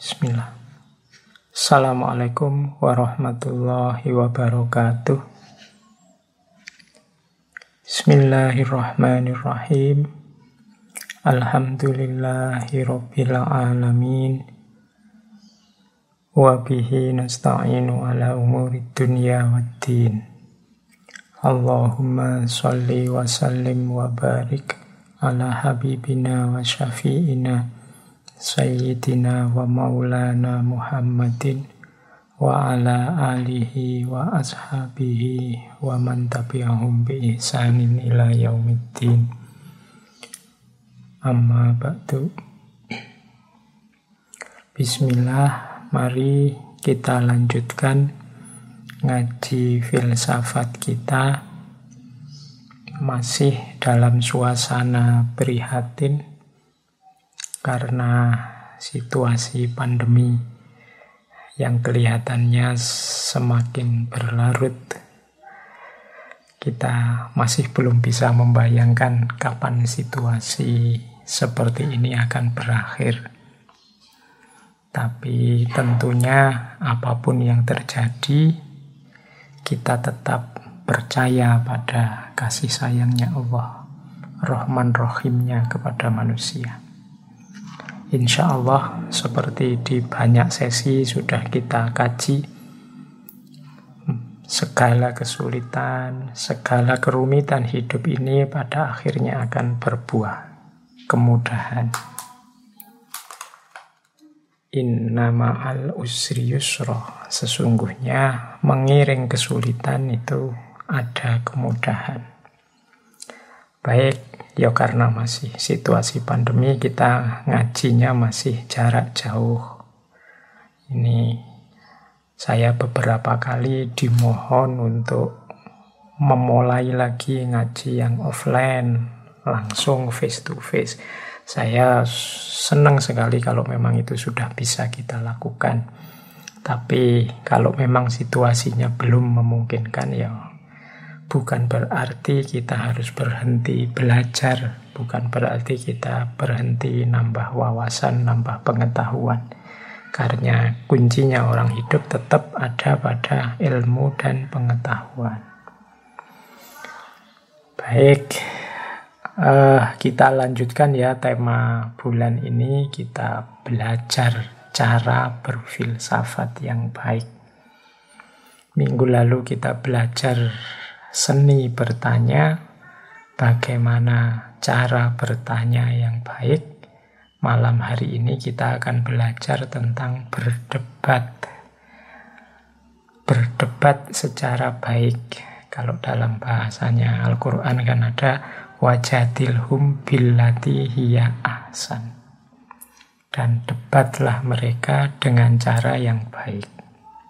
Bismillah. Assalamualaikum warahmatullahi wabarakatuh. Bismillahirrahmanirrahim. Alhamdulillahi rabbil alamin. Wa bihi nasta'inu ala umurid dunya waddin. Allahumma sholli wa sallim wa barik ala habibina wa syafi'ina Sayyidina wa maulana Muhammadin wa ala alihi wa ashabihi wa man tabi'ahum bi ihsanin ila yaumiddin. Amma ba'du. Bismillah, mari kita lanjutkan ngaji filsafat kita masih dalam suasana prihatin karena situasi pandemi yang kelihatannya semakin berlarut. Kita masih belum bisa membayangkan kapan situasi seperti ini akan berakhir. Tapi tentunya apapun yang terjadi, kita tetap percaya pada kasih sayangnya Allah, Rahman Rahimnya kepada manusia. Insya Allah, seperti di banyak sesi sudah kita kaji, segala kesulitan, segala kerumitan hidup ini pada akhirnya akan berbuah kemudahan. Inna ma'al usri yusra. Sesungguhnya mengiring kesulitan itu ada kemudahan. Baik, ya karena masih situasi pandemi, kita ngajinya masih jarak jauh. Ini saya beberapa kali dimohon untuk memulai lagi ngaji yang offline, langsung face to face. Saya senang sekali kalau memang itu sudah bisa kita lakukan. Tapi kalau memang situasinya belum memungkinkan, ya bukan berarti kita harus berhenti belajar, bukan berarti kita berhenti nambah wawasan, nambah pengetahuan. Karena kuncinya orang hidup tetap ada pada ilmu dan pengetahuan. Baik, kita lanjutkan ya tema bulan ini, kita belajar cara berfilsafat yang baik. Minggu lalu kita belajar seni bertanya, bagaimana cara bertanya yang baik. Malam hari ini kita akan belajar tentang berdebat. Berdebat secara baik. Kalau dalam bahasanya Al-Quran kan ada wajadilhum billati hiya ahsan. Dan debatlah mereka dengan cara yang baik.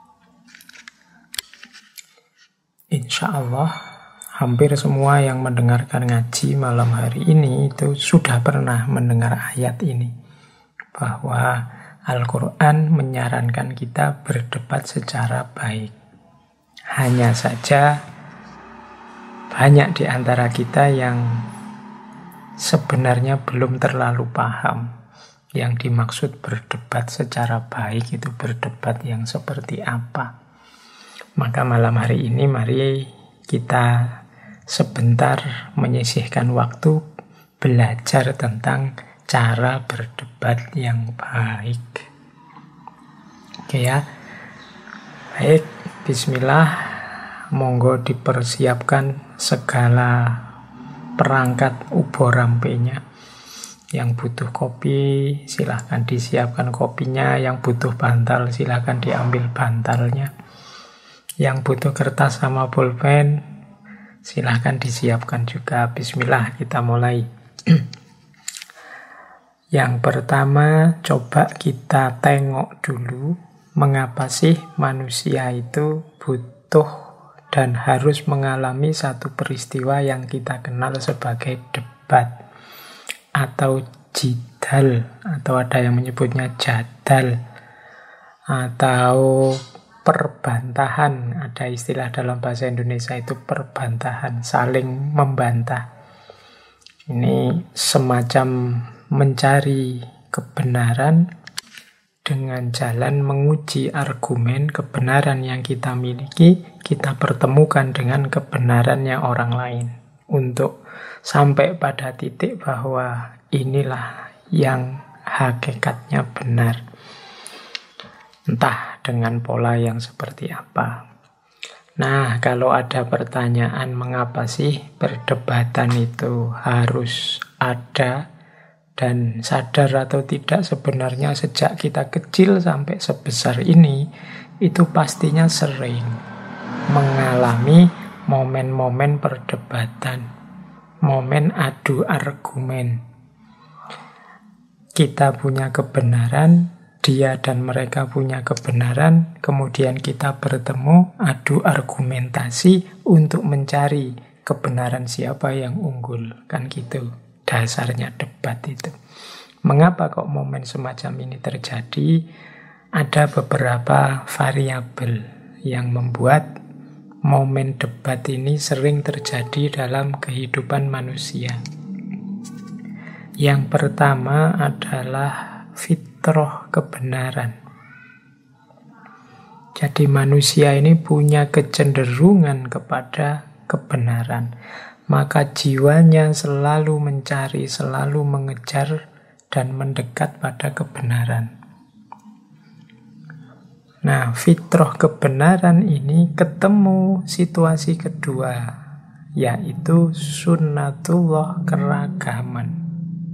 Insya Allah, hampir semua yang mendengarkan ngaji malam hari ini itu sudah pernah mendengar ayat ini. Bahwa Al-Quran menyarankan kita berdebat secara baik. Hanya saja banyak di antara kita yang sebenarnya belum terlalu paham. Yang dimaksud berdebat secara baik itu berdebat yang seperti apa. Maka malam hari ini mari kita sebentar menyisihkan waktu belajar tentang cara berdebat yang baik. Oke ya. Baik, bismillah. Monggo dipersiapkan segala perangkat uborampenya. Yang butuh kopi silahkan disiapkan kopinya. Yang butuh bantal silahkan diambil bantalnya. Yang butuh kertas sama pulpen, silahkan disiapkan juga. Bismillah, kita mulai. Yang pertama, coba kita tengok dulu mengapa sih manusia itu butuh dan harus mengalami satu peristiwa yang kita kenal sebagai debat atau jidal, atau ada yang menyebutnya jadal, atau perbantahan. Ada istilah dalam bahasa Indonesia itu perbantahan, saling membantah. Ini semacam mencari kebenaran dengan jalan menguji argumen kebenaran yang kita miliki, kita pertemukan dengan kebenarannya orang lain. Untuk sampai pada titik bahwa inilah yang hakikatnya benar. Entah dengan pola yang seperti apa. Nah, kalau ada pertanyaan mengapa sih perdebatan itu harus ada, dan sadar atau tidak sebenarnya sejak kita kecil sampai sebesar ini, itu pastinya sering mengalami momen-momen perdebatan, momen adu argumen. Kita punya kebenaran, dia dan mereka punya kebenaran, kemudian kita bertemu, adu argumentasi untuk mencari kebenaran siapa yang unggul. Kan gitu dasarnya debat itu. Mengapa kok momen semacam ini terjadi? Ada beberapa variabel yang membuat momen debat ini sering terjadi dalam kehidupan manusia. Yang pertama adalah fitrah kebenaran. Jadi manusia ini punya kecenderungan kepada kebenaran. Maka jiwanya selalu mencari, selalu mengejar dan mendekat pada kebenaran. Nah, fitrah kebenaran ini ketemu situasi kedua, yaitu sunnatullah, keragaman.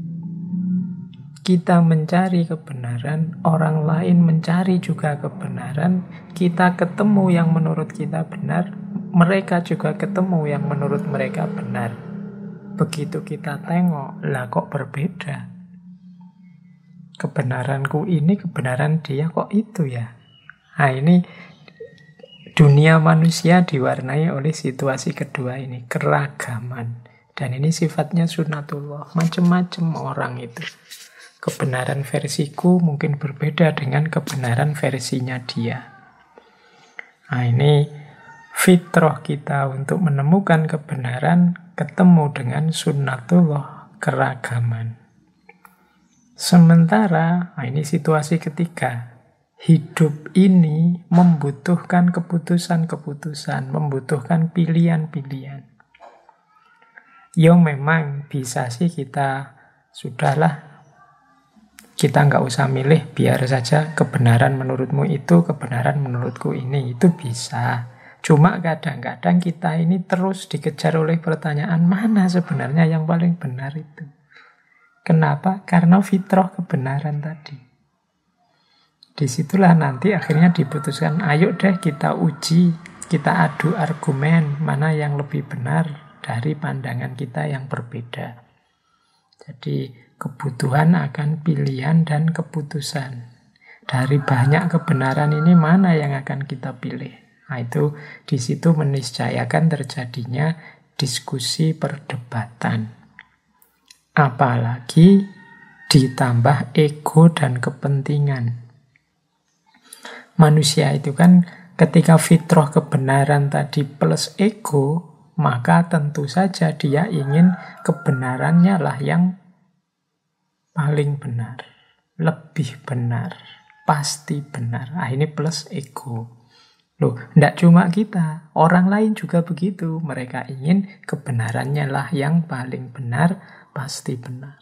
Kita mencari kebenaran, orang lain mencari juga kebenaran, kita ketemu yang menurut kita benar, mereka juga ketemu yang menurut mereka benar. Begitu kita tengok, lah kok berbeda? Kebenaranku ini, kebenaran dia kok itu ya? Nah, ini dunia manusia diwarnai oleh situasi kedua ini, keragaman. Dan ini sifatnya sunnatullah, macam-macam orang itu. Kebenaran versiku mungkin berbeda dengan kebenaran versinya dia. Nah, ini fitrah kita untuk menemukan kebenaran ketemu dengan sunnatullah, keragaman. Sementara, nah ini situasi ketiga, hidup ini membutuhkan keputusan-keputusan, membutuhkan pilihan-pilihan. Yang memang bisa sih kita, sudahlah, kita nggak usah milih, biar saja kebenaran menurutmu itu, kebenaran menurutku ini, itu bisa. Cuma kadang-kadang kita ini terus dikejar oleh pertanyaan, mana sebenarnya yang paling benar itu? Kenapa? Karena fitrah kebenaran tadi. Disitulah nanti akhirnya diputuskan, ayo deh kita uji, kita adu argumen, mana yang lebih benar dari pandangan kita yang berbeda. Jadi kebutuhan akan pilihan dan keputusan. Dari banyak kebenaran ini mana yang akan kita pilih? Nah, itu di situ meniscayakan terjadinya diskusi perdebatan. Apalagi ditambah ego dan kepentingan. Manusia itu kan ketika fitrah kebenaran tadi plus ego, maka tentu saja dia ingin kebenarannya lah yang paling benar, lebih benar, pasti benar. Ah, ini plus ego. Loh, enggak cuma kita, orang lain juga begitu. Mereka ingin kebenarannya lah yang paling benar, pasti benar.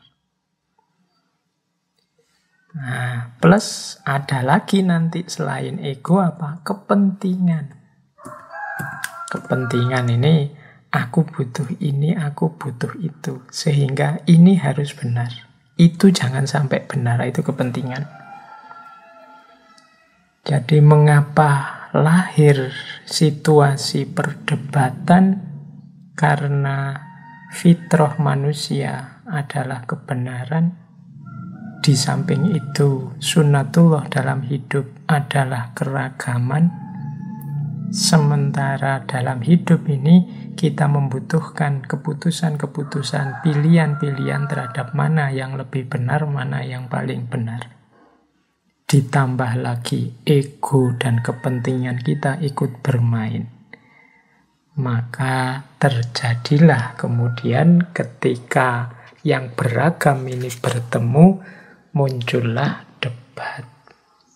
Nah, plus ada lagi nanti selain ego apa? Kepentingan. Kepentingan ini, aku butuh ini, aku butuh itu. Sehingga ini harus benar. Itu jangan sampai benar, itu kepentingan. Jadi mengapa lahir situasi perdebatan? Karena fitrah manusia adalah kebenaran. Di samping itu, sunnatullah dalam hidup adalah keragaman. Sementara dalam hidup ini kita membutuhkan keputusan-keputusan, pilihan-pilihan terhadap mana yang lebih benar, mana yang paling benar. Ditambah lagi ego dan kepentingan kita ikut bermain. Maka terjadilah kemudian ketika yang beragam ini bertemu, muncullah debat.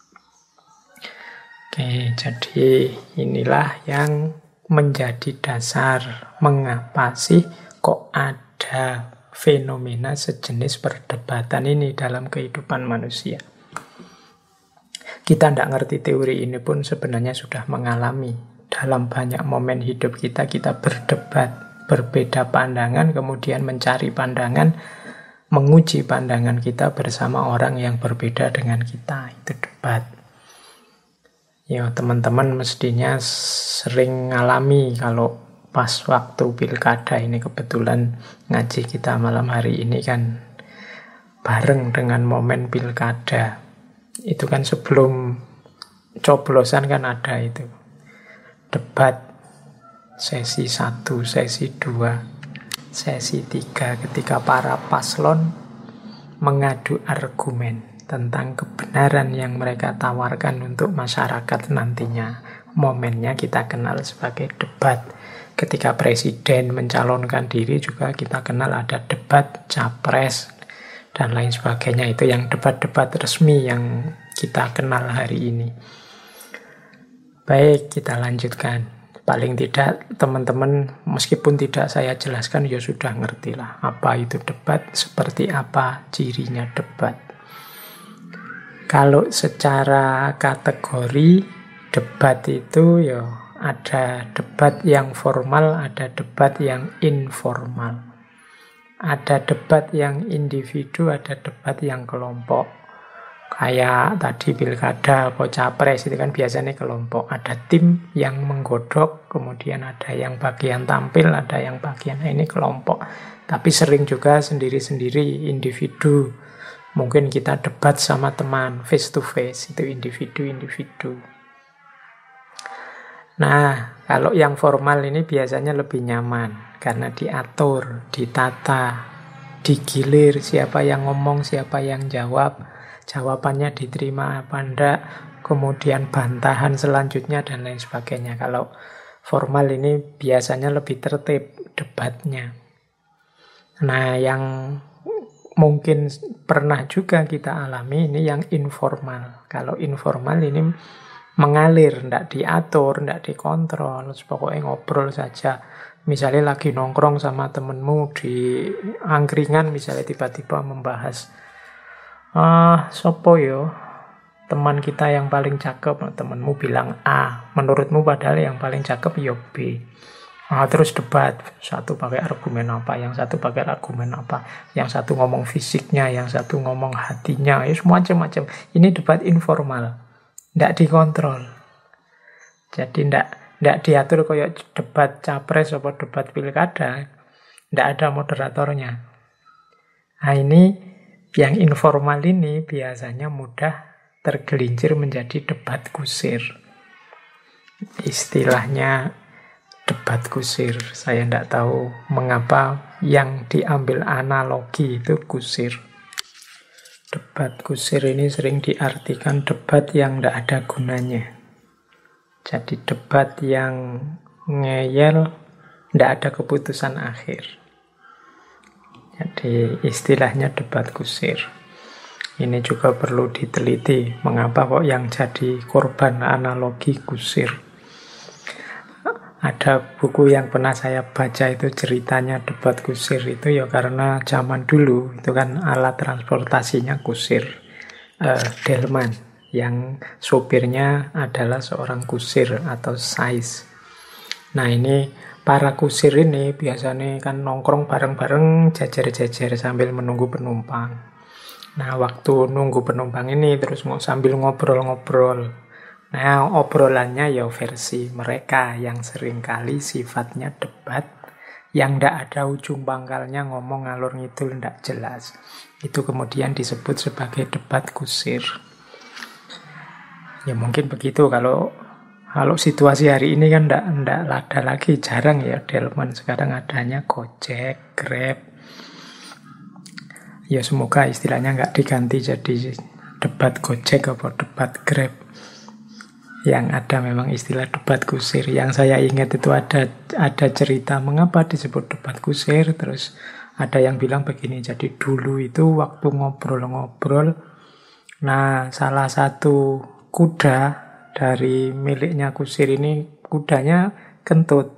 Jadi inilah yang menjadi dasar mengapa sih kok ada fenomena sejenis perdebatan ini dalam kehidupan manusia. Kita tidak ngerti teori ini pun sebenarnya sudah mengalami. Dalam banyak momen hidup kita berdebat, berbeda pandangan, kemudian mencari pandangan, menguji pandangan kita bersama orang yang berbeda dengan kita. Itu debat. Ya, teman-teman mestinya sering ngalami kalau pas waktu pilkada ini, kebetulan ngaji kita malam hari ini kan bareng dengan momen pilkada. Itu kan sebelum coblosan kan ada itu debat sesi 1, sesi 2, sesi 3 ketika para paslon mengadu argumen tentang kebenaran yang mereka tawarkan untuk masyarakat nantinya. Momennya kita kenal sebagai debat. Ketika presiden mencalonkan diri juga kita kenal ada debat capres dan lain sebagainya. Itu yang debat-debat resmi yang kita kenal hari ini. Baik, kita lanjutkan. Paling tidak teman-teman meskipun tidak saya jelaskan ya sudah ngerti lah apa itu debat, seperti apa cirinya debat. Kalau secara kategori debat itu ya ada debat yang formal, ada debat yang informal. Ada debat yang individu, ada debat yang kelompok. Kayak tadi pilkada atau capres itu kan biasanya kelompok. Ada tim yang menggodok, kemudian ada yang bagian tampil, ada yang bagian ini kelompok. Tapi sering juga sendiri-sendiri, individu. Mungkin kita debat sama teman, face to face, itu individu-individu. Nah, kalau yang formal ini biasanya lebih nyaman, karena diatur, ditata, digilir, siapa yang ngomong, siapa yang jawab, jawabannya diterima apa enggak, kemudian bantahan selanjutnya, dan lain sebagainya. Kalau formal ini biasanya lebih tertib debatnya. Nah, yang mungkin pernah juga kita alami ini yang informal. Kalau informal ini mengalir, tidak diatur, tidak dikontrol, pokoknya ngobrol saja. Misalnya lagi nongkrong sama temenmu di angkringan, misalnya tiba-tiba membahas, sopo yo teman kita yang paling cakep, temenmu bilang A, menurutmu padahal yang paling cakep yo B. Terus debat, satu pakai argumen apa, yang satu pakai argumen apa, yang satu ngomong fisiknya, yang satu ngomong hatinya, ya macam-macam. Ini debat informal, tidak dikontrol. Jadi tidak diatur kayak debat capres atau debat pilkada, tidak ada moderatornya. Nah ini yang informal ini biasanya mudah tergelincir menjadi debat kusir. Istilahnya debat kusir. Saya tidak tahu mengapa yang diambil analogi itu kusir. Debat kusir ini sering diartikan debat yang tidak ada gunanya. Jadi debat yang ngeyel, tidak ada keputusan akhir. Jadi istilahnya debat kusir. Ini juga perlu diteliti mengapa kok yang jadi korban analogi kusir. Ada buku yang pernah saya baca itu ceritanya debat kusir itu ya karena zaman dulu itu kan alat transportasinya kusir, delman, yang sopirnya adalah seorang kusir atau sais. Nah ini para kusir ini biasanya kan nongkrong bareng-bareng, jajar-jajar sambil menunggu penumpang. Nah waktu nunggu penumpang ini terus mau sambil ngobrol-ngobrol. Nah, obrolannya ya versi mereka yang seringkali sifatnya debat, yang ndak ada ujung pangkalnya, ngomong ngalor ngidul ndak jelas. Itu kemudian disebut sebagai debat kusir. Ya mungkin begitu kalau situasi hari ini kan ndak ada lagi, jarang ya delman, sekarang adanya Gojek, Grab. Ya semoga istilahnya nggak diganti jadi debat Gojek atau debat Grab. Yang ada memang istilah debat kusir. Yang saya ingat itu ada cerita mengapa disebut debat kusir. Terus ada yang bilang begini, jadi dulu itu waktu ngobrol-ngobrol, nah salah satu kuda dari miliknya kusir ini kudanya kentut.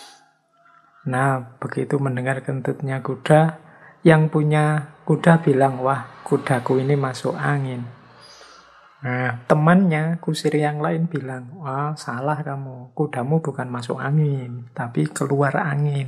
Nah, begitu mendengar kentutnya kuda, yang punya kuda bilang, wah, kudaku ini masuk angin. Nah, temannya kusir yang lain bilang, wah, salah kamu, kudamu bukan masuk angin, tapi keluar angin.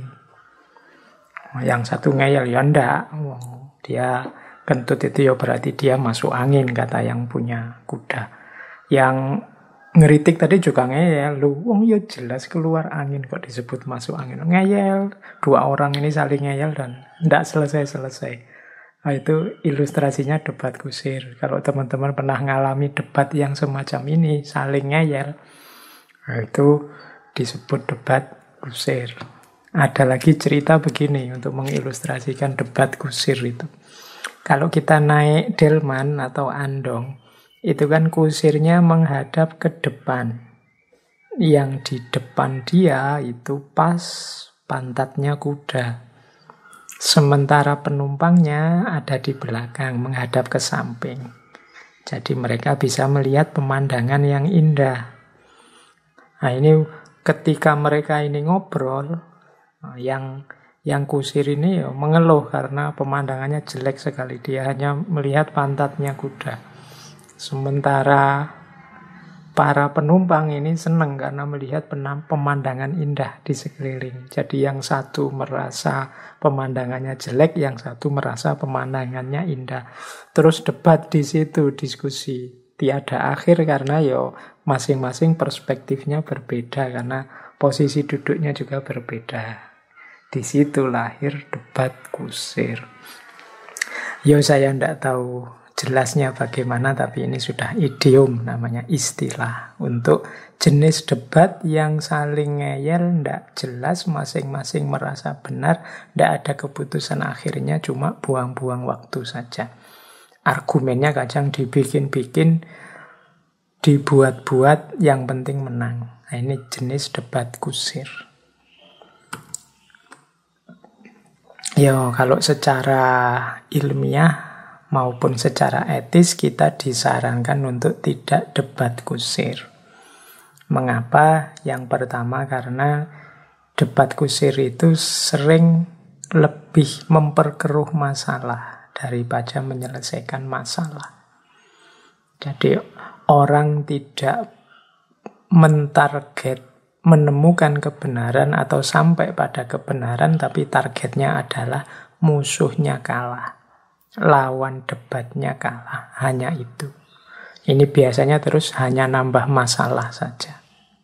Yang satu ngeyel, ya ndak, dia kentut itu ya berarti dia masuk angin, kata yang punya kuda. Yang ngeritik tadi juga ngeyel, lu wong ya jelas keluar angin kok disebut masuk angin. Ngeyel, dua orang ini saling ngeyel dan ndak selesai-selesai. Nah, itu ilustrasinya debat kusir. Kalau teman-teman pernah ngalami debat yang semacam ini, saling ngeyel, nah, itu disebut debat kusir. Ada lagi cerita begini untuk mengilustrasikan debat kusir itu. Kalau kita naik delman atau andong, itu kan kusirnya menghadap ke depan. Yang di depan dia itu pas pantatnya kuda. Sementara penumpangnya ada di belakang, menghadap ke samping. Jadi mereka bisa melihat pemandangan yang indah. Nah, ini ketika mereka ini ngobrol, yang kusir ini ya mengeluh karena pemandangannya jelek sekali. Dia hanya melihat pantatnya kuda. Sementara para penumpang ini senang karena melihat pemandangan indah di sekeliling. Jadi yang satu merasa pemandangannya jelek, yang satu merasa pemandangannya indah. Terus debat di situ, diskusi. Tiada akhir karena ya masing-masing perspektifnya berbeda karena posisi duduknya juga berbeda. Di situ lahir debat kusir. Yo, saya tidak tahu jelasnya bagaimana, tapi ini sudah idiom, namanya istilah untuk jenis debat yang saling ngeyel, tidak jelas, masing-masing merasa benar, tidak ada keputusan akhirnya, cuma buang-buang waktu saja. Argumennya kadang dibikin-bikin, dibuat-buat, yang penting menang. Nah, ini jenis debat kusir. Yo, kalau secara ilmiah maupun secara etis kita disarankan untuk tidak debat kusir. Mengapa? Yang pertama karena debat kusir itu sering lebih memperkeruh masalah daripada menyelesaikan masalah. Jadi orang tidak mentarget menemukan kebenaran atau sampai pada kebenaran, tapi targetnya adalah musuhnya kalah. Lawan debatnya kalah, hanya itu. Ini biasanya terus hanya nambah masalah saja.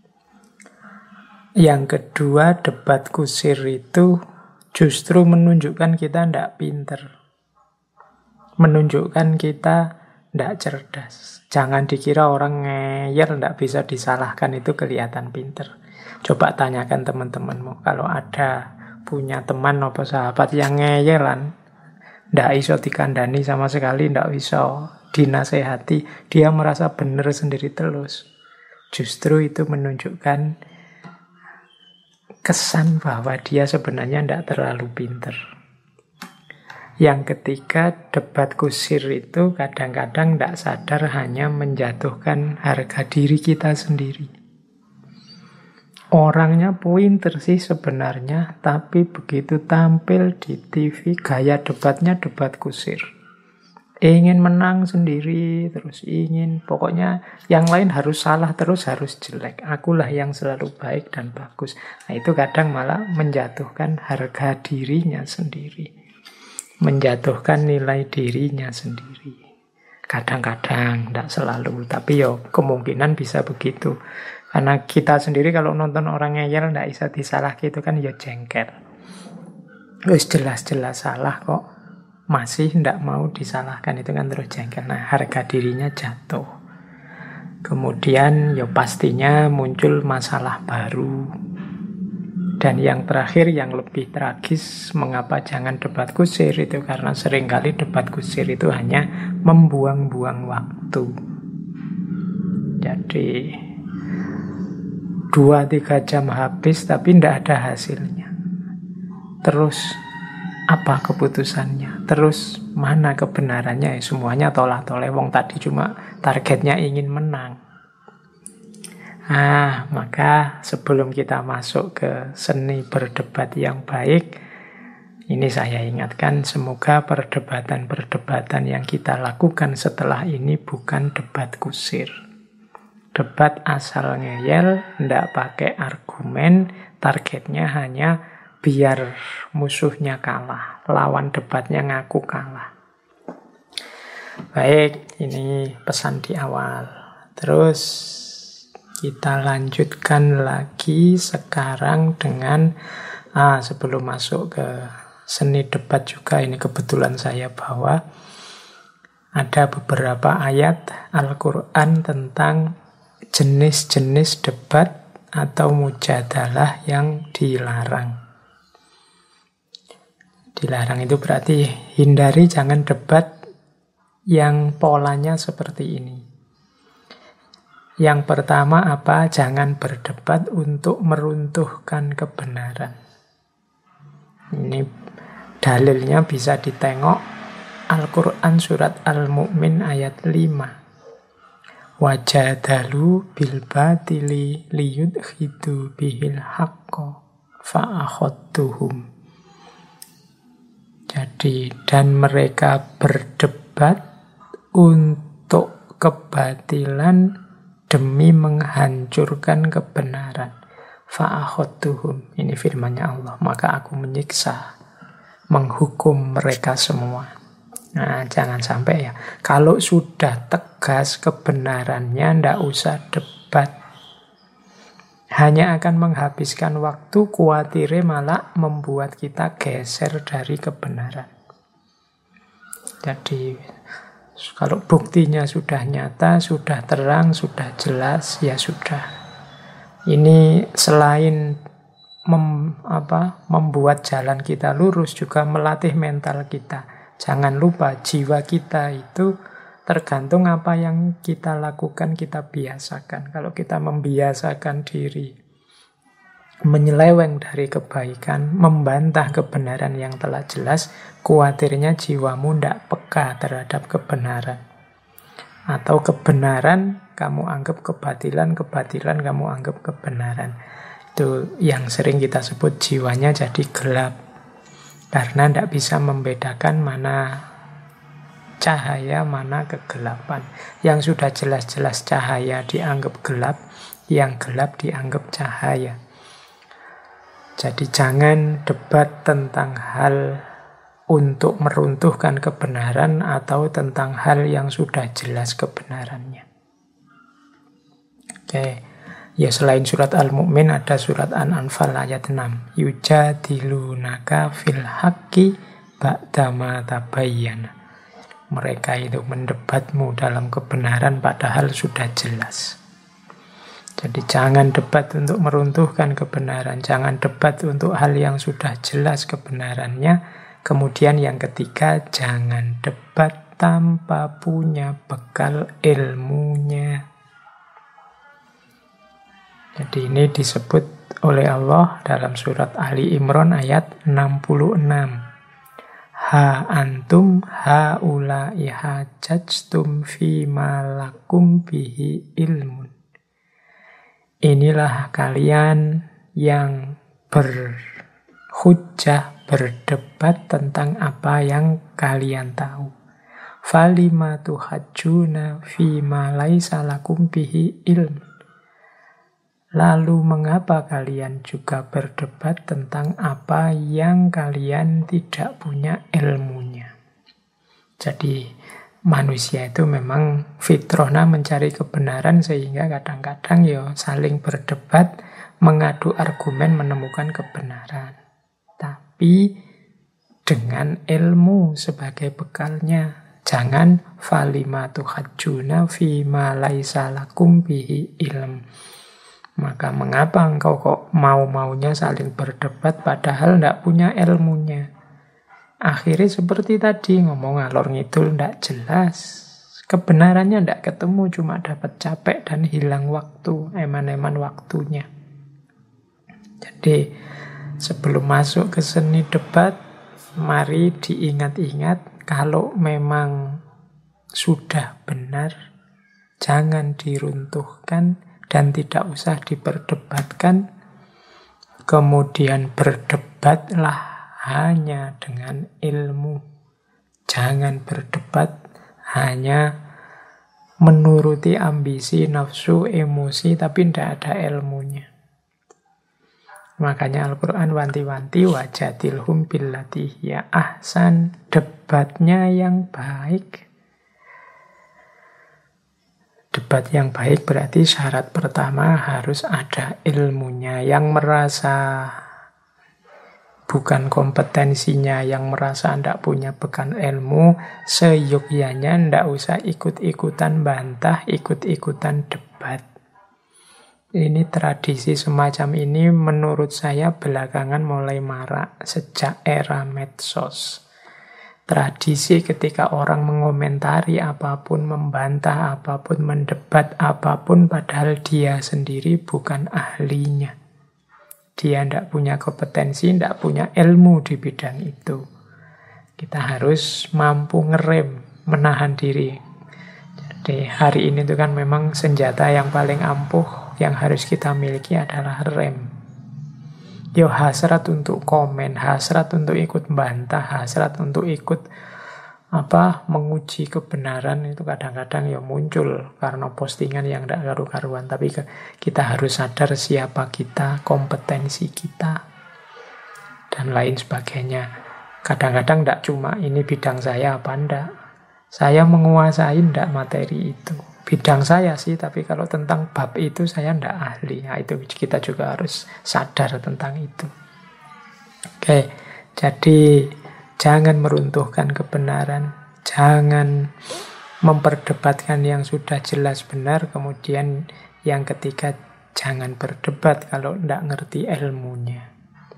Yang kedua, debat kusir itu justru menunjukkan kita tidak pinter. Menunjukkan kita tidak cerdas. Jangan dikira orang ngeyel tidak bisa disalahkan itu kelihatan pinter. Coba tanyakan teman-temanmu, kalau ada punya teman atau sahabat yang ngeyelan, ndak iso dikandani sama sekali, ndak iso dinasehati, dia merasa benar sendiri terus. Justru itu menunjukkan kesan bahwa dia sebenarnya ndak terlalu pinter. Yang ketiga, debat kusir itu kadang-kadang ndak sadar hanya menjatuhkan harga diri kita sendiri. Orangnya pinter sih sebenarnya, tapi begitu tampil di TV, gaya debatnya debat kusir. Ingin menang sendiri, terus ingin, pokoknya yang lain harus salah, terus harus jelek. Akulah yang selalu baik dan bagus. Nah, itu kadang malah menjatuhkan harga dirinya sendiri. Menjatuhkan nilai dirinya sendiri. Kadang-kadang, tidak selalu, tapi ya kemungkinan bisa begitu. Karena kita sendiri kalau nonton orang ngeyel tidak bisa disalah gitu kan ya jengkel. Terus jelas-jelas salah kok masih tidak mau disalahkan, itu kan terus jengkel. Nah, harga dirinya jatuh. Kemudian ya pastinya muncul masalah baru. Dan yang terakhir yang lebih tragis, mengapa jangan debat kusir itu karena seringkali debat kusir itu hanya membuang-buang waktu. Jadi 2-3 jam habis tapi tidak ada hasilnya. Terus apa keputusannya? Terus mana kebenarannya? Semuanya tolak-toleh. Wong tadi cuma targetnya ingin menang. Maka sebelum kita masuk ke seni berdebat yang baik, ini saya ingatkan, semoga perdebatan-perdebatan yang kita lakukan setelah ini bukan debat kusir. Debat asal ngeyel, ndak pakai argumen, targetnya hanya biar musuhnya kalah, lawan debatnya ngaku kalah. Baik, ini pesan di awal. Terus kita lanjutkan lagi sekarang dengan sebelum masuk ke seni debat juga, ini kebetulan saya bawa ada beberapa ayat Al-Quran tentang jenis-jenis debat atau mujadalah yang dilarang. Dilarang itu berarti hindari, jangan debat yang polanya seperti ini. Yang pertama apa? Jangan berdebat untuk meruntuhkan kebenaran. Ini dalilnya bisa ditengok Al-Quran surat Al-Mu'min ayat 5. Wajadalu bil batili liyudkhidu bihil haqqa fa'akhadtuhum. Jadi, dan mereka berdebat untuk kebatilan demi menghancurkan kebenaran. Fa'akhadtuhum. Ini firman-Nya Allah. Maka aku menyiksa, menghukum mereka semua. Nah, jangan sampai ya. Kalau sudah tegas kebenarannya, ndak usah debat. Hanya akan menghabiskan waktu, kuatire malah membuat kita geser dari kebenaran. Jadi, kalau buktinya sudah nyata, sudah terang, sudah jelas, ya sudah. Ini selain membuat jalan kita lurus, juga melatih mental kita. Jangan lupa jiwa kita itu tergantung apa yang kita lakukan, kita biasakan. Kalau kita membiasakan diri menyeleweng dari kebaikan, membantah kebenaran yang telah jelas, khawatirnya jiwamu tidak peka terhadap kebenaran. Atau kebenaran kamu anggap kebatilan, kebatilan kamu anggap kebenaran. Itu yang sering kita sebut jiwanya jadi gelap. Karena tidak bisa membedakan mana cahaya, mana kegelapan. Yang sudah jelas-jelas cahaya dianggap gelap, yang gelap dianggap cahaya. Jadi jangan debat tentang hal untuk meruntuhkan kebenaran atau tentang hal yang sudah jelas kebenarannya. Oke. Ya, selain surat Al-Mu'min ada surat An-Anfal ayat 6. Yujadilunaka fil haqqi ba'dama tabayyana. Mereka itu mendebatmu dalam kebenaran padahal sudah jelas. Jadi jangan debat untuk meruntuhkan kebenaran, jangan debat untuk hal yang sudah jelas kebenarannya. Kemudian yang ketiga, jangan debat tanpa punya bekal ilmunya. Jadi ini disebut oleh Allah dalam surat Ali Imran ayat 66. Ha antum haula'i hajajtum fi malakum bihi ilmun. Inilah kalian yang berhujjah, berdebat tentang apa yang kalian tahu. Falima tuhajjuna fi ma laisa lakum bihi ilm. Lalu mengapa kalian juga berdebat tentang apa yang kalian tidak punya ilmunya? Jadi manusia itu memang fitrahnya mencari kebenaran, sehingga kadang-kadang ya saling berdebat, mengadu argumen menemukan kebenaran. Tapi dengan ilmu sebagai bekalnya. Jangan falima tuhajjuna fi ma laisa lakum bihi ilm. Maka mengapa engkau kok mau-maunya saling berdebat padahal tidak punya ilmunya? Akhirnya seperti tadi, ngomong ngalor ngidul tidak jelas. Kebenarannya tidak ketemu, cuma dapat capek dan hilang waktu, eman-eman waktunya. Jadi sebelum masuk ke seni debat, mari diingat-ingat kalau memang sudah benar, jangan diruntuhkan. dan tidak usah diperdebatkan. Kemudian berdebatlah hanya dengan ilmu. Jangan berdebat hanya menuruti ambisi, nafsu, emosi, tapi tidak ada ilmunya. Makanya Al-Quran wanti-wanti wajadilhum billati hiya ahsan, debatnya yang baik. Debat yang baik berarti syarat pertama harus ada ilmunya. Yang merasa bukan kompetensinya, yang merasa tidak punya bekal ilmu, seyogyanya tidak usah ikut-ikutan bantah, ikut-ikutan debat. Ini tradisi semacam ini menurut saya belakangan mulai marak sejak era medsos. Tradisi ketika orang mengomentari apapun, membantah apapun, mendebat apapun, padahal dia sendiri bukan ahlinya. Dia tidak punya kompetensi, tidak punya ilmu di bidang itu. Kita harus mampu ngerem, menahan diri. Jadi hari ini itu kan memang senjata yang paling ampuh yang harus kita miliki adalah rem. Yo hasrat untuk komen, hasrat untuk ikut bantah, hasrat untuk ikut menguji kebenaran itu kadang-kadang ya muncul karena postingan yang tidak karu-karuan. Tapi kita harus sadar siapa kita, kompetensi kita, dan lain sebagainya. Kadang-kadang tidak cuma ini bidang saya apa enggak. Saya menguasai enggak materi itu. Bidang saya sih, tapi kalau tentang bab itu saya tidak ahli. Nah, itu kita juga harus sadar tentang itu. Oke, jadi jangan meruntuhkan kebenaran, jangan memperdebatkan yang sudah jelas benar. Kemudian yang ketiga, jangan berdebat kalau tidak ngerti ilmunya.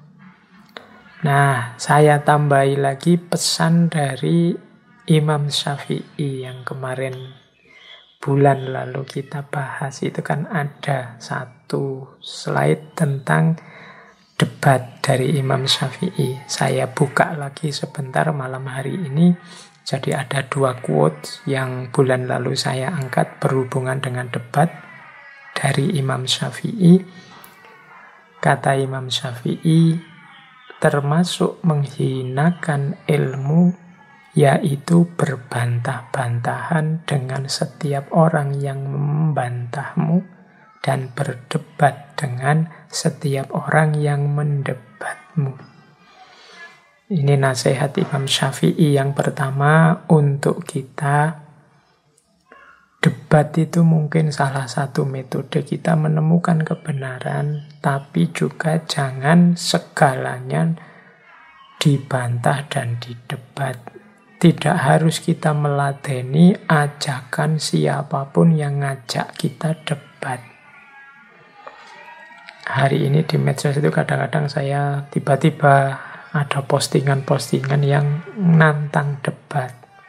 Nah, saya tambahi lagi pesan dari Imam Syafi'i yang kemarin bulan lalu kita bahas. Itu kan ada satu slide tentang debat dari Imam Syafi'i. Saya buka lagi sebentar malam hari ini. Jadi ada 2 quotes yang bulan lalu saya angkat berhubungan dengan debat dari Imam Syafi'i. Kata Imam Syafi'i, termasuk menghinakan ilmu yaitu berbantah-bantahan dengan setiap orang yang membantahmu dan berdebat dengan setiap orang yang mendebatmu. Ini nasihat Imam Syafi'i yang pertama untuk kita. Debat itu mungkin salah satu metode kita menemukan kebenaran, tapi juga jangan segalanya dibantah dan didebat. Tidak harus kita meladeni ajakan siapapun yang ngajak kita debat. Hari ini di medsos itu kadang-kadang saya tiba-tiba ada postingan-postingan yang nantang debat.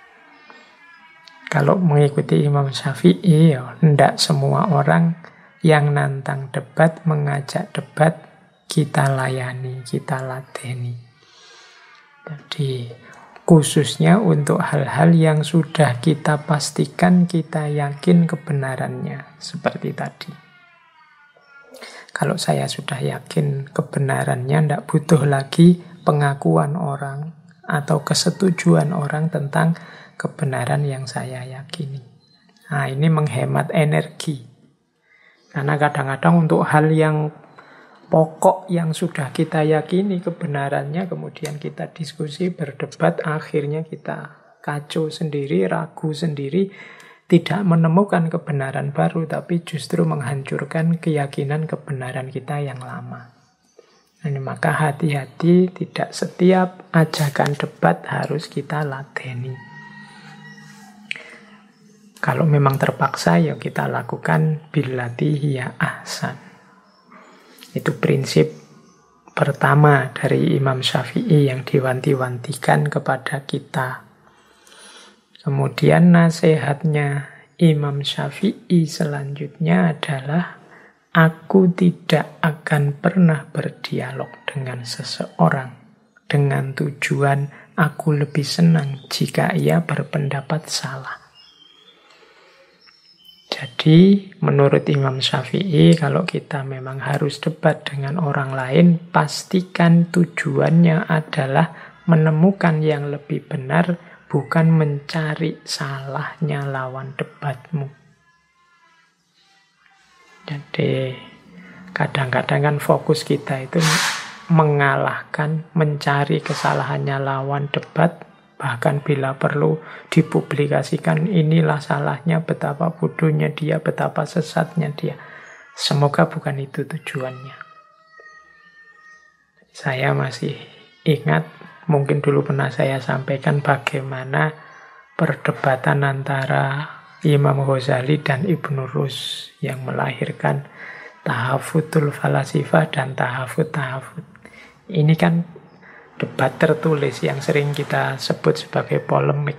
Kalau mengikuti Imam Syafi'i, ya tidak semua orang yang nantang debat, mengajak debat, kita layani, kita ladeni. Jadi khususnya untuk hal-hal yang sudah kita pastikan, kita yakin kebenarannya. Seperti tadi. Kalau saya sudah yakin kebenarannya, tidak butuh lagi pengakuan orang atau kesetujuan orang tentang kebenaran yang saya yakini. Nah, ini menghemat energi. Karena kadang-kadang untuk hal yang pokok yang sudah kita yakini kebenarannya, kemudian kita diskusi, berdebat, akhirnya kita kacau sendiri, ragu sendiri, tidak menemukan kebenaran baru, tapi justru menghancurkan keyakinan kebenaran kita yang lama. Ini maka hati-hati, tidak setiap ajakan debat harus kita ladeni. Kalau memang terpaksa, ya kita lakukan billati hiya ahsan. Itu prinsip pertama dari Imam Syafi'i yang diwanti-wantikan kepada kita. Kemudian nasihatnya Imam Syafi'i selanjutnya adalah, aku tidak akan pernah berdialog dengan seseorang dengan tujuan aku lebih senang jika ia berpendapat salah. Jadi menurut Imam Syafi'i, kalau kita memang harus debat dengan orang lain, pastikan tujuannya adalah menemukan yang lebih benar, bukan mencari salahnya lawan debatmu. Jadi kadang-kadang kan fokus kita itu mengalahkan, mencari kesalahannya lawan debat, bahkan bila perlu dipublikasikan inilah salahnya, betapa bodohnya dia, betapa sesatnya dia. Semoga bukan itu tujuannya. Saya masih ingat, mungkin dulu pernah saya sampaikan bagaimana perdebatan antara Imam Ghazali dan Ibnu Rus yang melahirkan Tahafudul Falasifah dan Tahafud. Ini kan debat tertulis yang sering kita sebut sebagai polemik.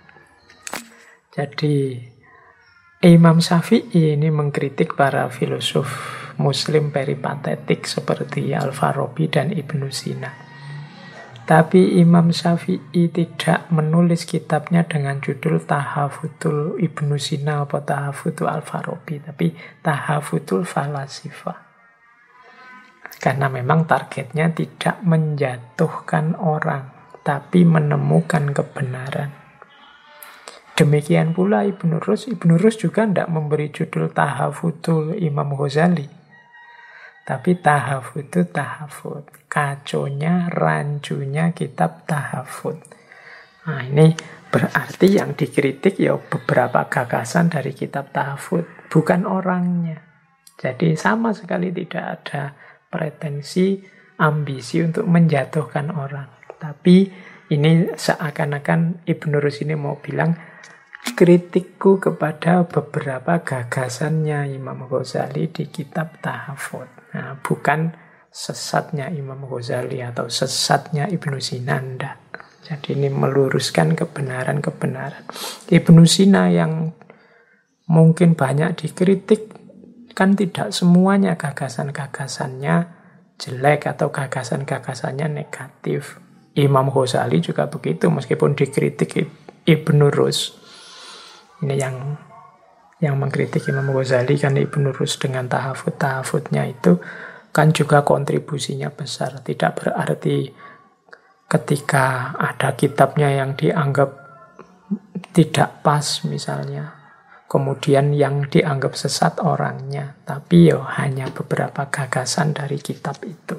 Jadi Imam Syafi'i ini mengkritik para filosof Muslim peripatetik seperti Al-Farabi dan Ibnu Sina. Tapi Imam Syafi'i tidak menulis kitabnya dengan judul Tahafudul Ibnu Sina atau Tahafudul Al-Farabi, tapi Tahafudul Falasifah. Karena memang targetnya tidak menjatuhkan orang, tapi menemukan kebenaran. Demikian pula Ibnu Rus. Ibnu Rus juga tidak memberi judul Tahafudul Imam Ghazali, tapi Tahafud. Kaconya, rancunya kitab Tahafud. Nah, ini berarti yang dikritik ya beberapa gagasan dari kitab Tahafud, bukan orangnya. Jadi sama sekali tidak ada pretensi, ambisi untuk menjatuhkan orang. Tapi ini seakan-akan Ibnu Rus ini mau bilang, kritikku kepada beberapa gagasannya Imam Ghazali di kitab Tahafud. Nah, bukan sesatnya Imam Ghazali atau sesatnya Ibnu Sina. Jadi ini meluruskan kebenaran-kebenaran. Ibnu Sina yang mungkin banyak dikritik, kan tidak semuanya gagasan-gagasannya jelek atau gagasan-gagasannya negatif. Imam Ghazali juga begitu, meskipun dikritik Ibnu Rus. Ini yang mengkritik Imam Ghazali kan Ibnu Rus dengan tahafudnya itu kan juga kontribusinya besar. Tidak berarti ketika ada kitabnya yang dianggap tidak pas misalnya, kemudian yang dianggap sesat orangnya, tapi hanya beberapa gagasan dari kitab itu.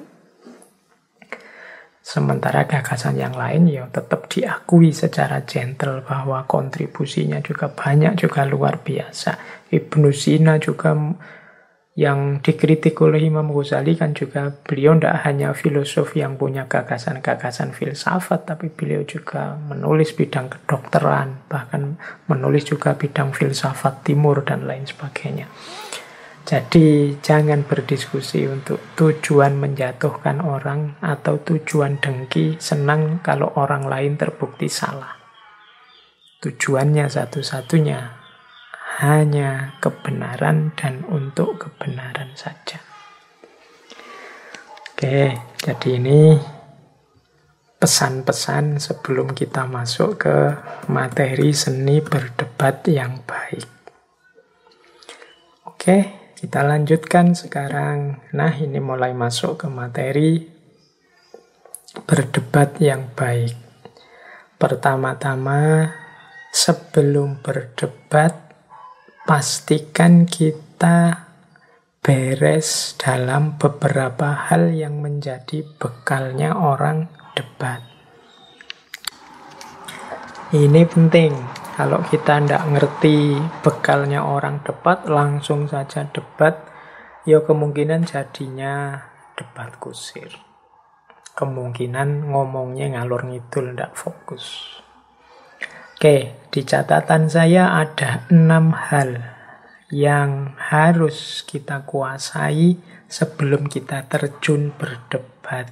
Sementara gagasan yang lain tetap diakui secara gentle bahwa kontribusinya juga banyak, juga luar biasa. Ibnu Sina juga yang dikritik oleh Imam Ghazali kan juga beliau tidak hanya filosof yang punya gagasan-gagasan filsafat, tapi beliau juga menulis bidang kedokteran, bahkan menulis juga bidang filsafat timur dan lain sebagainya. Jadi jangan berdiskusi untuk tujuan menjatuhkan orang atau tujuan dengki, senang kalau orang lain terbukti salah. Tujuannya satu-satunya hanya kebenaran dan untuk kebenaran saja. Oke, jadi ini pesan-pesan sebelum kita masuk ke materi seni berdebat yang baik. Oke, kita lanjutkan sekarang. Nah, ini mulai masuk ke materi berdebat yang baik. Pertama-tama, sebelum berdebat, pastikan kita beres dalam beberapa hal yang menjadi bekalnya orang debat. Ini penting. Kalau kita tidak ngerti bekalnya orang debat, langsung saja debat, kemungkinan jadinya debat kusir. Kemungkinan ngomongnya ngalor ngidul, tidak fokus. Oke, di catatan saya ada 6 hal yang harus kita kuasai sebelum kita terjun berdebat.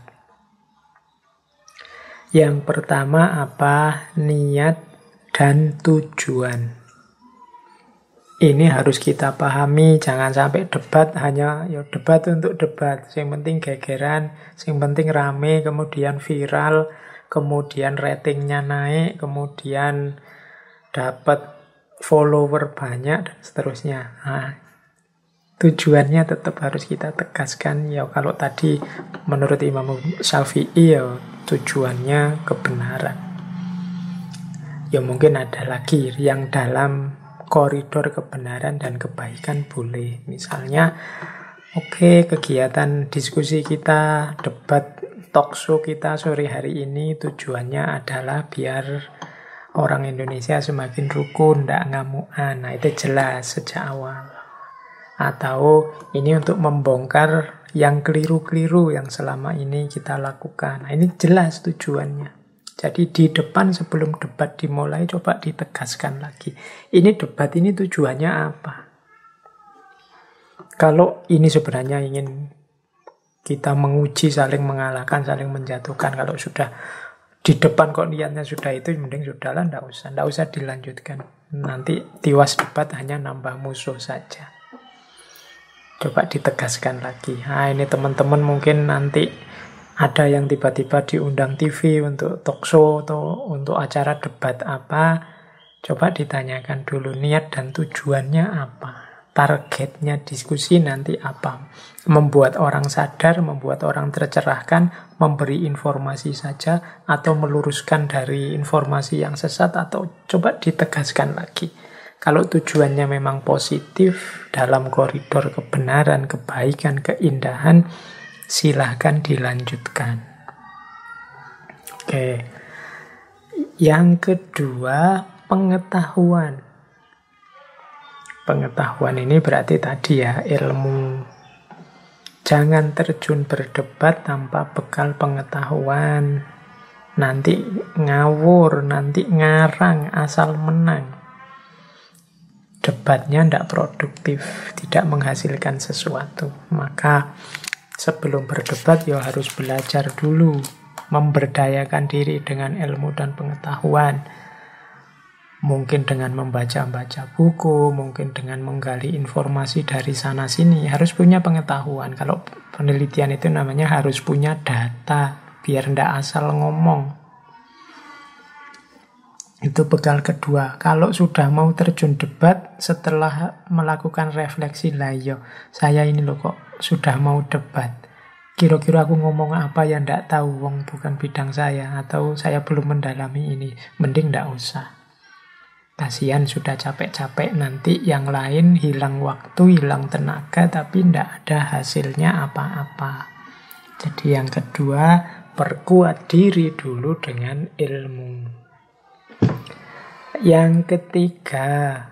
Yang pertama apa? Niat dan tujuan. Ini harus kita pahami, jangan sampai debat hanya debat untuk debat. Yang penting gegeran, yang penting rame, kemudian viral, kemudian ratingnya naik, kemudian dapat follower banyak, dan seterusnya. Nah, tujuannya tetap harus kita tegaskan. Ya kalau tadi menurut Imam Syafi'i ya tujuannya kebenaran. Ya mungkin ada lagi yang dalam koridor kebenaran dan kebaikan boleh. Misalnya, oke, kegiatan diskusi kita, debat, talk show kita sore hari ini tujuannya adalah biar orang Indonesia semakin rukun, tidak ngamuan. Nah itu jelas sejak awal. Atau ini untuk membongkar yang keliru-keliru yang selama ini kita lakukan. Nah ini jelas tujuannya. Jadi di depan sebelum debat dimulai coba ditegaskan lagi. Ini debat ini tujuannya apa? Kalau ini sebenarnya ingin kita menguji, saling mengalahkan, saling menjatuhkan. Kalau sudah di depan kok niatnya sudah itu, mending sudahlah, nggak usah dilanjutkan. Nanti tiwas debat hanya nambah musuh saja. Coba ditegaskan lagi. Nah ini teman-teman mungkin nanti ada yang tiba-tiba diundang TV untuk talk show atau untuk acara debat apa. Coba ditanyakan dulu niat dan tujuannya apa. Targetnya diskusi nanti apa? Membuat orang sadar, membuat orang tercerahkan, memberi informasi saja, atau meluruskan dari informasi yang sesat, atau coba ditegaskan lagi. Kalau tujuannya memang positif dalam koridor kebenaran, kebaikan, keindahan, silahkan dilanjutkan. Oke. Yang kedua, pengetahuan. Pengetahuan ini berarti tadi ya, ilmu. Jangan terjun berdebat tanpa bekal pengetahuan. Nanti ngawur, nanti ngarang, asal menang. Debatnya tidak produktif, tidak menghasilkan sesuatu. Maka sebelum berdebat ya harus belajar dulu, memberdayakan diri dengan ilmu dan pengetahuan. Mungkin dengan membaca-baca buku, mungkin dengan menggali informasi dari sana-sini. Harus punya pengetahuan. Kalau penelitian itu namanya harus punya data, biar tidak asal ngomong. Itu bekal kedua. Kalau sudah mau terjun debat, setelah melakukan refleksi, lah yo, saya ini loh kok sudah mau debat. Kira-kira aku ngomong apa yang tidak tahu, wong bukan bidang saya, atau saya belum mendalami ini. Mending tidak usah. Kasihan sudah capek-capek, nanti yang lain hilang waktu, hilang tenaga, tapi tidak ada hasilnya apa-apa. Jadi yang kedua, perkuat diri dulu dengan ilmu. Yang ketiga,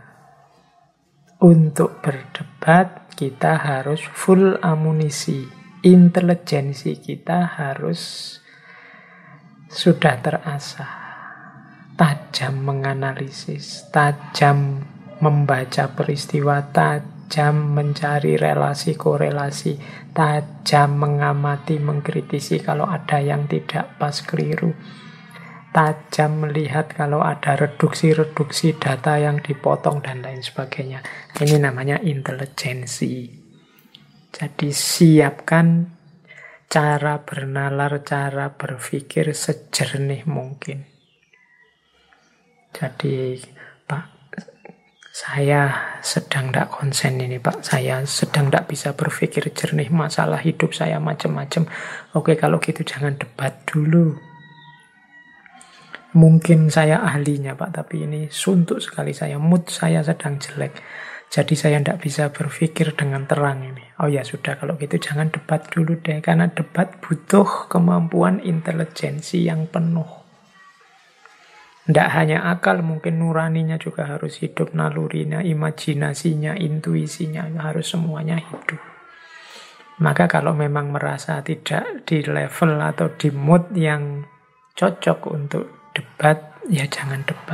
untuk berdebat kita harus full amunisi. Intelijensi kita harus sudah terasah. Tajam menganalisis, tajam membaca peristiwa, tajam mencari relasi korelasi, tajam mengamati, mengkritisi kalau ada yang tidak pas, keliru. Tajam melihat kalau ada reduksi-reduksi data yang dipotong dan lain sebagainya. Ini namanya intelijensi. Jadi siapkan cara bernalar, cara berpikir sejernih mungkin. Jadi, Pak, saya sedang tidak konsen ini, Pak. Saya sedang tidak bisa berpikir jernih, masalah hidup saya macam-macam. Oke, kalau gitu jangan debat dulu. Mungkin saya ahlinya, Pak, tapi ini suntuk sekali saya. Mood saya sedang jelek. Jadi saya tidak bisa berpikir dengan terang ini. Oh ya sudah, kalau gitu jangan debat dulu deh. Karena debat butuh kemampuan intelijensi yang penuh. Tidak hanya akal, mungkin nuraninya juga harus hidup, nalurinya, imajinasinya, intuisinya, harus semuanya hidup. Maka kalau memang merasa tidak di level atau di mood yang cocok untuk debat, ya jangan debat.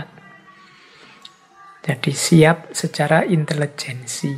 Jadi siap secara intelijensi.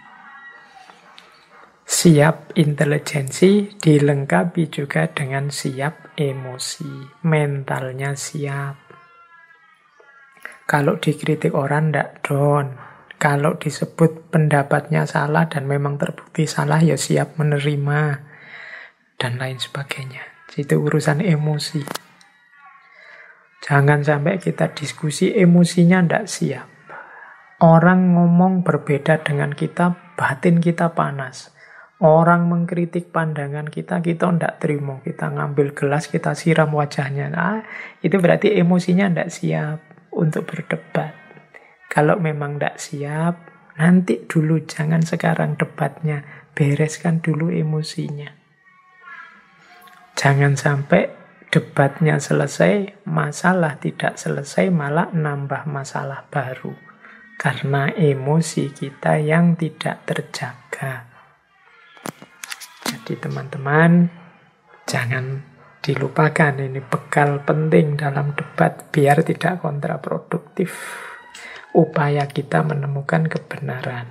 Siap intelijensi dilengkapi juga dengan siap emosi. Mentalnya siap. Kalau dikritik orang ndak down. Kalau disebut pendapatnya salah dan memang terbukti salah, ya siap menerima. Dan lain sebagainya. Itu urusan emosi. Jangan sampai kita diskusi emosinya ndak siap. Orang ngomong berbeda dengan kita, batin kita panas. Orang mengkritik pandangan kita, kita tidak terima. Kita ngambil gelas, kita siram wajahnya. Nah, itu berarti emosinya tidak siap untuk berdebat. Kalau memang tidak siap, nanti dulu, jangan sekarang debatnya. Bereskan dulu emosinya. Jangan sampai debatnya selesai, masalah tidak selesai, malah nambah masalah baru. Karena emosi kita yang tidak terjaga. Jadi teman-teman, jangan dilupakan, ini bekal penting dalam debat biar tidak kontraproduktif upaya kita menemukan kebenaran.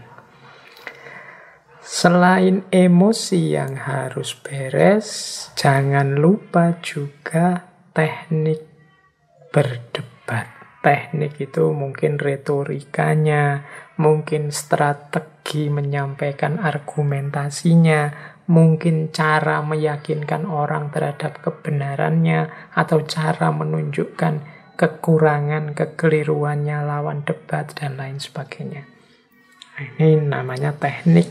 Selain emosi yang harus beres, jangan lupa juga teknik berdebat. Teknik itu mungkin retorikanya, mungkin strategi menyampaikan argumentasinya, mungkin cara meyakinkan orang terhadap kebenarannya, atau cara menunjukkan kekurangan, kekeliruannya lawan debat, dan lain sebagainya. Ini namanya teknik.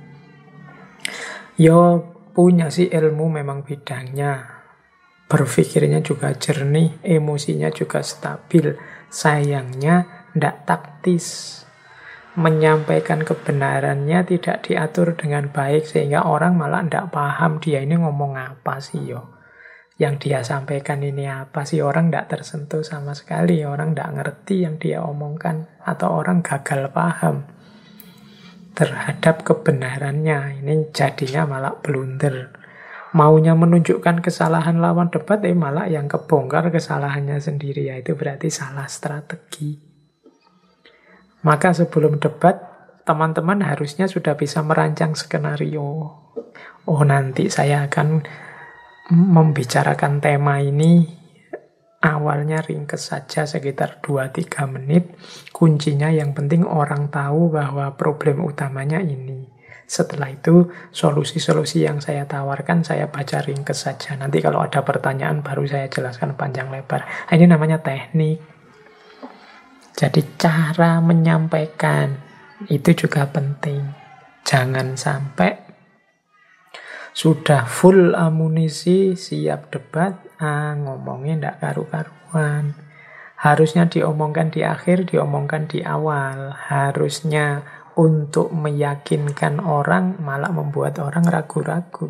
Yo punya sih ilmu memang bidangnya, berpikirnya juga jernih, emosinya juga stabil. Sayangnya ndak taktis. Menyampaikan kebenarannya tidak diatur dengan baik, sehingga orang malah ndak paham dia ini ngomong apa sih yo. Yang dia sampaikan ini apa sih, orang ndak tersentuh sama sekali. Orang ndak ngerti yang dia omongkan, atau orang gagal paham terhadap kebenarannya. Ini jadinya malah blunder. Maunya menunjukkan kesalahan lawan debat, malah yang kebongkar kesalahannya sendiri. Ya, itu berarti salah strategi. Maka sebelum debat, teman-teman harusnya sudah bisa merancang skenario. Oh, nanti saya akan membicarakan tema ini. Awalnya ringkes saja, sekitar 2-3 menit. Kuncinya yang penting orang tahu bahwa problem utamanya ini. Setelah itu, solusi-solusi yang saya tawarkan, saya baca ringkes saja. Nanti kalau ada pertanyaan, baru saya jelaskan panjang lebar. Ini namanya teknik. Jadi cara menyampaikan itu juga penting. Jangan sampai sudah full amunisi, siap debat, ngomongnya tidak karu-karuan. Harusnya diomongkan di akhir, diomongkan di awal. Harusnya untuk meyakinkan orang, malah membuat orang ragu-ragu.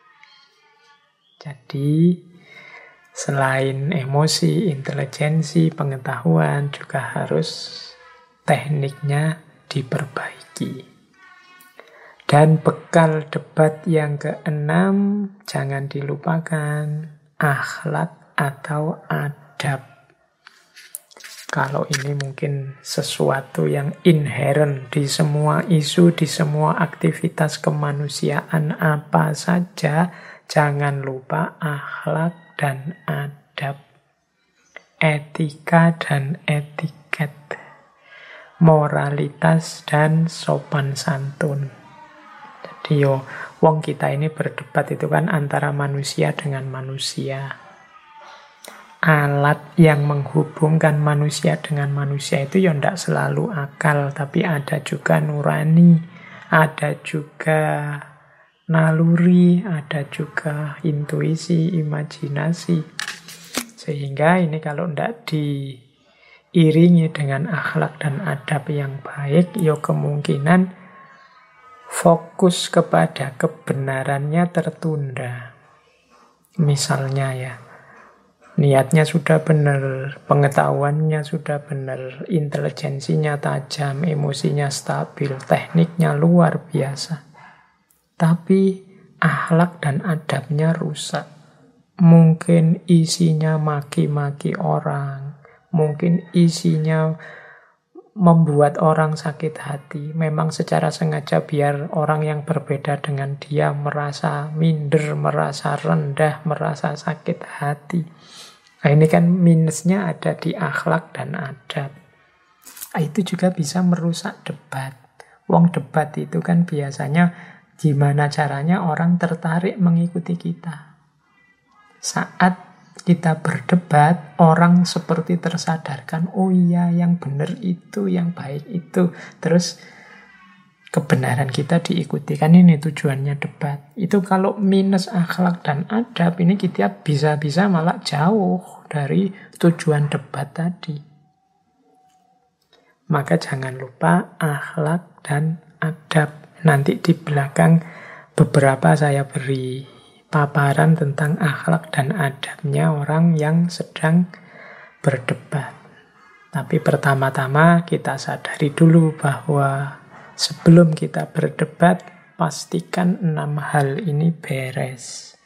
Jadi, selain emosi, intelijensi, pengetahuan, juga harus tekniknya diperbaiki. Dan bekal debat yang keenam, jangan dilupakan, akhlak atau adab. Kalau ini mungkin sesuatu yang inherent di semua isu, di semua aktivitas kemanusiaan apa saja, jangan lupa akhlak dan adab. Etika dan etiket. Moralitas dan sopan santun. Jadi wong kita ini berdebat itu kan antara manusia dengan manusia. Alat yang menghubungkan manusia dengan manusia itu ya tidak selalu akal, tapi ada juga nurani, ada juga naluri, ada juga intuisi, imajinasi. Sehingga ini kalau tidak diiringi dengan akhlak dan adab yang baik, ya kemungkinan fokus kepada kebenarannya tertunda. Misalnya ya, niatnya sudah benar, pengetahuannya sudah benar, intelijensinya tajam, emosinya stabil, tekniknya luar biasa. Tapi akhlak dan adabnya rusak. Mungkin isinya maki-maki orang, mungkin isinya membuat orang sakit hati. Memang secara sengaja biar orang yang berbeda dengan dia merasa minder, merasa rendah, merasa sakit hati. Nah, ini kan minusnya ada di akhlak dan adab. Itu juga bisa merusak debat. Wong debat itu kan biasanya gimana caranya orang tertarik mengikuti kita. Saat kita berdebat, orang seperti tersadarkan, oh iya yang benar itu, yang baik itu. Terus kebenaran kita diikuti. Kan ini tujuannya debat. Itu kalau minus akhlak dan adab, ini kita bisa-bisa malah jauh dari tujuan debat tadi. Maka jangan lupa akhlak dan adab. Nanti di belakang beberapa saya beri paparan tentang akhlak dan adabnya orang yang sedang berdebat. Tapi pertama-tama kita sadari dulu bahwa sebelum kita berdebat, pastikan 6 hal ini beres.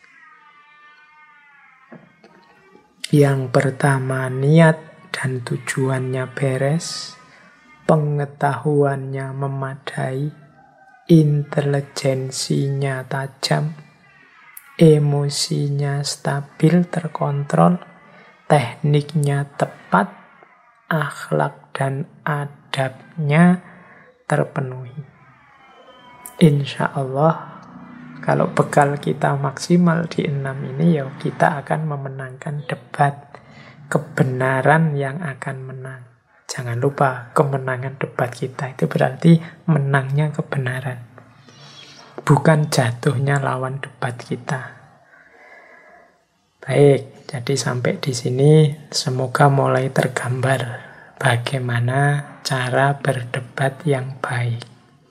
Yang pertama, niat dan tujuannya beres, pengetahuannya memadai, intelijensinya tajam, emosinya stabil, terkontrol, tekniknya tepat, akhlak dan adabnya terpenuhi. Insya Allah, kalau bekal kita maksimal di 6 ini, ya kita akan memenangkan debat. Kebenaran yang akan menang. Jangan lupa, kemenangan debat kita itu berarti menangnya kebenaran. Bukan jatuhnya lawan debat kita. Baik, jadi sampai di sini semoga mulai tergambar bagaimana cara berdebat yang baik.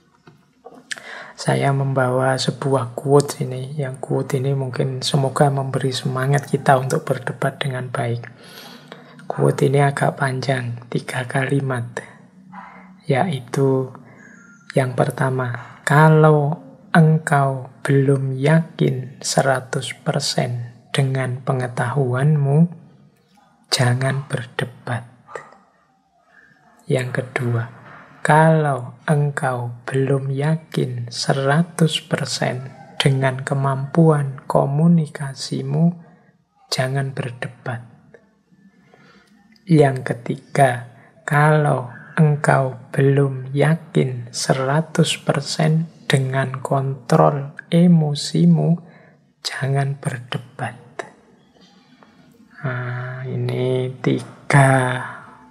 Saya membawa sebuah quote ini. Yang quote ini mungkin semoga memberi semangat kita untuk berdebat dengan baik. Quote ini agak panjang, 3 kalimat. Yaitu yang pertama, kalau engkau belum yakin 100% dengan pengetahuanmu, jangan berdebat. Yang kedua, kalau engkau belum yakin 100% dengan kemampuan komunikasimu, jangan berdebat. Yang ketiga, kalau engkau belum yakin 100% dengan kontrol emosimu, jangan berdebat. Nah, ini 3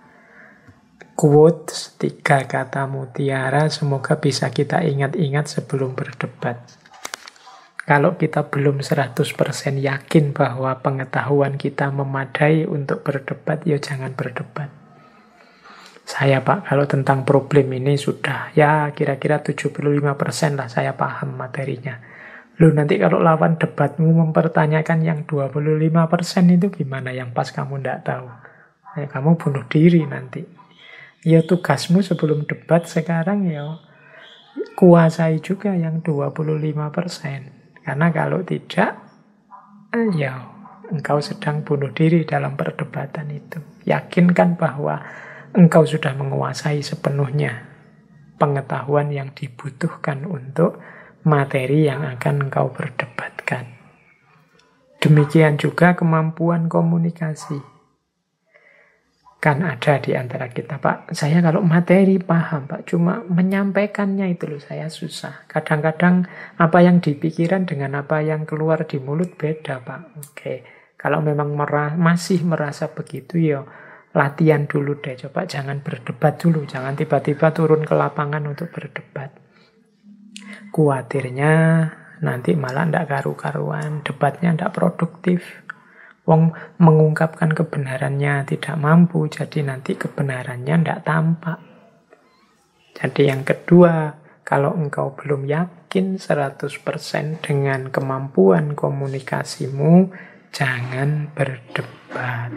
quotes, 3 kata mutiara, semoga bisa kita ingat-ingat sebelum berdebat. Kalau kita belum 100% yakin bahwa pengetahuan kita memadai untuk berdebat, ya jangan berdebat. Saya Pak, kalau tentang problem ini sudah ya kira-kira 75% lah saya paham materinya. Loh nanti kalau lawan debatmu mempertanyakan yang 25% itu gimana, yang pas kamu ndak tahu? Ya, kamu bunuh diri nanti. Ya tugasmu sebelum debat sekarang ya kuasai juga yang 25%. Karena kalau tidak, ya engkau sedang bunuh diri dalam perdebatan itu. Yakinkan bahwa engkau sudah menguasai sepenuhnya pengetahuan yang dibutuhkan untuk materi yang akan engkau perdebatkan. Demikian juga kemampuan komunikasi. Kan ada di antara kita, Pak, saya kalau materi paham, Pak, cuma menyampaikannya itu loh saya susah. Kadang-kadang apa yang dipikiran dengan apa yang keluar di mulut beda, Pak. Oke, kalau memang masih merasa begitu, ya latihan dulu deh. Coba jangan berdebat dulu, jangan tiba-tiba turun ke lapangan untuk berdebat. Kuatirnya nanti malah ndak karu-karuan, debatnya ndak produktif. Wong mengungkapkan kebenarannya tidak mampu, jadi nanti kebenarannya ndak tampak. Jadi yang kedua, kalau engkau belum yakin 100% dengan kemampuan komunikasimu, jangan berdebat.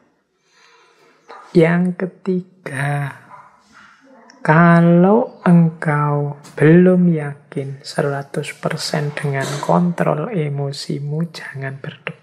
Yang ketiga, kalau engkau belum yakin 100% dengan kontrol emosimu, jangan berdebat.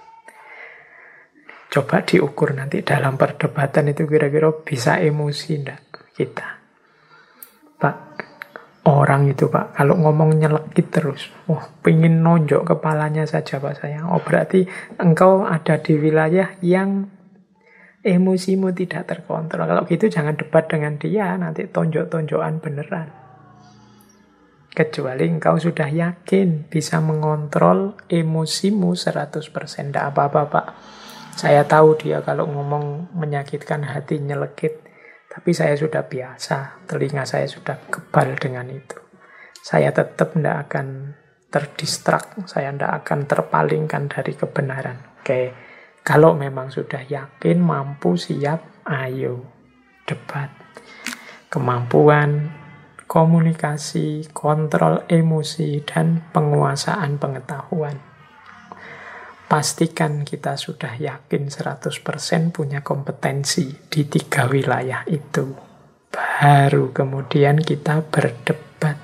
Coba diukur nanti dalam perdebatan itu kira-kira bisa emosi enggak kita. Pak, orang itu Pak, kalau ngomong nyelekit terus, pengen nonjok kepalanya saja Pak saya. Oh berarti engkau ada di wilayah yang emosimu tidak terkontrol. Kalau gitu jangan debat dengan dia, nanti tonjok-tonjokan beneran. Kecuali engkau sudah yakin bisa mengontrol emosimu 100%. Enggak apa-apa Pak. Saya tahu dia kalau ngomong menyakitkan hati, nyelekit, tapi saya sudah biasa, telinga saya sudah kebal dengan itu. Saya tetap tidak akan terdistrak, saya tidak akan terpalingkan dari kebenaran. Oke, kalau memang sudah yakin, mampu, siap, ayo debat. Kemampuan komunikasi, kontrol emosi, dan penguasaan pengetahuan. Pastikan kita sudah yakin 100% punya kompetensi di 3 wilayah itu. Baru kemudian kita berdebat.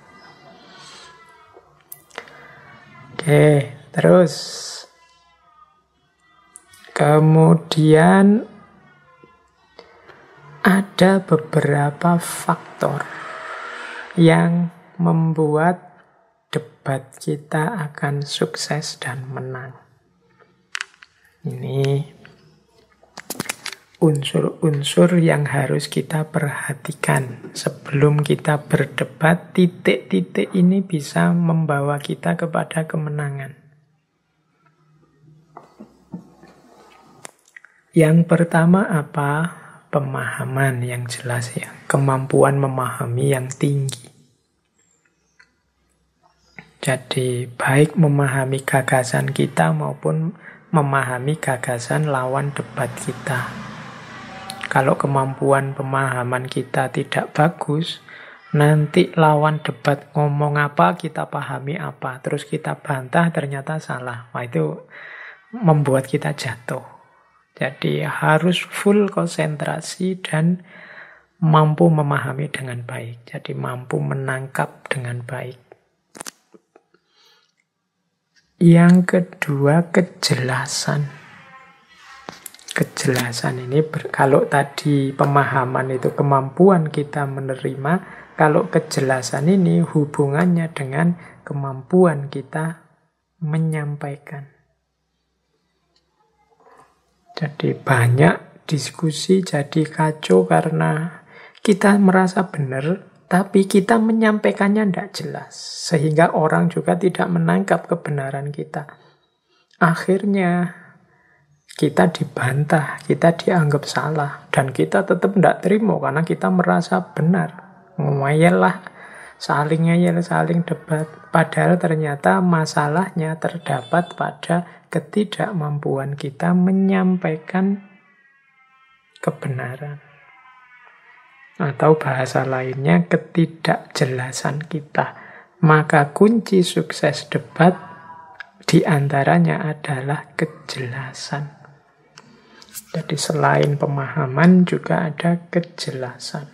Oke, terus. Kemudian ada beberapa faktor yang membuat debat kita akan sukses dan menang. Ini unsur-unsur yang harus kita perhatikan sebelum kita berdebat. Titik-titik ini bisa membawa kita kepada kemenangan. Yang pertama apa? Pemahaman yang jelas ya. Kemampuan memahami yang tinggi. Jadi baik memahami gagasan kita maupun memahami gagasan lawan debat kita. Kalau kemampuan pemahaman kita tidak bagus, nanti lawan debat ngomong apa, kita pahami apa. Terus kita bantah, ternyata salah. Wah, itu membuat kita jatuh. Jadi harus full konsentrasi dan mampu memahami dengan baik. Jadi mampu menangkap dengan baik. Yang kedua, kejelasan. Kejelasan ini, kalau tadi pemahaman itu kemampuan kita menerima, kalau kejelasan ini hubungannya dengan kemampuan kita menyampaikan. Jadi banyak diskusi jadi kacau karena kita merasa benar, tapi kita menyampaikannya tidak jelas. Sehingga orang juga tidak menangkap kebenaran kita. Akhirnya kita dibantah, kita dianggap salah. Dan kita tetap tidak terima karena kita merasa benar. Ngeyel lah, saling ngeyel, saling debat. Padahal ternyata masalahnya terdapat pada ketidakmampuan kita menyampaikan kebenaran. Atau bahasa lainnya, ketidakjelasan kita. Maka kunci sukses debat diantaranya adalah kejelasan. Jadi selain pemahaman juga ada kejelasan.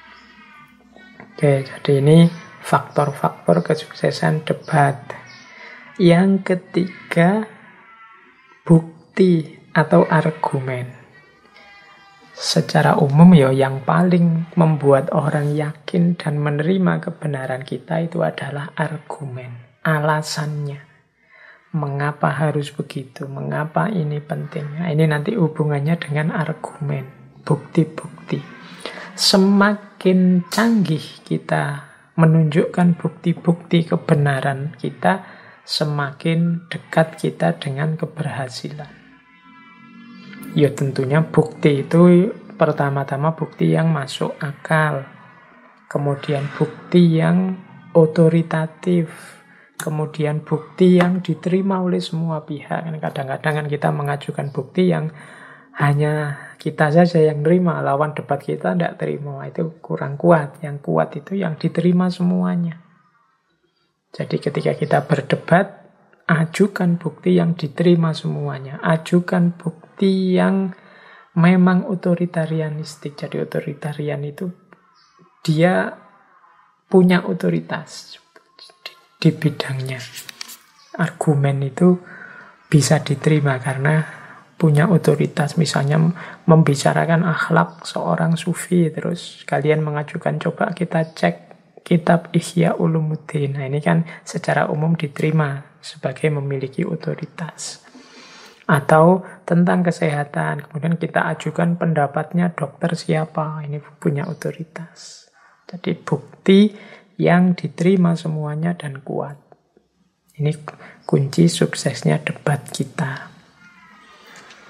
Oke, jadi ini faktor-faktor kesuksesan debat. Yang ketiga, bukti atau argumen. Secara umum ya yang paling membuat orang yakin dan menerima kebenaran kita itu adalah argumen, alasannya. Mengapa harus begitu? Mengapa ini penting? Nah, ini nanti hubungannya dengan argumen, bukti-bukti. Semakin canggih kita menunjukkan bukti-bukti kebenaran kita, semakin dekat kita dengan keberhasilan. Ya tentunya bukti itu pertama-tama bukti yang masuk akal. Kemudian bukti yang otoritatif. Kemudian bukti yang diterima oleh semua pihak. Kadang-kadang kan kita mengajukan bukti yang hanya kita saja yang terima, lawan debat kita tidak terima. Itu kurang kuat. Yang kuat itu yang diterima semuanya. Jadi ketika kita berdebat, ajukan bukti yang diterima semuanya. Ajukan bukti yang memang otoritarianistik. Jadi otoritarian itu dia punya otoritas di bidangnya. Argumen itu bisa diterima karena punya otoritas. Misalnya membicarakan akhlak seorang sufi, terus kalian mengajukan, coba kita cek kitab Ihya Ulumuddin. Nah, ini kan secara umum diterima sebagai memiliki otoritas. Atau tentang kesehatan, kemudian kita ajukan pendapatnya dokter siapa, ini punya otoritas. Jadi bukti yang diterima semuanya dan kuat. Ini kunci suksesnya debat kita.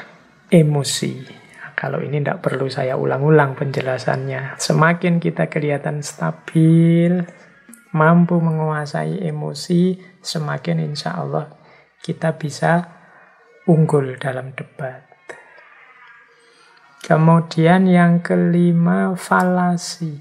emosi. Kalau ini tidak perlu saya ulang-ulang penjelasannya. Semakin kita kelihatan stabil, mampu menguasai emosi, semakin insya Allah kita bisa unggul dalam debat. Kemudian yang kelima, falasi.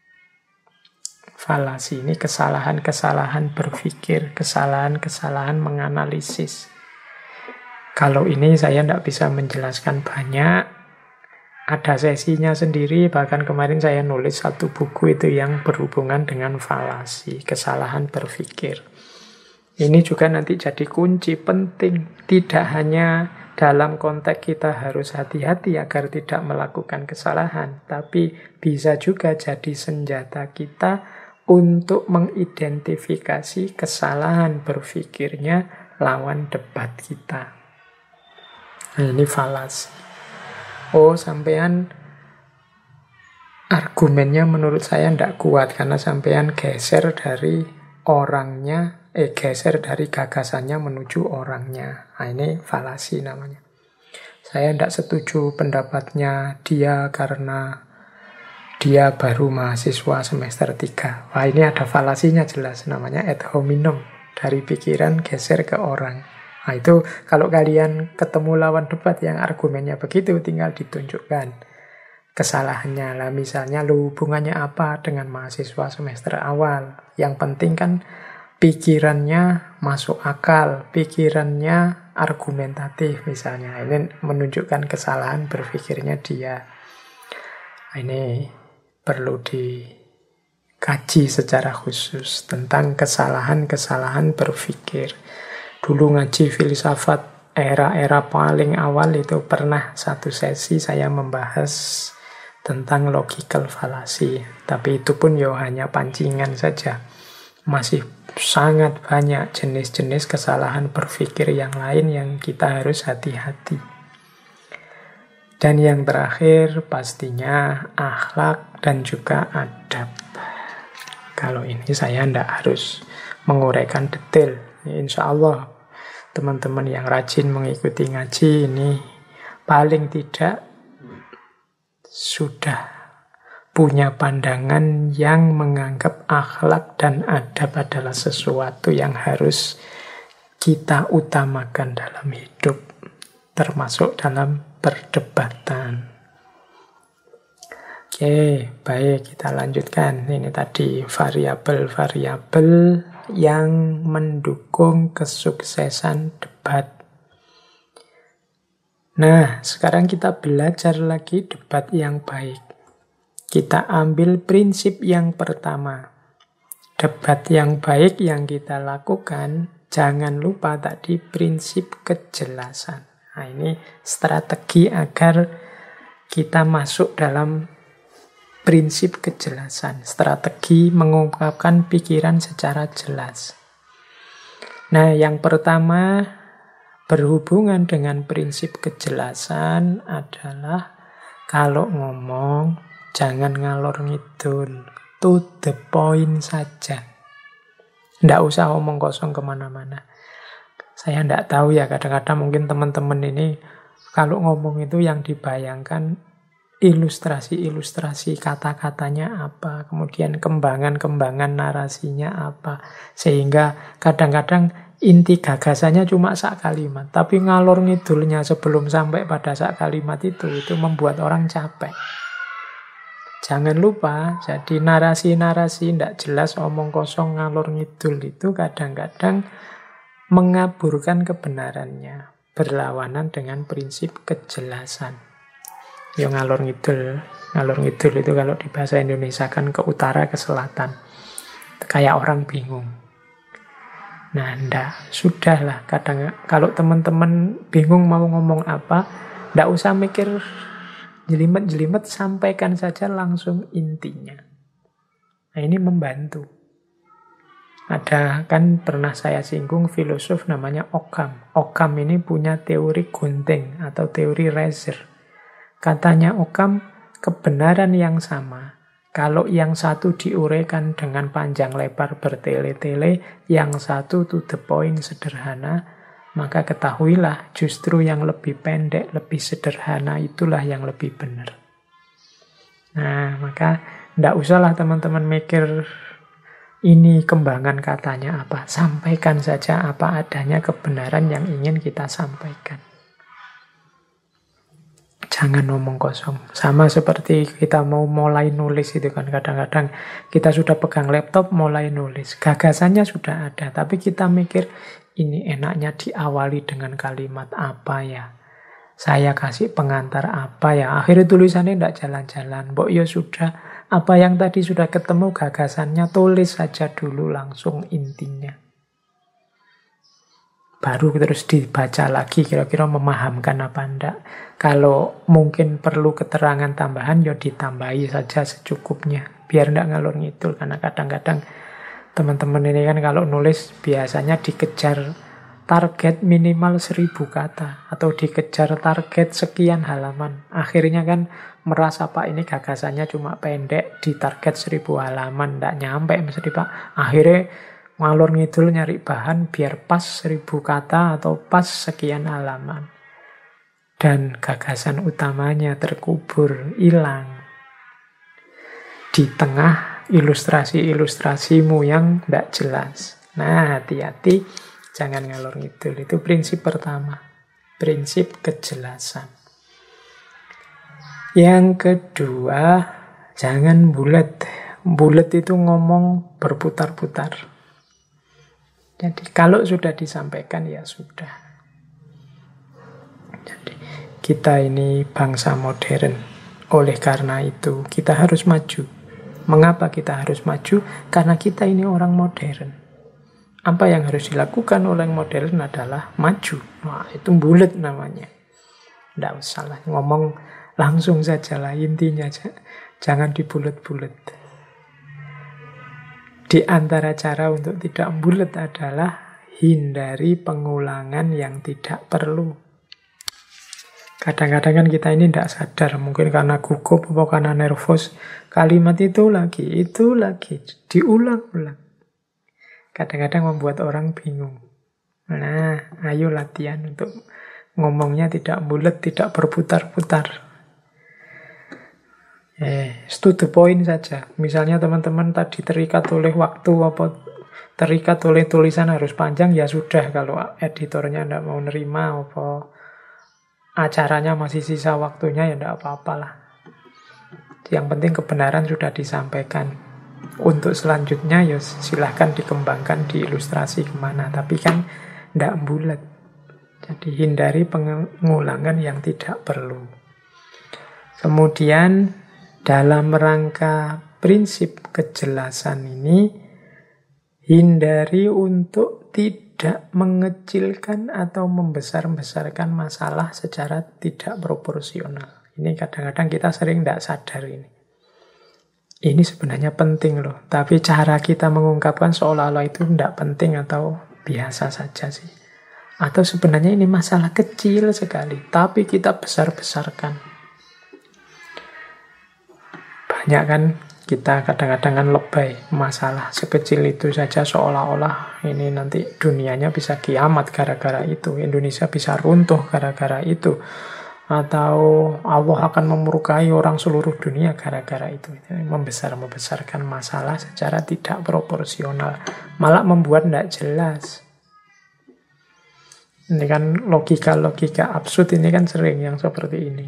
Falasi ini kesalahan-kesalahan berpikir, kesalahan-kesalahan menganalisis. Kalau ini saya tidak bisa menjelaskan banyak. Ada sesinya sendiri, bahkan kemarin saya nulis satu buku itu yang berhubungan dengan falasi, kesalahan berpikir. Ini juga nanti jadi kunci penting. Tidak hanya dalam konteks kita harus hati-hati agar tidak melakukan kesalahan, tapi bisa juga jadi senjata kita untuk mengidentifikasi kesalahan berpikirnya lawan debat kita. Nah, ini falasi. Oh, sampean argumennya menurut saya tidak kuat karena sampean geser dari orangnya, geser dari gagasannya menuju orangnya. Nah, ini falasi namanya. Saya tidak setuju pendapatnya dia karena dia baru mahasiswa semester 3. Wah, ini ada falasinya jelas, namanya ad hominem. Dari pikiran geser ke orang. Nah, itu kalau kalian ketemu lawan debat yang argumennya begitu, tinggal ditunjukkan kesalahannya. Lah, misalnya hubungannya apa dengan mahasiswa semester awal? Yang penting kan pikirannya masuk akal, pikirannya argumentatif misalnya. Ini menunjukkan kesalahan berpikirnya dia. Ini perlu dikaji secara khusus tentang kesalahan-kesalahan berpikir. Dulu ngaji filsafat era-era paling awal itu pernah satu sesi saya membahas tentang logical fallacy. Tapi itu pun ya hanya pancingan saja. Masih sangat banyak jenis-jenis kesalahan berpikir yang lain yang kita harus hati-hati. Dan yang terakhir pastinya akhlak dan juga adab. Kalau ini saya tidak harus menguraikan detail. Insya Allah teman-teman yang rajin mengikuti ngaji ini paling tidak sudah punya pandangan yang menganggap akhlak dan adab adalah sesuatu yang harus kita utamakan dalam hidup, termasuk dalam perdebatan. Oke, baik, kita lanjutkan. Ini tadi variabel-variabel yang mendukung kesuksesan debat. Nah, sekarang kita belajar lagi debat yang baik. Kita ambil prinsip yang pertama. Debat yang baik yang kita lakukan, jangan lupa tadi prinsip kejelasan. Nah, ini strategi agar kita masuk dalam prinsip kejelasan, strategi mengungkapkan pikiran secara jelas. Nah, yang pertama berhubungan dengan prinsip kejelasan adalah kalau ngomong jangan ngalor ngidul, to the point saja. Nggak usah omong kosong kemana-mana. Saya nggak tahu ya, kadang-kadang mungkin teman-teman ini kalau ngomong itu yang dibayangkan ilustrasi-ilustrasi kata-katanya apa, kemudian kembangan-kembangan narasinya apa, sehingga kadang-kadang inti gagasannya cuma sak kalimat, tapi ngalor ngidulnya sebelum sampai pada sak kalimat itu membuat orang capek. Jangan lupa, jadi narasi-narasi tidak jelas, omong kosong, ngalor ngidul itu kadang-kadang mengaburkan kebenarannya, berlawanan dengan prinsip kejelasan. Ya ngalor ngidul itu kalau di bahasa Indonesia kan ke utara ke selatan, kayak orang bingung. Nah, sudahlah. Kadang kalau teman-teman bingung mau ngomong apa, ndak usah mikir jelimet-jelimet, sampaikan saja langsung intinya. Nah, ini membantu. Ada kan pernah saya singgung filosof namanya Occam. Occam ini punya teori gunting atau teori Razer. Katanya Occam, kebenaran yang sama. Kalau yang satu diuraikan dengan panjang lebar bertele-tele, yang satu to the point sederhana, maka ketahuilah justru yang lebih pendek, lebih sederhana itulah yang lebih benar. Nah, maka tidak usahlah teman-teman mikir ini kembangan katanya apa. Sampaikan saja apa adanya kebenaran yang ingin kita sampaikan. Jangan ngomong kosong. Sama seperti kita mau mulai nulis itu kan. Kadang-kadang kita sudah pegang laptop mulai nulis. Gagasannya sudah ada. Tapi kita mikir ini enaknya diawali dengan kalimat apa ya. Saya kasih pengantar apa ya. Akhirnya tulisannya tidak jalan-jalan. Mbok ya sudah. Apa yang tadi sudah ketemu gagasannya, tulis saja dulu langsung intinya. Baru terus dibaca lagi kira-kira memahamkan apa enggak. Kalau mungkin perlu keterangan tambahan, ya ditambahi saja secukupnya. Biar enggak ngalur ngidul. Karena kadang-kadang teman-teman ini kan kalau nulis biasanya dikejar target minimal 1000 kata. Atau dikejar target sekian halaman. Akhirnya kan merasa Pak ini gagasannya cuma pendek, di target 1000 halaman, enggak nyampe mesti Pak. Akhirnya ngalur ngidul nyari bahan biar pas 1000 kata atau pas sekian halaman. Dan gagasan utamanya terkubur, hilang. Di tengah ilustrasi-ilustrasimu yang tidak jelas. Nah, hati-hati, jangan ngalur ngidul. Itu prinsip pertama. Prinsip kejelasan. Yang kedua, jangan bulet. Bulet itu ngomong berputar-putar. Jadi kalau sudah disampaikan ya sudah. Jadi kita ini bangsa modern. Oleh karena itu kita harus maju. Mengapa kita harus maju? Karena kita ini orang modern. Apa yang harus dilakukan oleh orang modern adalah maju. Wah, itu bulet namanya. Tidak usah lah ngomong langsung saja lah intinya. Jangan dibulet-bulet. Di antara cara untuk tidak bulet adalah hindari pengulangan yang tidak perlu. Kadang-kadang kan kita ini tidak sadar, mungkin karena gugup atau karena nervous, kalimat itu lagi, diulang-ulang. Kadang-kadang membuat orang bingung. Nah, ayo latihan untuk ngomongnya tidak bulet, tidak berputar-putar. To the point saja. Misalnya teman-teman tadi terikat oleh waktu apa terikat oleh tulisan harus panjang, ya sudah. Kalau editornya tidak mau nerima apa acaranya masih sisa waktunya, ya tidak apa-apalah. Yang penting kebenaran sudah disampaikan. Untuk selanjutnya ya silahkan dikembangkan di ilustrasi kemana. Tapi kan tidak bulat. Jadi hindari pengulangan yang tidak perlu. Kemudian dalam rangka prinsip kejelasan ini, hindari untuk tidak mengecilkan atau membesar-besarkan masalah secara tidak proporsional. Ini kadang-kadang kita sering tidak sadar ini. Ini sebenarnya penting loh, tapi cara kita mengungkapkan seolah-olah itu tidak penting atau biasa saja sih. Atau sebenarnya ini masalah kecil sekali, tapi kita besar-besarkan. Banyak kan kita kadang-kadang kan lebay, masalah sekecil itu saja seolah-olah ini nanti dunianya bisa kiamat gara-gara itu, Indonesia bisa runtuh gara-gara itu, atau Allah akan memurkai orang seluruh dunia gara-gara itu. Membesar-membesarkan masalah secara tidak proporsional, malah membuat tidak jelas. Ini kan logika-logika absurd ini kan sering yang seperti ini.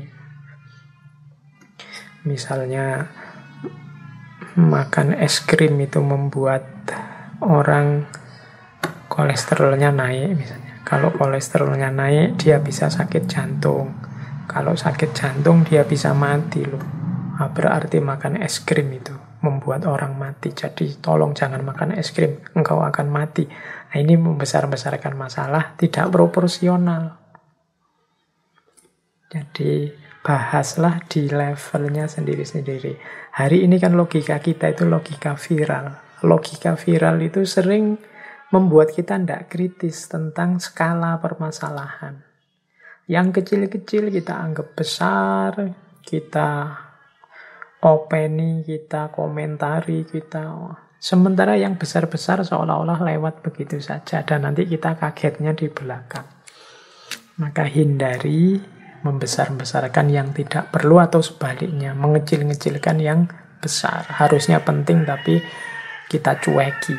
Misalnya makan es krim itu membuat orang kolesterolnya naik misalnya. Kalau kolesterolnya naik, dia bisa sakit jantung. Kalau sakit jantung, dia bisa mati loh. Nah, berarti makan es krim itu membuat orang mati. Jadi tolong jangan makan es krim, engkau akan mati. Nah, ini membesar-besarkan masalah, tidak proporsional. Jadi bahaslah di levelnya sendiri-sendiri. Hari ini kan logika kita itu logika viral. Logika viral itu sering membuat kita tidak kritis tentang skala permasalahan. Yang kecil-kecil kita anggap besar, kita opini, kita komentari, kita Sementara yang besar-besar seolah-olah lewat begitu saja dan nanti kita kagetnya di belakang. Maka hindari membesar-besarkan yang tidak perlu atau sebaliknya, mengecil-ngecilkan yang besar. Harusnya penting tapi kita cueki.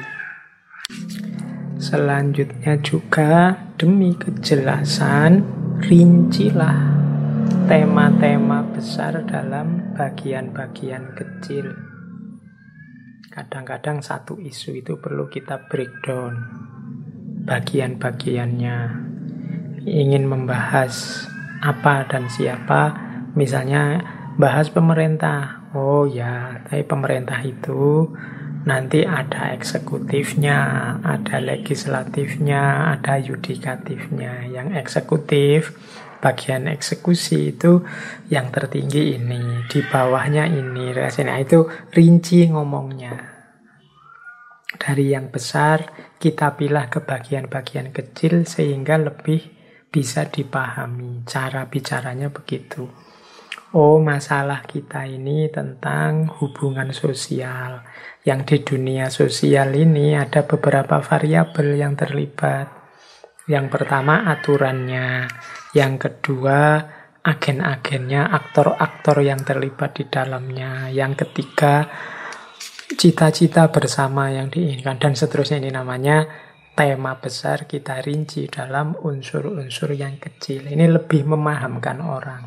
Selanjutnya juga demi kejelasan, rincilah tema-tema besar dalam bagian-bagian kecil. Kadang-kadang satu isu itu perlu kita breakdown bagian-bagiannya. Ingin membahas apa dan siapa, misalnya bahas pemerintah. Oh ya, tapi pemerintah itu nanti ada eksekutifnya, ada legislatifnya, ada yudikatifnya. Yang eksekutif, bagian eksekusi itu yang tertinggi ini, di bawahnya ini, nah itu rinci ngomongnya. Dari yang besar kita pilah ke bagian-bagian kecil sehingga lebih bisa dipahami. Cara bicaranya begitu. Oh, masalah kita ini tentang hubungan sosial. Yang di dunia sosial ini ada beberapa variabel yang terlibat. Yang pertama aturannya. Yang kedua agen-agennya, aktor-aktor yang terlibat di dalamnya. Yang ketiga cita-cita bersama yang diinginkan. Dan seterusnya, ini namanya tema besar kita rinci dalam unsur-unsur yang kecil. Ini lebih memahamkan orang.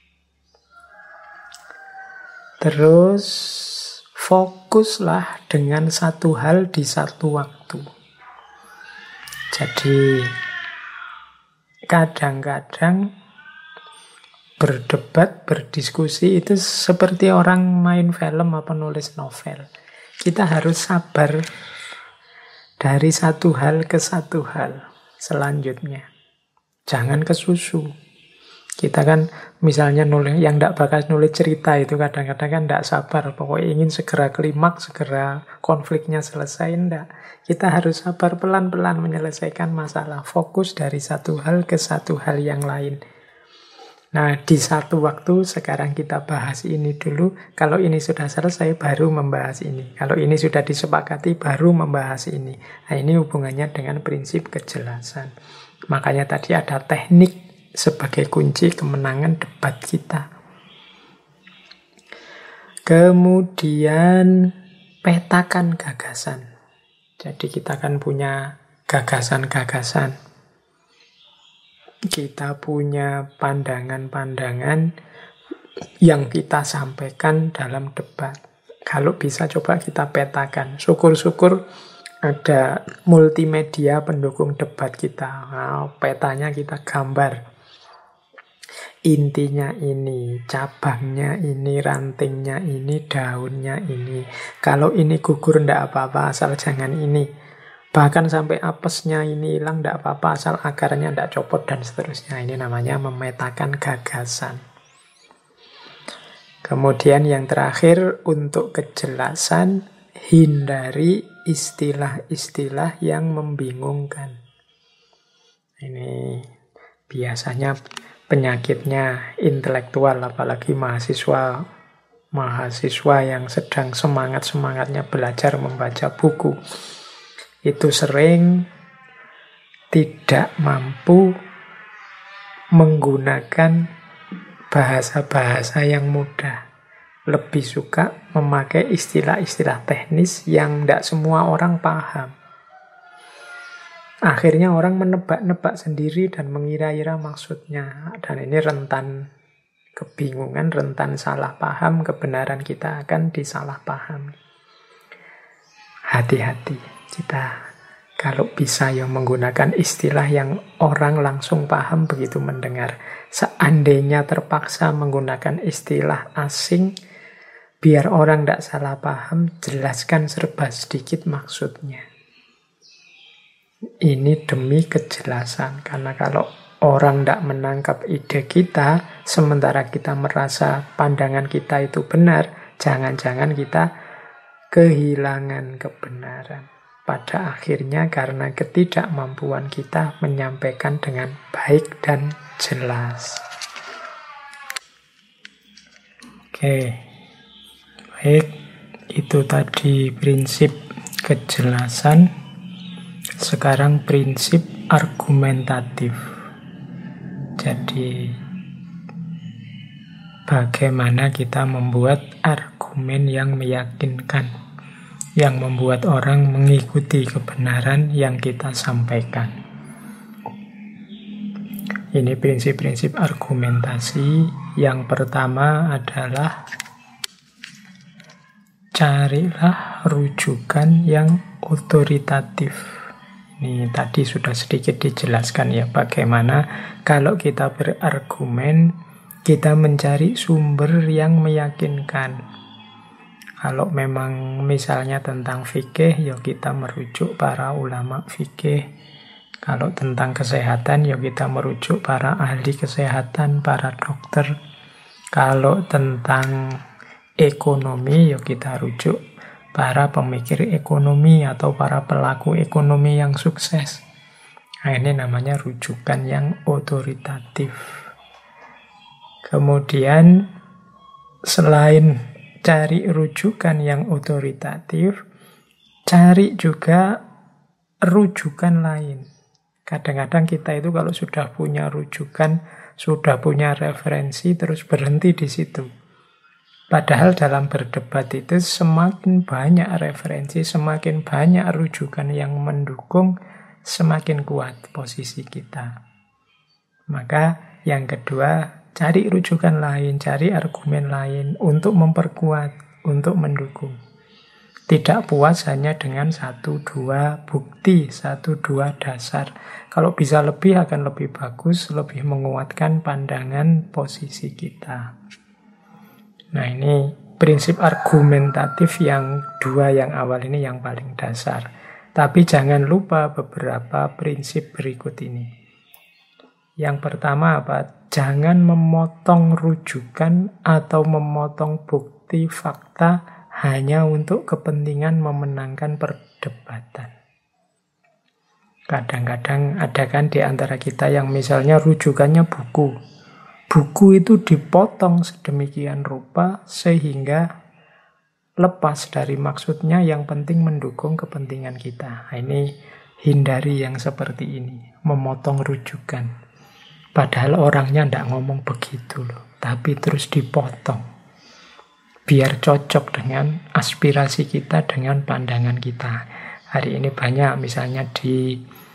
Terus fokuslah dengan satu hal di satu waktu. Jadi kadang-kadang berdebat, berdiskusi itu seperti orang main film apa nulis novel. Kita harus sabar dari satu hal ke satu hal selanjutnya. Jangan kesusu. Kita kan misalnya nulis, yang tidak bakal nulis cerita itu kadang-kadang kan tidak sabar. Pokoknya ingin segera klimaks, segera konfliknya selesai. Tidak. Kita harus sabar pelan-pelan menyelesaikan masalah. Fokus dari satu hal ke satu hal yang lain. Nah, di satu waktu sekarang kita bahas ini dulu. Kalau ini sudah selesai, baru membahas ini. Kalau ini sudah disepakati, baru membahas ini. Nah, ini hubungannya dengan prinsip kejelasan. Makanya tadi ada teknik sebagai kunci kemenangan debat kita. Kemudian petakan gagasan. Jadi kita kan punya gagasan-gagasan. Kita punya pandangan-pandangan yang kita sampaikan dalam debat. Kalau bisa coba kita petakan. Syukur-syukur ada multimedia pendukung debat kita. Nah, petanya kita gambar. Intinya ini, cabangnya ini, rantingnya ini, daunnya ini. Kalau ini gugur ndak apa-apa, asal jangan ini. Bahkan sampai apesnya ini hilang ndak apa-apa, asal akarnya ndak copot dan seterusnya. Ini namanya memetakan gagasan. Kemudian yang terakhir, untuk kejelasan, hindari istilah-istilah yang membingungkan. Ini biasanya penyakitnya intelektual, apalagi mahasiswa yang sedang semangat-semangatnya belajar membaca buku. Itu sering tidak mampu menggunakan bahasa-bahasa yang mudah. Lebih suka memakai istilah-istilah teknis yang tidak semua orang paham. Akhirnya orang menebak-nebak sendiri dan mengira-ira maksudnya. Dan ini rentan kebingungan, rentan salah paham, kebenaran kita akan disalahpahami. Hati-hati kita kalau bisa ya menggunakan istilah yang orang langsung paham begitu mendengar. Seandainya terpaksa menggunakan istilah asing, biar orang tidak salah paham, jelaskan serba sedikit maksudnya. Ini demi kejelasan, karena kalau orang tidak menangkap ide kita, sementara kita merasa pandangan kita itu benar, jangan-jangan kita kehilangan kebenaran. Pada akhirnya karena ketidakmampuan kita menyampaikan dengan baik dan jelas. Oke, baik, itu tadi prinsip kejelasan. Sekarang prinsip argumentatif. Jadi bagaimana kita membuat argumen yang meyakinkan, yang membuat orang mengikuti kebenaran yang kita sampaikan. Ini prinsip-prinsip argumentasi. Yang pertama adalah carilah rujukan yang otoritatif. Ini tadi sudah sedikit dijelaskan ya, bagaimana kalau kita berargumen, kita mencari sumber yang meyakinkan. Kalau memang misalnya tentang fikih, ya kita merujuk para ulama fikih. Kalau tentang kesehatan, ya kita merujuk para ahli kesehatan, para dokter. Kalau tentang ekonomi, ya kita rujuk para pemikir ekonomi atau para pelaku ekonomi yang sukses. Nah, ini namanya rujukan yang otoritatif. Kemudian, selain cari rujukan yang otoritatif, cari juga rujukan lain. Kadang-kadang kita itu kalau sudah punya rujukan, sudah punya referensi, terus berhenti di situ. Padahal dalam berdebat itu semakin banyak referensi, semakin banyak rujukan yang mendukung, semakin kuat posisi kita. Maka yang kedua, cari rujukan lain, cari argumen lain untuk memperkuat, untuk mendukung. Tidak puas hanya dengan 1-2 bukti, 1-2 dasar. Kalau bisa lebih akan lebih bagus, lebih menguatkan pandangan posisi kita. Nah, ini prinsip argumentatif yang dua yang awal ini yang paling dasar. Tapi jangan lupa beberapa prinsip berikut ini. Yang pertama apa? Jangan memotong rujukan atau memotong bukti fakta hanya untuk kepentingan memenangkan perdebatan. Kadang-kadang ada kan di antara kita yang misalnya rujukannya buku. Buku itu dipotong sedemikian rupa sehingga lepas dari maksudnya, yang penting mendukung kepentingan kita. Nah, ini hindari yang seperti ini, memotong rujukan. Padahal orangnya tidak ngomong begitu loh, tapi terus dipotong. Biar cocok dengan aspirasi kita, dengan pandangan kita. Hari ini banyak misalnya di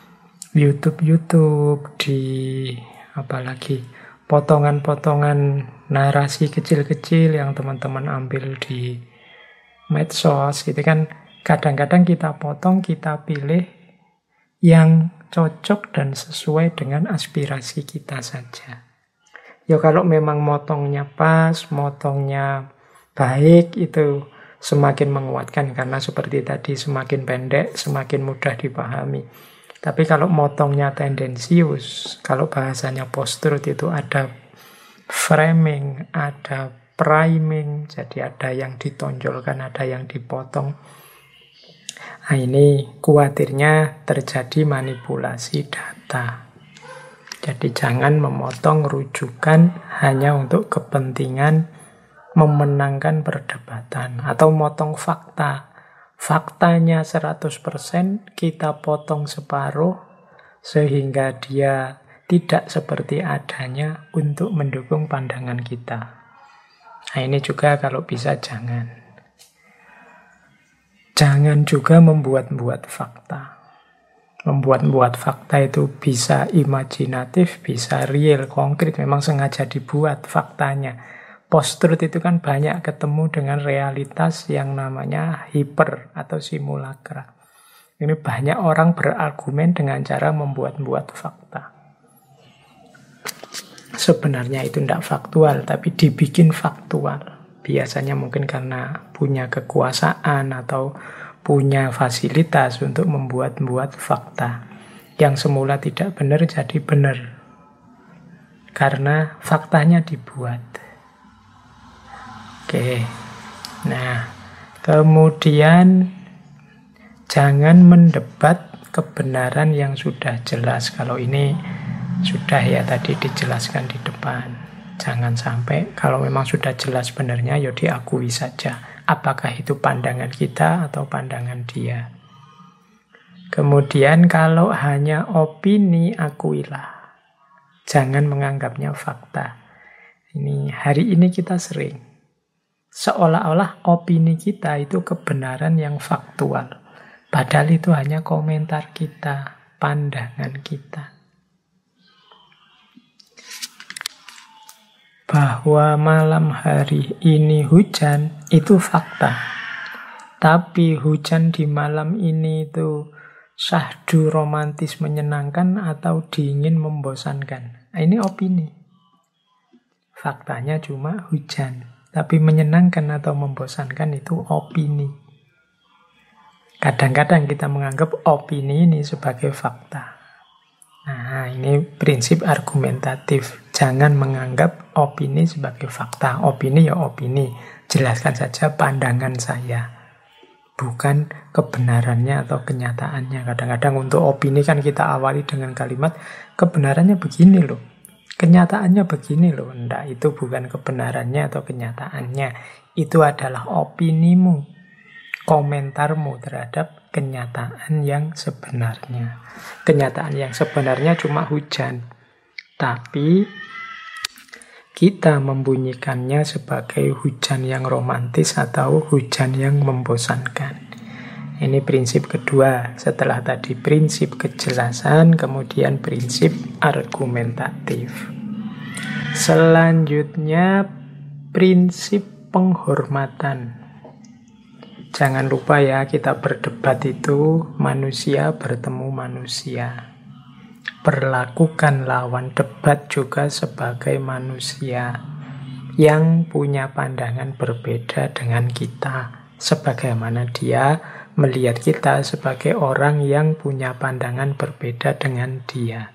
YouTube, di apalagi potongan-potongan narasi kecil-kecil yang teman-teman ambil di medsos. Itu kan kadang-kadang kita potong, kita pilih yang cocok dan sesuai dengan aspirasi kita saja. Ya kalau memang motongnya pas, motongnya baik, itu semakin menguatkan karena seperti tadi semakin pendek, semakin mudah dipahami. Tapi kalau motongnya tendensius, kalau bahasanya post-truth itu ada framing, ada priming, jadi ada yang ditonjolkan, ada yang dipotong. Nah, ini khawatirnya terjadi manipulasi data. Jadi jangan memotong rujukan hanya untuk kepentingan memenangkan perdebatan, atau motong fakta. Faktanya 100%, kita potong separuh sehingga dia tidak seperti adanya untuk mendukung pandangan kita. Nah, ini juga kalau bisa jangan. Jangan juga membuat-buat fakta. Membuat-buat fakta itu bisa imajinatif, bisa real, konkret, memang sengaja dibuat faktanya. Post-truth itu kan banyak ketemu dengan realitas yang namanya hiper atau simulakra. Ini banyak orang berargumen dengan cara membuat-buat fakta. Sebenarnya itu tidak faktual, tapi dibikin faktual. Biasanya mungkin karena punya kekuasaan atau punya fasilitas untuk membuat-buat fakta. Yang semula tidak benar jadi benar. Karena faktanya dibuat. Oke, nah kemudian jangan mendebat kebenaran yang sudah jelas. Kalau ini sudah ya tadi dijelaskan di depan. Jangan sampai kalau memang sudah jelas benarnya ya diakui saja. Apakah itu pandangan kita atau pandangan dia. Kemudian kalau hanya opini, akuilah. Jangan menganggapnya fakta. Hari ini kita sering. Seolah-olah opini kita itu kebenaran yang faktual. Padahal itu hanya komentar kita, pandangan kita. Bahwa malam hari ini hujan, itu fakta. Tapi hujan di malam ini itu syahdu romantis menyenangkan atau dingin membosankan. Ini opini. Faktanya cuma hujan. Tapi menyenangkan atau membosankan itu opini. Kadang-kadang kita menganggap opini ini sebagai fakta. Nah, ini prinsip argumentatif. Jangan menganggap opini sebagai fakta. Opini ya opini. Jelaskan saja pandangan saya. Bukan kebenarannya atau kenyataannya. Kadang-kadang untuk opini kan kita awali dengan kalimat, kebenarannya begini loh. Kenyataannya begini loh. Enggak, itu bukan kebenarannya atau kenyataannya. Itu adalah opinimu, komentarmu terhadap kenyataan yang sebenarnya. Kenyataan yang sebenarnya cuma hujan. Tapi kita membunyikannya sebagai hujan yang romantis atau hujan yang membosankan. Ini prinsip kedua. Setelah tadi prinsip kejelasan, kemudian prinsip argumentatif. Selanjutnya prinsip penghormatan. Jangan lupa ya, kita berdebat itu manusia bertemu manusia. Perlakukan lawan debat juga sebagai manusia yang punya pandangan berbeda dengan kita. Sebagaimana dia melihat kita sebagai orang yang punya pandangan berbeda dengan dia.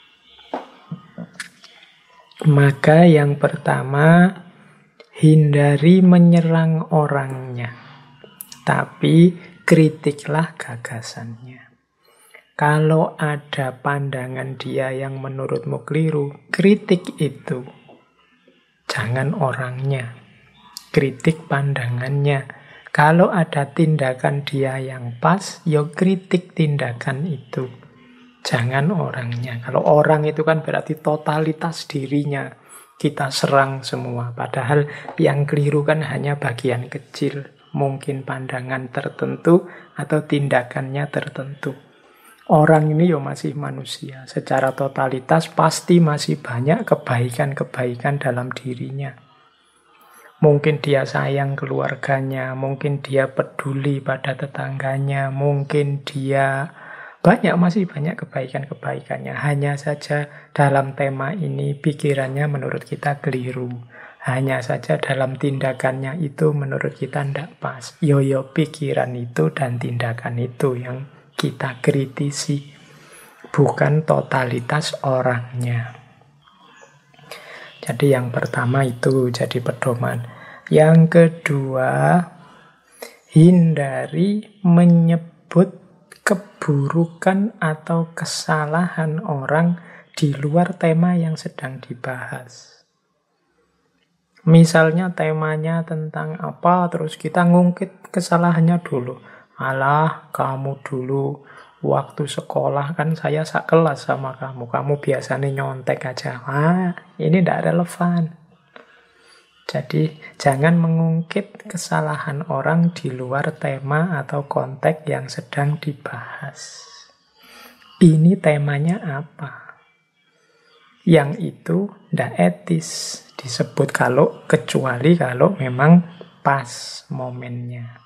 Maka yang pertama, hindari menyerang orangnya. Tapi kritiklah gagasannya. Kalau ada pandangan dia yang menurutmu keliru, kritik itu. Jangan orangnya. Kritik pandangannya. Kalau ada tindakan dia yang pas, ya kritik tindakan itu. Jangan orangnya. Kalau orang itu kan berarti totalitas dirinya. Kita serang semua. Padahal yang keliru kan hanya bagian kecil. Mungkin pandangan tertentu atau tindakannya tertentu. Orang ini ya masih manusia. Secara totalitas pasti masih banyak kebaikan-kebaikan dalam dirinya. Mungkin dia sayang keluarganya, mungkin dia peduli pada tetangganya, mungkin dia masih banyak kebaikan-kebaikannya. Hanya saja dalam tema ini pikirannya menurut kita keliru. Hanya saja dalam tindakannya itu menurut kita tidak pas. Yo pikiran itu dan tindakan itu yang kita kritisi, bukan totalitas orangnya. Jadi yang pertama itu jadi pedoman. Yang kedua, hindari menyebut keburukan atau kesalahan orang di luar tema yang sedang dibahas. Misalnya temanya tentang apa, terus kita ngungkit kesalahannya dulu. Alah, kamu dulu waktu sekolah kan saya sekelas sama kamu. Kamu biasanya nyontek aja. Ini tidak relevan. Jadi jangan mengungkit kesalahan orang di luar tema atau konteks yang sedang dibahas. Ini temanya apa? Yang itu tidak etis disebut kecuali kalau memang pas momennya.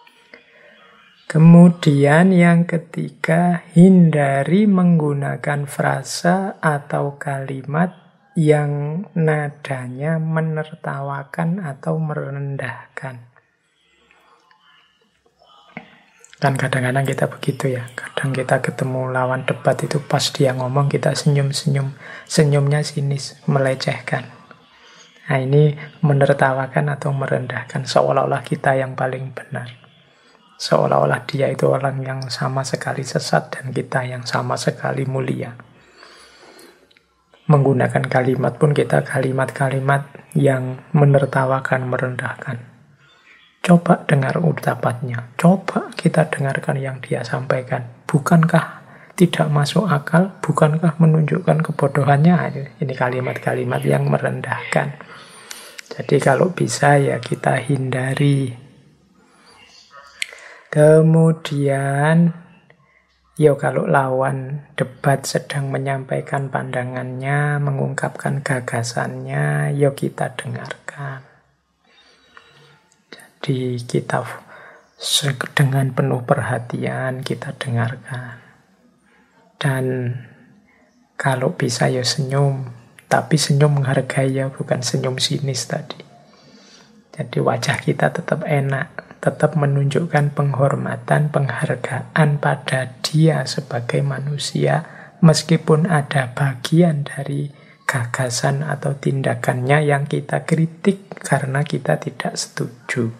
Kemudian yang ketiga, hindari menggunakan frasa atau kalimat yang nadanya menertawakan atau merendahkan. Kan kadang-kadang kita begitu ya. Kadang kita ketemu lawan debat itu pas dia ngomong kita senyum-senyum. Senyumnya sinis, melecehkan. Nah ini menertawakan atau merendahkan. Seolah-olah kita yang paling benar. Seolah-olah dia itu orang yang sama sekali sesat dan kita yang sama sekali mulia. Menggunakan kalimat pun kita kalimat-kalimat yang menertawakan, merendahkan. Coba dengar ucapannya. Coba kita dengarkan yang dia sampaikan. bukankah tidak masuk akal, bukankah menunjukkan kebodohannya? Ini kalimat-kalimat yang merendahkan. Jadi kalau bisa ya kita hindari. Kemudian, ya kalau lawan debat sedang menyampaikan pandangannya, mengungkapkan gagasannya, ya kita dengarkan. Jadi kita dengan penuh perhatian kita dengarkan. Dan kalau bisa ya senyum, tapi senyum menghargai ya, bukan senyum sinis tadi. Jadi wajah kita tetap enak, tetap menunjukkan penghormatan, penghargaan pada dia sebagai manusia, meskipun ada bagian dari gagasan atau tindakannya yang kita kritik karena kita tidak setuju.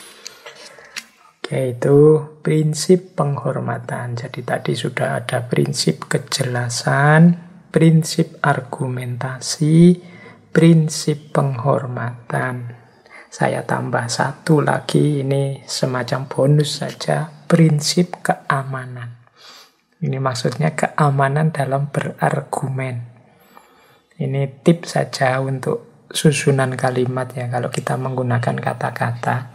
Yaitu prinsip penghormatan. Jadi tadi sudah ada prinsip kejelasan, prinsip argumentasi, prinsip penghormatan. Saya tambah satu lagi, ini semacam bonus saja, prinsip keamanan. Ini maksudnya keamanan dalam berargumen. Ini tips saja untuk susunan kalimat ya, kalau kita menggunakan kata-kata.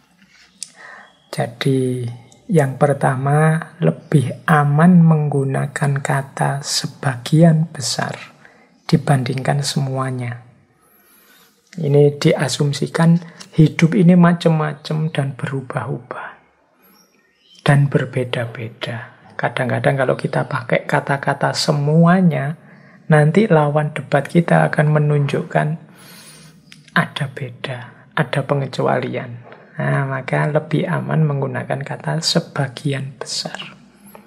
Jadi yang pertama, lebih aman menggunakan kata sebagian besar dibandingkan semuanya. Ini diasumsikan hidup ini macam-macam dan berubah-ubah dan berbeda-beda. Kadang-kadang kalau kita pakai kata-kata semuanya, nanti lawan debat kita akan menunjukkan ada beda, ada pengecualian. Nah, maka lebih aman menggunakan kata sebagian besar.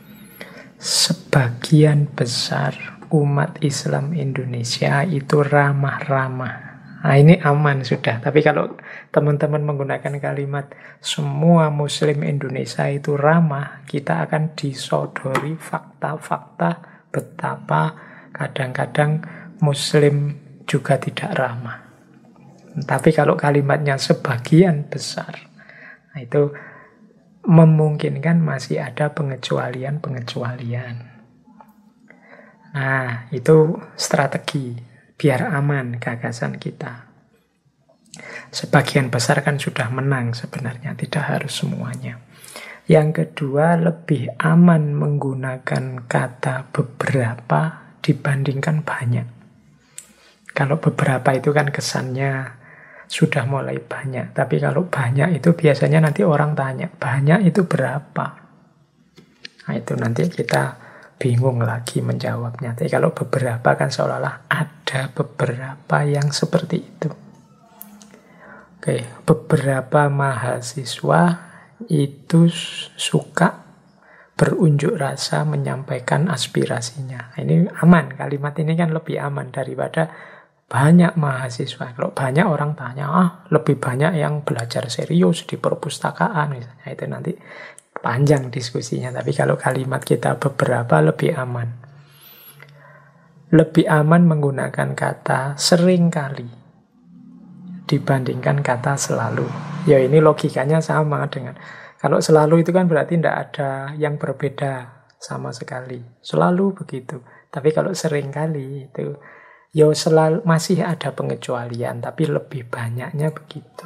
Sebagian besar umat Islam Indonesia itu ramah-ramah. Nah, ini aman sudah. Tapi kalau teman-teman menggunakan kalimat semua Muslim Indonesia itu ramah, kita akan disodori fakta-fakta betapa kadang-kadang Muslim juga tidak ramah. Tapi kalau kalimatnya sebagian besar, nah itu memungkinkan masih ada pengecualian-pengecualian. Nah, itu strategi biar aman gagasan kita. Sebagian besar kan sudah menang sebenarnya, tidak harus semuanya. Yang kedua, lebih aman menggunakan kata beberapa dibandingkan banyak. Kalau beberapa itu kan kesannya sudah mulai banyak. Tapi kalau banyak itu biasanya nanti orang tanya, banyak itu berapa? Nah itu nanti kita bingung lagi menjawabnya. Tapi kalau beberapa kan seolah-olah ada beberapa yang seperti itu. Oke, beberapa mahasiswa itu suka berunjuk rasa menyampaikan aspirasinya. Nah, ini aman, kalimat ini kan lebih aman daripada banyak mahasiswa. Kalau banyak orang tanya, lebih banyak yang belajar serius di perpustakaan misalnya, itu nanti panjang diskusinya. Tapi kalau kalimat kita beberapa lebih aman. Lebih aman menggunakan kata seringkali dibandingkan kata selalu. Ya ini logikanya sama dengan, kalau selalu itu kan berarti tidak ada yang berbeda sama sekali. Selalu begitu. Tapi kalau seringkali itu ya selalu masih ada pengecualian, tapi lebih banyaknya begitu.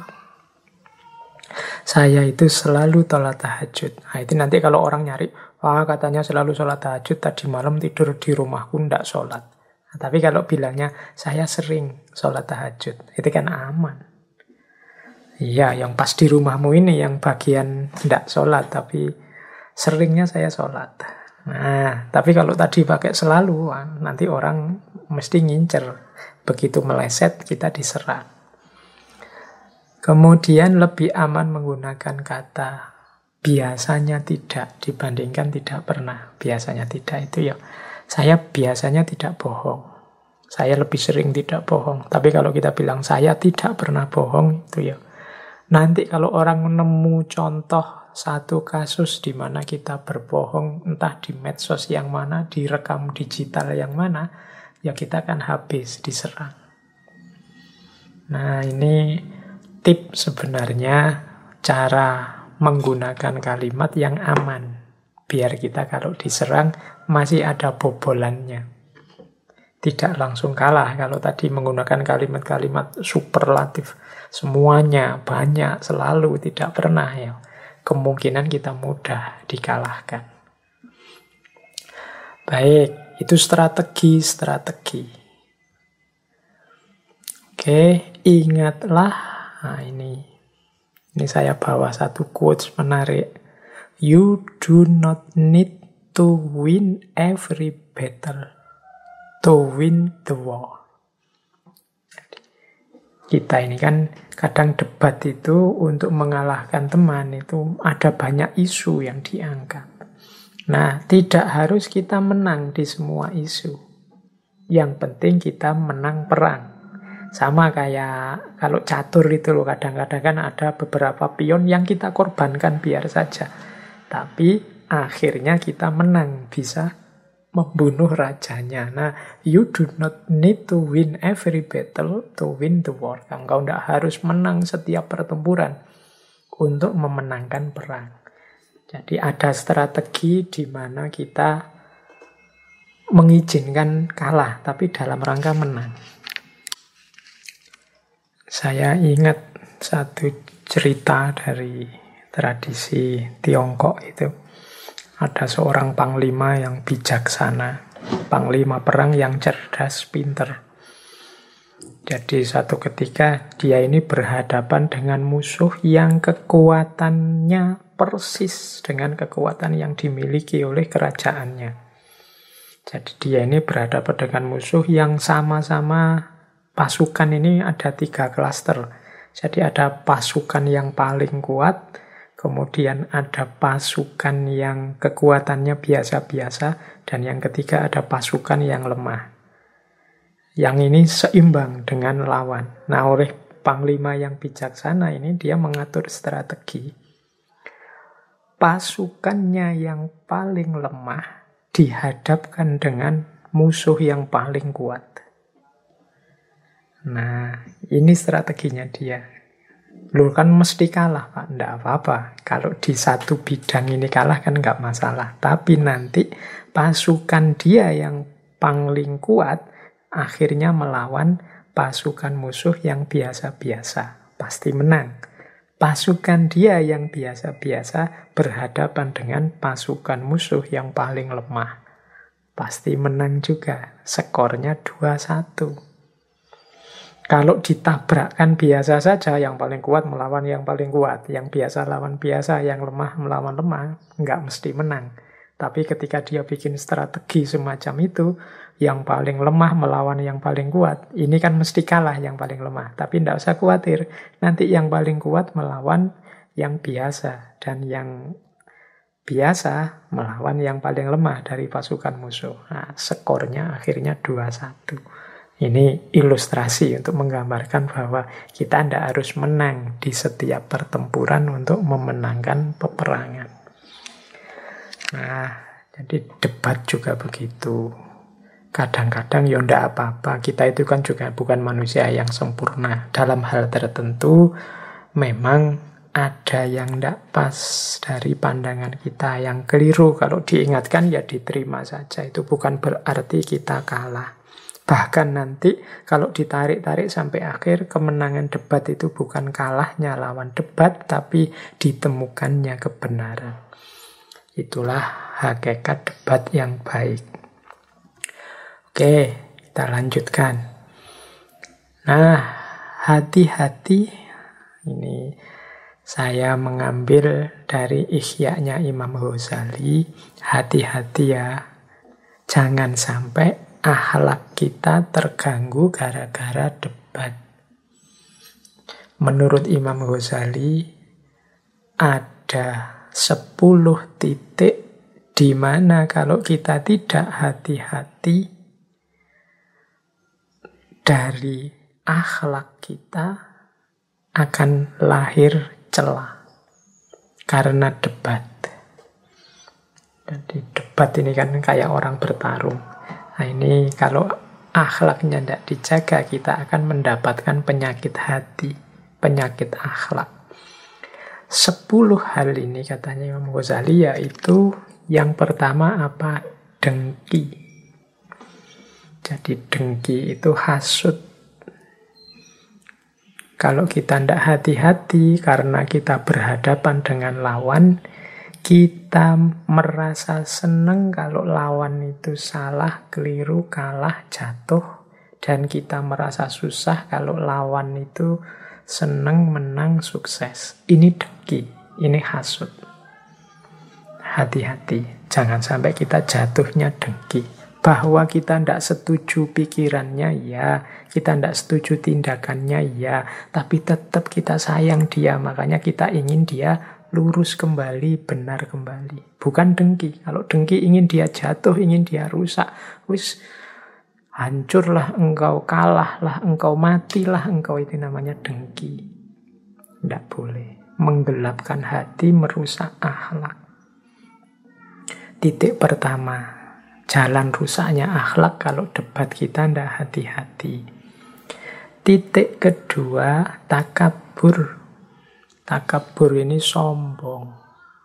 Saya itu selalu sholat tahajud. Nah itu nanti kalau orang nyari, katanya selalu sholat tahajud, tadi malam tidur di rumahku ndak sholat. Nah, tapi kalau bilangnya saya sering sholat tahajud, itu kan aman. Iya, yang pas di rumahmu ini yang bagian ndak sholat, tapi seringnya saya sholat. Nah, tapi kalau tadi pakai selalu, nanti orang mesti ngincer. Begitu meleset, kita diserang. Kemudian lebih aman menggunakan kata biasanya tidak dibandingkan tidak pernah. Biasanya tidak itu ya, saya biasanya tidak bohong. Saya lebih sering tidak bohong. Tapi kalau kita bilang saya tidak pernah bohong, itu ya, nanti kalau orang nemu contoh satu kasus di mana kita berbohong, entah di medsos yang mana, di rekam digital yang mana, ya kita akan habis diserang. Nah ini tips sebenarnya cara menggunakan kalimat yang aman biar kita kalau diserang masih ada bobolannya. Tidak langsung kalah. Kalau tadi menggunakan kalimat-kalimat superlatif, semuanya, banyak, selalu, tidak pernah, ya, kemungkinan kita mudah dikalahkan. Baik, itu strategi. Oke, ingatlah. Nah, ini saya bawa satu quotes menarik. You do not need to win every battle to win the war. Kita ini kan kadang debat itu untuk mengalahkan teman itu ada banyak isu yang diangkat. Nah, tidak harus kita menang di semua isu. Yang penting kita menang perang. Sama kayak kalau catur itu loh, kadang-kadang kan ada beberapa pion yang kita korbankan biar saja. Tapi akhirnya kita menang, bisa membunuh rajanya. Nah, you do not need to win every battle to win the war. Engkau tidak harus menang setiap pertempuran untuk memenangkan perang. Jadi ada strategi di mana kita mengizinkan kalah, tapi dalam rangka menang. Saya ingat satu cerita dari tradisi Tiongkok itu. Ada seorang panglima yang bijaksana, panglima perang yang cerdas, pinter. Jadi satu ketika dia ini berhadapan dengan musuh yang kekuatannya persis dengan kekuatan yang dimiliki oleh kerajaannya. Jadi dia ini berhadapan dengan musuh yang sama-sama pasukan ini ada 3 klaster. Jadi ada pasukan yang paling kuat, kemudian ada pasukan yang kekuatannya biasa-biasa, dan yang ketiga ada pasukan yang lemah. Yang ini seimbang dengan lawan. Nah, oleh panglima yang bijaksana ini dia mengatur strategi. Pasukannya yang paling lemah dihadapkan dengan musuh yang paling kuat. Nah, ini strateginya dia. Lu kan mesti kalah, Pak. Nggak apa-apa. Kalau di satu bidang ini kalah kan nggak masalah. Tapi nanti pasukan dia yang paling kuat akhirnya melawan pasukan musuh yang biasa-biasa. Pasti menang. Pasukan dia yang biasa-biasa berhadapan dengan pasukan musuh yang paling lemah. Pasti menang juga. Skornya 2-1. Kalau ditabrakkan biasa saja, yang paling kuat melawan yang paling kuat, yang biasa lawan biasa, yang lemah melawan lemah, nggak mesti menang. Tapi ketika dia bikin strategi semacam itu, yang paling lemah melawan yang paling kuat, ini kan mesti kalah yang paling lemah. Tapi nggak usah khawatir, nanti yang paling kuat melawan yang biasa, dan yang biasa melawan yang paling lemah dari pasukan musuh. Nah, skornya akhirnya 2-1. Ini ilustrasi untuk menggambarkan bahwa kita tidak harus menang di setiap pertempuran untuk memenangkan peperangan. Nah, jadi debat juga begitu. Kadang-kadang ya tidak apa-apa. Kita itu kan juga bukan manusia yang sempurna. Dalam hal tertentu memang ada yang tidak pas dari pandangan kita, yang keliru. Kalau diingatkan ya diterima saja. Itu bukan berarti kita kalah. Bahkan nanti kalau ditarik-tarik sampai akhir, kemenangan debat itu bukan kalahnya lawan debat, tapi ditemukannya kebenaran. Itulah hakikat debat yang baik. Oke, kita lanjutkan. Nah, hati-hati. Ini saya mengambil dari Ihya-nya Imam Ghazali. Hati-hati ya, jangan sampai akhlak kita terganggu gara-gara debat. Menurut Imam Ghazali, ada 10 titik di mana kalau kita tidak hati-hati dari akhlak kita akan lahir celah karena debat. Jadi debat ini kan kayak orang bertarung. Nah, ini kalau akhlaknya tidak dijaga, kita akan mendapatkan penyakit hati, penyakit akhlak. 10 hal ini katanya Imam Ghazali, yaitu Yang pertama apa? Dengki. Jadi dengki itu hasut. Kalau kita tidak hati-hati karena kita berhadapan dengan lawan, kita merasa senang kalau lawan itu salah, keliru, kalah, jatuh. Dan kita merasa susah kalau lawan itu senang, menang, sukses. Ini dengki, ini hasut. Hati-hati, jangan sampai kita jatuhnya dengki. Bahwa kita tidak setuju pikirannya, ya. Kita tidak setuju tindakannya, ya. Tapi tetap kita sayang dia, makanya kita ingin dia lurus kembali, benar kembali. Bukan dengki. Kalau dengki ingin dia jatuh, ingin dia rusak. Wis, hancurlah engkau, kalahlah engkau, matilah engkau. Itu namanya dengki. Tidak boleh. Menggelapkan hati, merusak akhlak. Titik pertama, jalan rusaknya akhlak kalau debat kita tidak hati-hati. Titik kedua, takabur. Takabur ini sombong.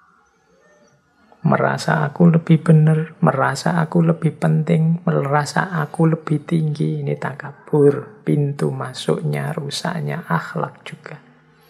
Merasa aku lebih benar, merasa aku lebih penting, merasa aku lebih tinggi. Ini takabur. Pintu masuknya, rusaknya akhlak juga.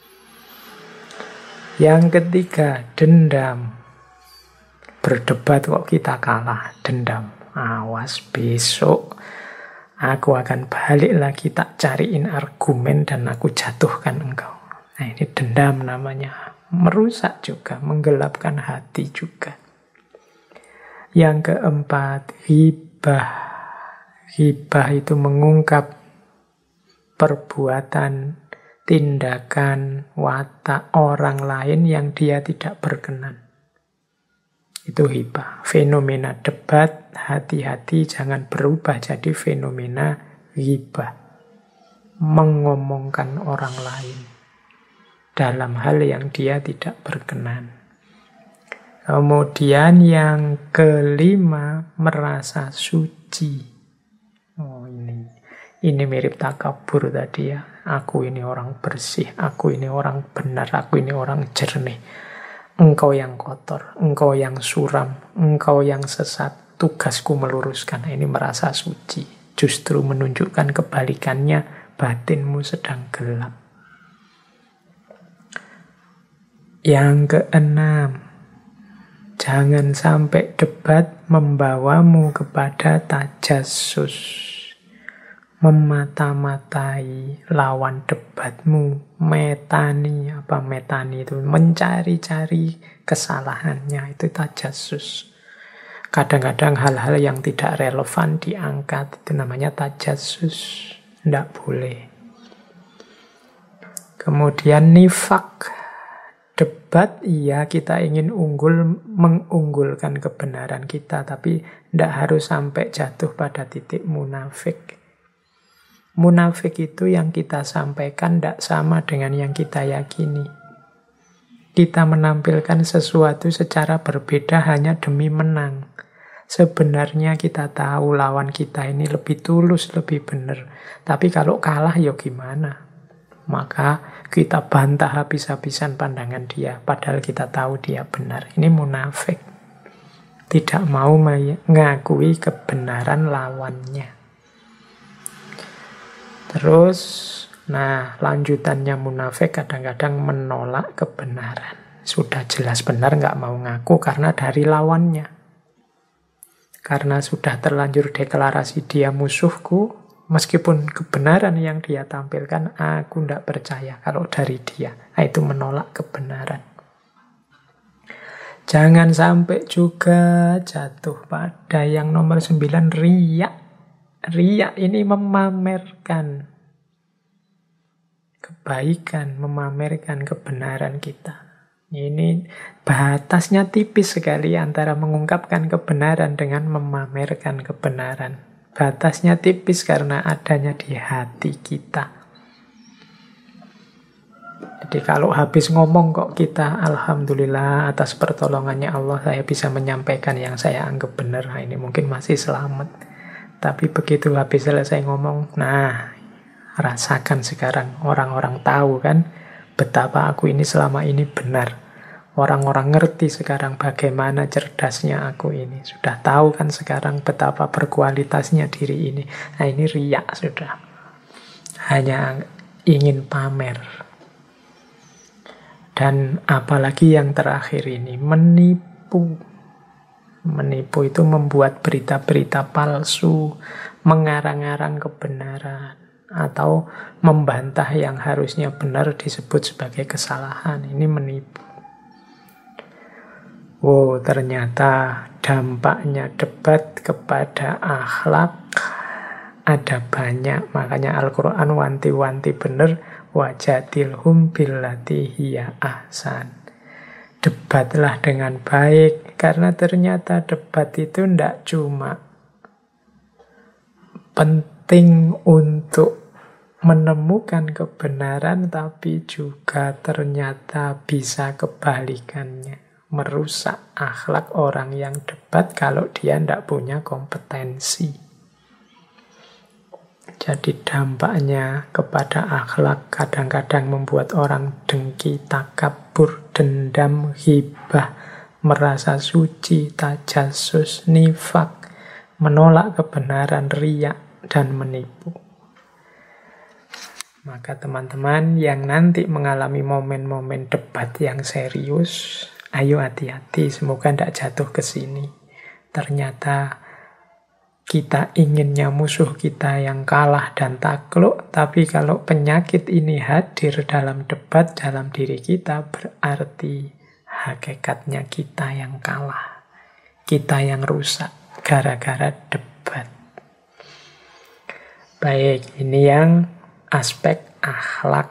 Yang ketiga, dendam. Berdebat kok kita kalah, dendam. Awas besok aku akan balik lagi, tak cariin argumen dan aku jatuhkan engkau. Nah, ini dendam namanya. Merusak juga, menggelapkan hati juga. Yang keempat, ghibah. Ghibah itu mengungkap perbuatan, tindakan, watak orang lain yang dia tidak berkenan. Itu hibah. Fenomena debat, hati-hati jangan berubah jadi fenomena hibah. Mengomongkan orang lain dalam hal yang dia tidak berkenan. Kemudian yang kelima, merasa suci. Oh, ini mirip takabur tadi ya. Aku ini orang bersih, aku ini orang benar, aku ini orang jernih. Engkau yang kotor, engkau yang suram, engkau yang sesat. Tugasku meluruskan. Ini merasa suci. Justru menunjukkan kebalikannya, batinmu sedang gelap. Yang keenam, jangan sampai debat membawamu kepada tajassus. Memata-matai lawan debatmu, metani. Apa metani itu? Mencari-cari kesalahannya, itu tajassus. Kadang-kadang hal-hal yang tidak relevan diangkat, itu namanya tajassus. Tidak boleh. Kemudian nifak. Debat, iya kita ingin mengunggulkan kebenaran kita, tapi tidak harus sampai jatuh pada titik munafik. Munafik itu yang kita sampaikan tidak sama dengan yang kita yakini. Kita menampilkan sesuatu secara berbeda hanya demi menang. Sebenarnya kita tahu lawan kita ini lebih tulus, lebih benar. Tapi kalau kalah ya gimana? Maka kita bantah habis-habisan pandangan dia. Padahal kita tahu dia benar. Ini munafik. Tidak mau mengakui kebenaran lawannya. Terus, lanjutannya munafik kadang-kadang menolak kebenaran. Sudah jelas benar, nggak mau ngaku karena dari lawannya. Karena sudah terlanjur deklarasi dia musuhku, meskipun kebenaran yang dia tampilkan, aku nggak percaya kalau dari dia. Itu menolak kebenaran. Jangan sampai juga jatuh pada yang nomor 9, riya. Riya ini memamerkan kebaikan, memamerkan kebenaran kita. Ini batasnya tipis sekali antara mengungkapkan kebenaran dengan memamerkan kebenaran. Batasnya tipis karena adanya di hati kita. Jadi kalau habis ngomong kok kita, alhamdulillah atas pertolongannya Allah saya bisa menyampaikan yang saya anggap benar. Nah, ini mungkin masih selamat. Tapi begitu habis selesai ngomong, rasakan sekarang orang-orang tahu kan betapa aku ini selama ini benar. Orang-orang ngerti sekarang bagaimana cerdasnya aku ini. Sudah tahu kan sekarang betapa berkualitasnya diri ini. Nah ini riak sudah. Hanya ingin pamer. Dan apalagi yang terakhir ini, menipu. Menipu itu membuat berita-berita palsu, mengarang-arang kebenaran, atau membantah yang harusnya benar disebut sebagai kesalahan. Ini menipu. Oh, ternyata dampaknya debat kepada akhlak ada banyak. Makanya Al-Quran wanti-wanti benar, wajadilhum billati hiya ahsan. Debatlah dengan baik, karena ternyata debat itu tidak cuma penting untuk menemukan kebenaran, tapi juga ternyata bisa kebalikannya. Merusak akhlak orang yang debat kalau dia tidak punya kompetensi. Jadi dampaknya kepada akhlak kadang-kadang membuat orang dengki, takabur, dendam, hibah, merasa suci, tajasus, nifak, menolak kebenaran, riak, dan menipu. Maka teman-teman yang nanti mengalami momen-momen debat yang serius, ayo hati-hati, semoga tidak jatuh ke sini. Ternyata kita inginnya musuh kita yang kalah dan takluk, tapi kalau penyakit ini hadir dalam debat dalam diri kita, berarti hakikatnya kita yang kalah. Kita yang rusak gara-gara debat. Baik, ini yang aspek akhlak.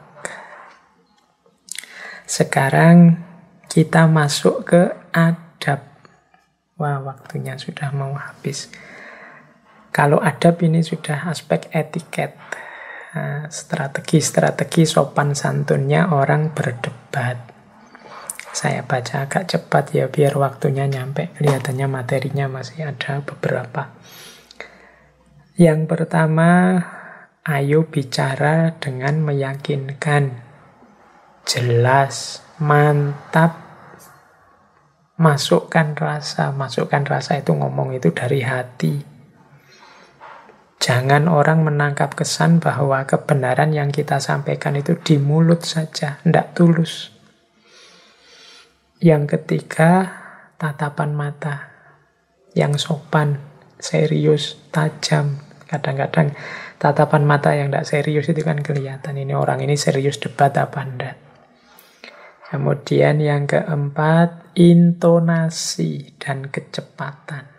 Sekarang kita masuk ke adab. Wah, waktunya sudah mau habis. Kalau adab ini sudah aspek etiket, strategi-strategi sopan santunnya orang berdebat. Saya baca agak cepat ya biar waktunya nyampe. Kelihatannya materinya masih ada beberapa. Yang pertama, ayo bicara dengan meyakinkan, jelas, mantap. Masukkan rasa itu ngomong itu dari hati. Jangan orang menangkap kesan bahwa kebenaran yang kita sampaikan itu di mulut saja, tidak tulus. Yang ketiga, tatapan mata yang sopan, serius, tajam. Kadang-kadang tatapan mata yang tidak serius itu kan kelihatan. Ini orang ini serius debat apa enggak. Kemudian yang keempat, intonasi dan kecepatan.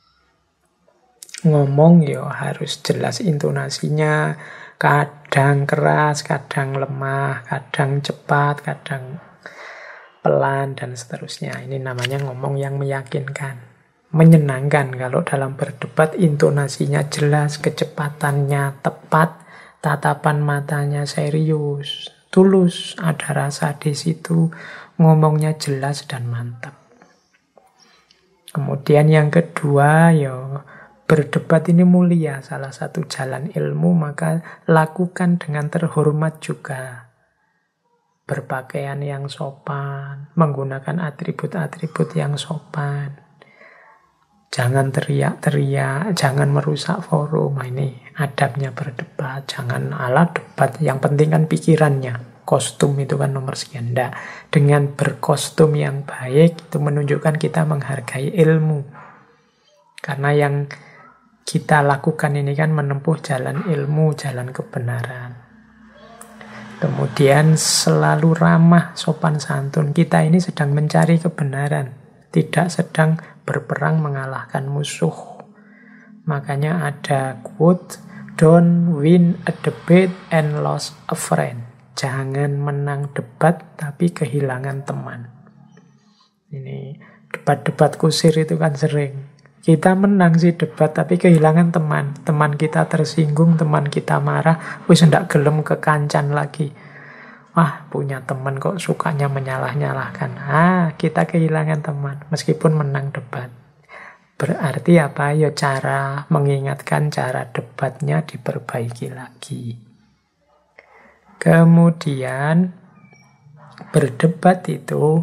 Ngomong ya harus jelas intonasinya, kadang keras, kadang lemah, kadang cepat, kadang pelan, dan seterusnya. Ini namanya ngomong yang meyakinkan, menyenangkan. Kalau dalam berdebat intonasinya jelas, kecepatannya tepat, tatapan matanya serius, tulus, ada rasa di situ, ngomongnya jelas dan mantap. Kemudian yang kedua, ya berdebat ini mulia, salah satu jalan ilmu, maka lakukan dengan terhormat juga. Berpakaian yang sopan, menggunakan atribut-atribut yang sopan. Jangan teriak-teriak, jangan merusak forum. Ini adabnya berdebat, jangan ala debat. Yang penting kan pikirannya. Kostum itu kan nomor sekian. Nggak. Dengan berkostum yang baik, itu menunjukkan kita menghargai ilmu. Karena yang kita lakukan ini kan menempuh jalan ilmu, jalan kebenaran. Kemudian selalu ramah, sopan santun. Kita ini sedang mencari kebenaran, tidak sedang berperang mengalahkan musuh. Makanya ada quote, don't win a debate and lose a friend. Jangan menang debat tapi kehilangan teman. Ini debat-debat kusir itu kan sering. Kita menang sih debat, tapi kehilangan teman. Teman kita tersinggung, teman kita marah, wis ndak gelem kekancan lagi. Wah, punya teman kok sukanya menyalah-nyalahkan. Kita kehilangan teman, meskipun menang debat. Berarti apa? Ya cara mengingatkan, cara debatnya diperbaiki lagi. Kemudian, berdebat itu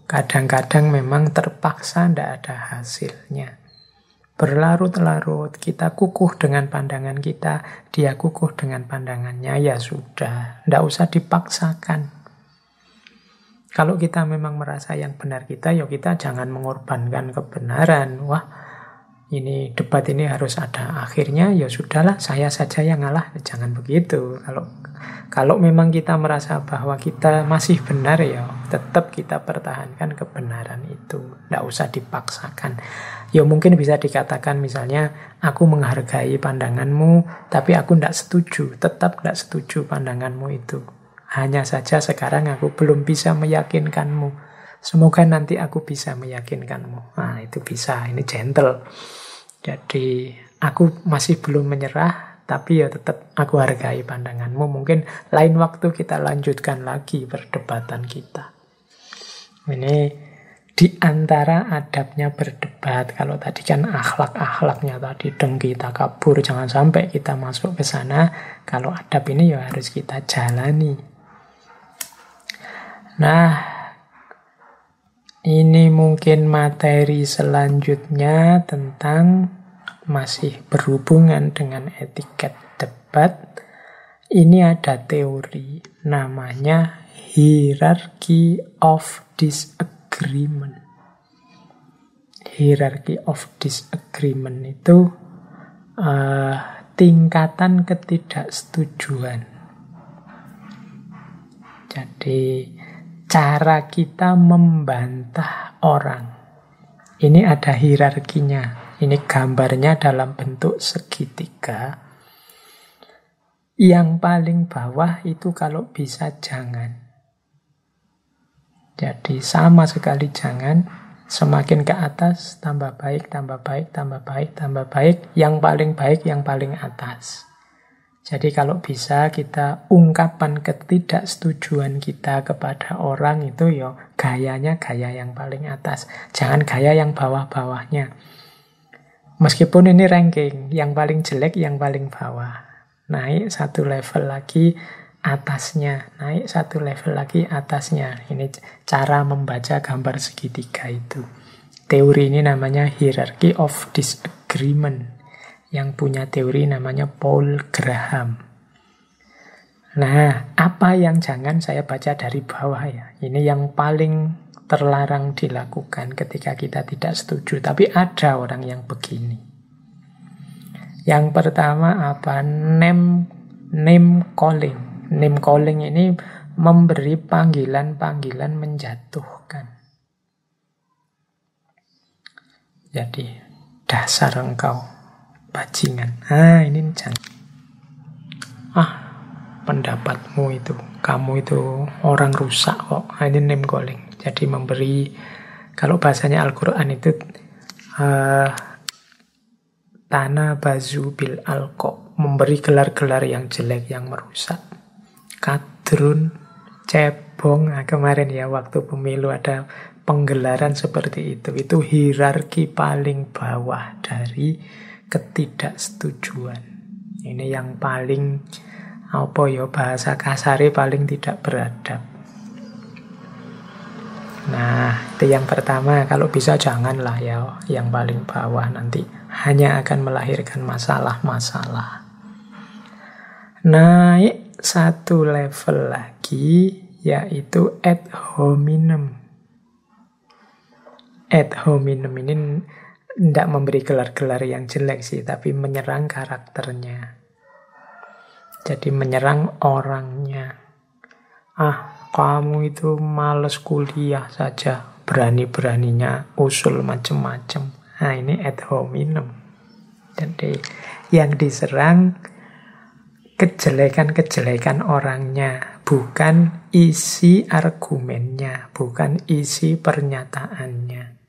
Kadang-kadang memang terpaksa tidak ada hasilnya. Berlarut-larut, kita kukuh dengan pandangan kita, dia kukuh dengan pandangannya, ya sudah, tidak usah dipaksakan. Kalau kita memang merasa yang benar kita, ya kita jangan mengorbankan kebenaran. Wah, ini debat ini harus ada akhirnya, ya sudahlah, saya saja yang ngalah. Jangan begitu. Kalau memang kita merasa bahwa kita masih benar, ya tetap kita pertahankan kebenaran itu. Tidak usah dipaksakan. Ya mungkin bisa dikatakan misalnya, aku menghargai pandanganmu, tapi aku tidak setuju. Tetap tidak setuju pandanganmu itu. Hanya saja sekarang aku belum bisa meyakinkanmu. Semoga nanti aku bisa meyakinkanmu. Nah, itu bisa. Ini gentle. Jadi, aku masih belum menyerah, tapi ya tetap aku hargai pandanganmu. Mungkin lain waktu kita lanjutkan lagi perdebatan kita. Ini di antara adabnya berdebat. Kalau tadi kan akhlak-akhlaknya tadi, dengki, takabur, jangan sampai kita masuk ke sana. Kalau adab ini ya harus kita jalani. Nah, ini mungkin materi selanjutnya tentang masih berhubungan dengan etiket debat. Ini ada teori namanya hierarchy of disagreement. Hierarchy of disagreement itu tingkatan ketidaksetujuan. Jadi cara kita membantah orang. Ini ada hierarkinya. Ini gambarnya dalam bentuk segitiga. Yang paling bawah itu kalau bisa jangan. Jadi sama sekali jangan. Semakin ke atas, tambah baik, tambah baik, tambah baik, tambah baik. Yang paling baik, yang paling atas. Jadi kalau bisa kita ungkapan ketidaksetujuan kita kepada orang itu ya gayanya gaya yang paling atas. Jangan gaya yang bawah-bawahnya. Meskipun ini ranking, yang paling jelek yang paling bawah. Naik satu level lagi atasnya, naik satu level lagi atasnya. Ini cara membaca gambar segitiga itu. Teori ini namanya hierarchy of disagreement. Yang punya teori namanya Paul Graham. Nah, apa yang jangan saya baca dari bawah ya. Ini yang paling terlarang dilakukan ketika kita tidak setuju. Tapi ada orang yang begini. Yang pertama apa? Name calling. Name calling ini memberi panggilan-panggilan menjatuhkan. Jadi, dasar engkau. Bajingan. Ini jangan. Pendapatmu itu, kamu itu orang rusak kok. Ini name calling. Jadi memberi, kalau bahasanya Al-Quran itu tanah bazu bil alqab, memberi gelar-gelar yang jelek, yang merusak. Kadrun, cebong. Kemarin ya waktu pemilu ada penggelaran seperti itu. Itu hierarki paling bawah dari ketidaksetujuan. Ini yang paling bahasa kasare paling tidak beradab. Nah, itu yang pertama. Kalau bisa janganlah ya yang paling bawah, nanti hanya akan melahirkan masalah-masalah. Naik satu level lagi, yaitu ad hominem. Ad hominem ini tidak memberi gelar-gelar yang jelek sih, tapi menyerang karakternya. Jadi menyerang orangnya. Kamu itu males kuliah saja, berani-beraninya usul macam-macam. Ini ad hominem. Jadi yang diserang kejelekan-kejelekan orangnya, bukan isi argumennya, bukan isi pernyataannya.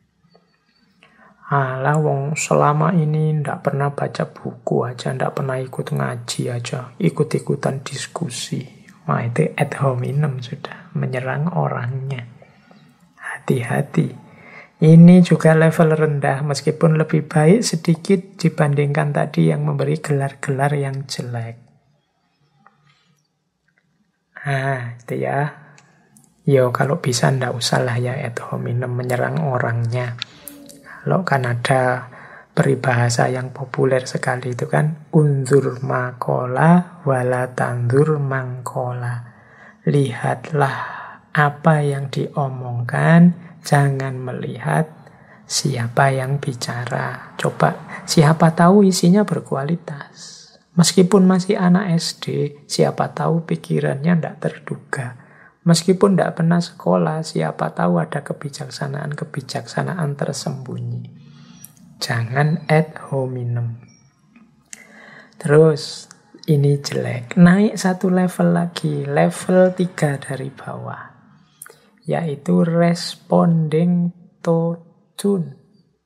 Wong selama ini ndak pernah baca buku aja, ndak pernah ikut ngaji aja, ikut-ikutan diskusi. Itu ad hominem sudah, menyerang orangnya. Hati-hati. Ini juga level rendah, meskipun lebih baik sedikit dibandingkan tadi yang memberi gelar-gelar yang jelek. Itu ya. Yo kalau bisa ndak usah lah ya ad hominem menyerang orangnya. Kalau kan ada peribahasa yang populer sekali itu kan unzur makola wala tanzur mangkola. Lihatlah apa yang diomongkan, jangan melihat siapa yang bicara. Coba, siapa tahu isinya berkualitas. Meskipun masih anak SD, siapa tahu pikirannya tidak terduga. Meskipun tidak pernah sekolah, siapa tahu ada kebijaksanaan tersembunyi. Jangan ad hominem. Terus, ini jelek. Naik satu level lagi, level 3 dari bawah. Yaitu responding to tune.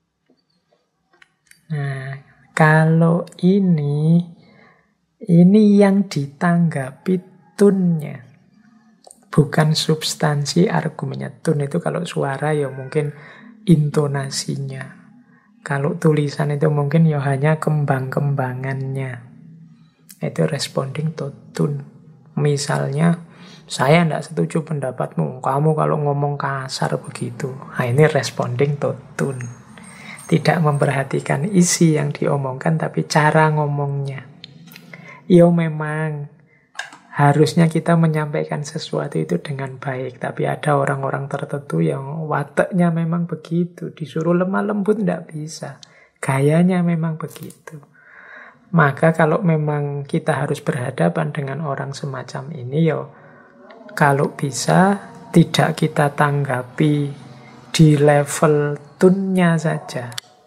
Nah, kalau ini yang ditanggapi tune-nya, bukan substansi argumennya. Tune itu kalau suara ya mungkin intonasinya. Kalau tulisan itu mungkin ya hanya kembang-kembangannya. Itu responding to tune. Misalnya, saya tidak setuju pendapatmu. Kamu kalau ngomong kasar begitu. Nah, ini responding to tune. Tidak memperhatikan isi yang diomongkan, tapi cara ngomongnya. Ya memang harusnya kita menyampaikan sesuatu itu dengan baik. Tapi ada orang-orang tertentu yang wataknya memang begitu. Disuruh lemah lembut tidak bisa. Gayanya memang begitu. Maka kalau memang kita harus berhadapan dengan orang semacam ini, ya kalau bisa tidak kita tanggapi di level tune-nya saja.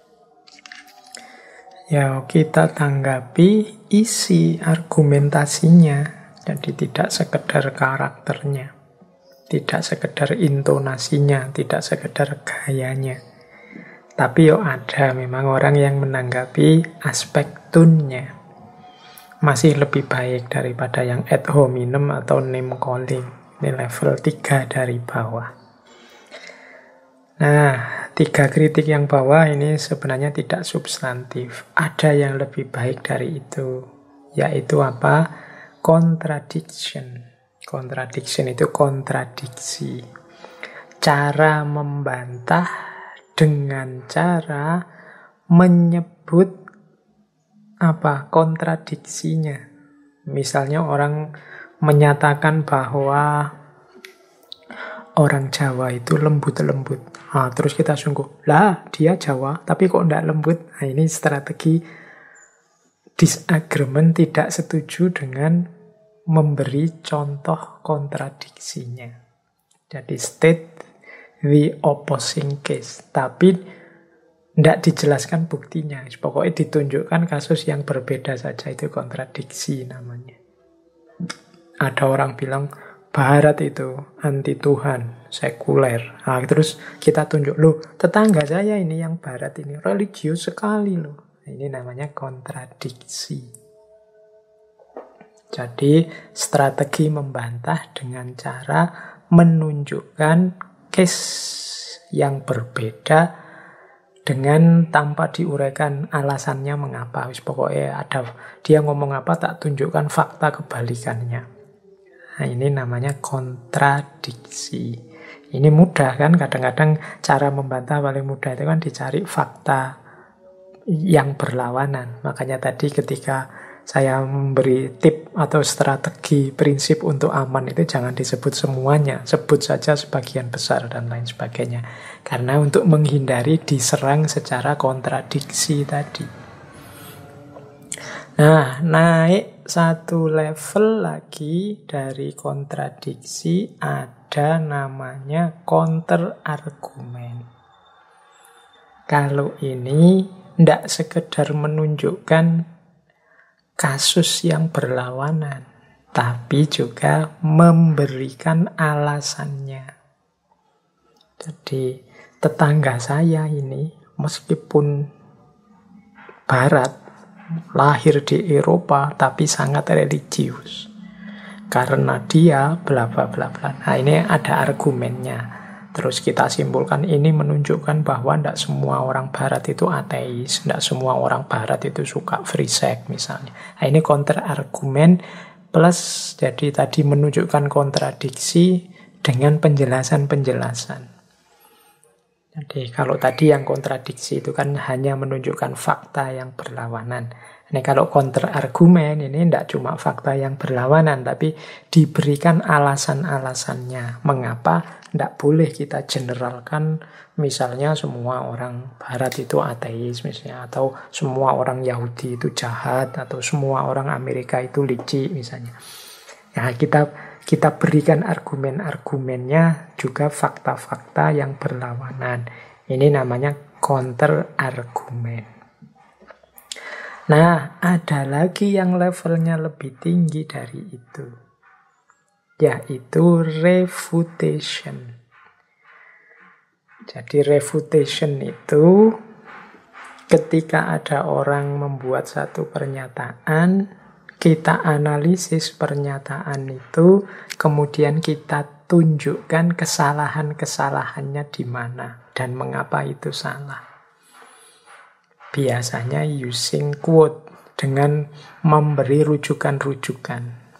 Ya kita tanggapi isi argumentasinya. Jadi tidak sekedar karakternya, tidak sekedar intonasinya, tidak sekedar gayanya. Tapi ada memang orang yang menanggapi aspek tune-nya. Masih lebih baik daripada yang ad hominem atau name calling. Ini level 3 dari bawah. Nah, 3 kritik yang bawah ini sebenarnya tidak substantif. Ada yang lebih baik dari itu. Yaitu apa? Contradiction. Contradiction itu kontradiksi. Cara membantah dengan cara menyebut kontradiksinya. Misalnya orang menyatakan bahwa orang Jawa itu lembut-lembut. Nah, terus kita sungguh, lah dia Jawa, tapi kok tidak lembut? Nah, ini strategi disagreement, tidak setuju dengan memberi contoh kontradiksinya. Jadi state the opposing case. Tapi tidak dijelaskan buktinya. Pokoknya ditunjukkan kasus yang berbeda saja. Itu kontradiksi namanya. Ada orang bilang, Barat itu anti Tuhan, sekuler. Nah, terus kita tunjuk, loh tetangga saya ini yang Barat ini religius sekali loh. Ini namanya kontradiksi. Jadi strategi membantah dengan cara menunjukkan case yang berbeda dengan tanpa diuraikan alasannya mengapa. Pokoknya ada dia ngomong apa tak tunjukkan fakta kebalikannya. Nah, ini namanya kontradiksi. Ini mudah kan, kadang-kadang cara membantah paling mudah itu kan dicari fakta yang berlawanan. Makanya tadi ketika saya memberi tip atau strategi prinsip untuk aman itu jangan disebut semuanya, sebut saja sebagian besar dan lain sebagainya. Karena untuk menghindari diserang secara kontradiksi tadi. Nah, naik satu level lagi dari kontradiksi ada namanya counter argumen. Kalau ini tidak sekedar menunjukkan kasus yang berlawanan, tapi juga memberikan alasannya. Jadi tetangga saya ini meskipun Barat, lahir di Eropa tapi sangat religius. Karena dia bla bla bla bla. Nah, ini ada argumennya. Terus kita simpulkan ini menunjukkan bahwa tidak semua orang Barat itu ateis, tidak semua orang Barat itu suka free sex misalnya. Nah, ini counter argumen plus jadi tadi menunjukkan kontradiksi dengan penjelasan-penjelasan. Jadi kalau tadi yang kontradiksi itu kan hanya menunjukkan fakta yang berlawanan. Ini kalau counter argumen ini tidak cuma fakta yang berlawanan, tapi diberikan alasan-alasannya. Mengapa tidak boleh kita generalkan misalnya semua orang Barat itu ateis misalnya, atau semua orang Yahudi itu jahat, atau semua orang Amerika itu licik misalnya. Nah, kita berikan argumen-argumennya juga fakta-fakta yang berlawanan. Ini namanya counter argumen. Nah, ada lagi yang levelnya lebih tinggi dari itu, yaitu refutation. Jadi refutation itu ketika ada orang membuat satu pernyataan, kita analisis pernyataan itu, kemudian kita tunjukkan kesalahan-kesalahannya di mana dan mengapa itu salah. Biasanya using quote, dengan memberi rujukan-rujukan.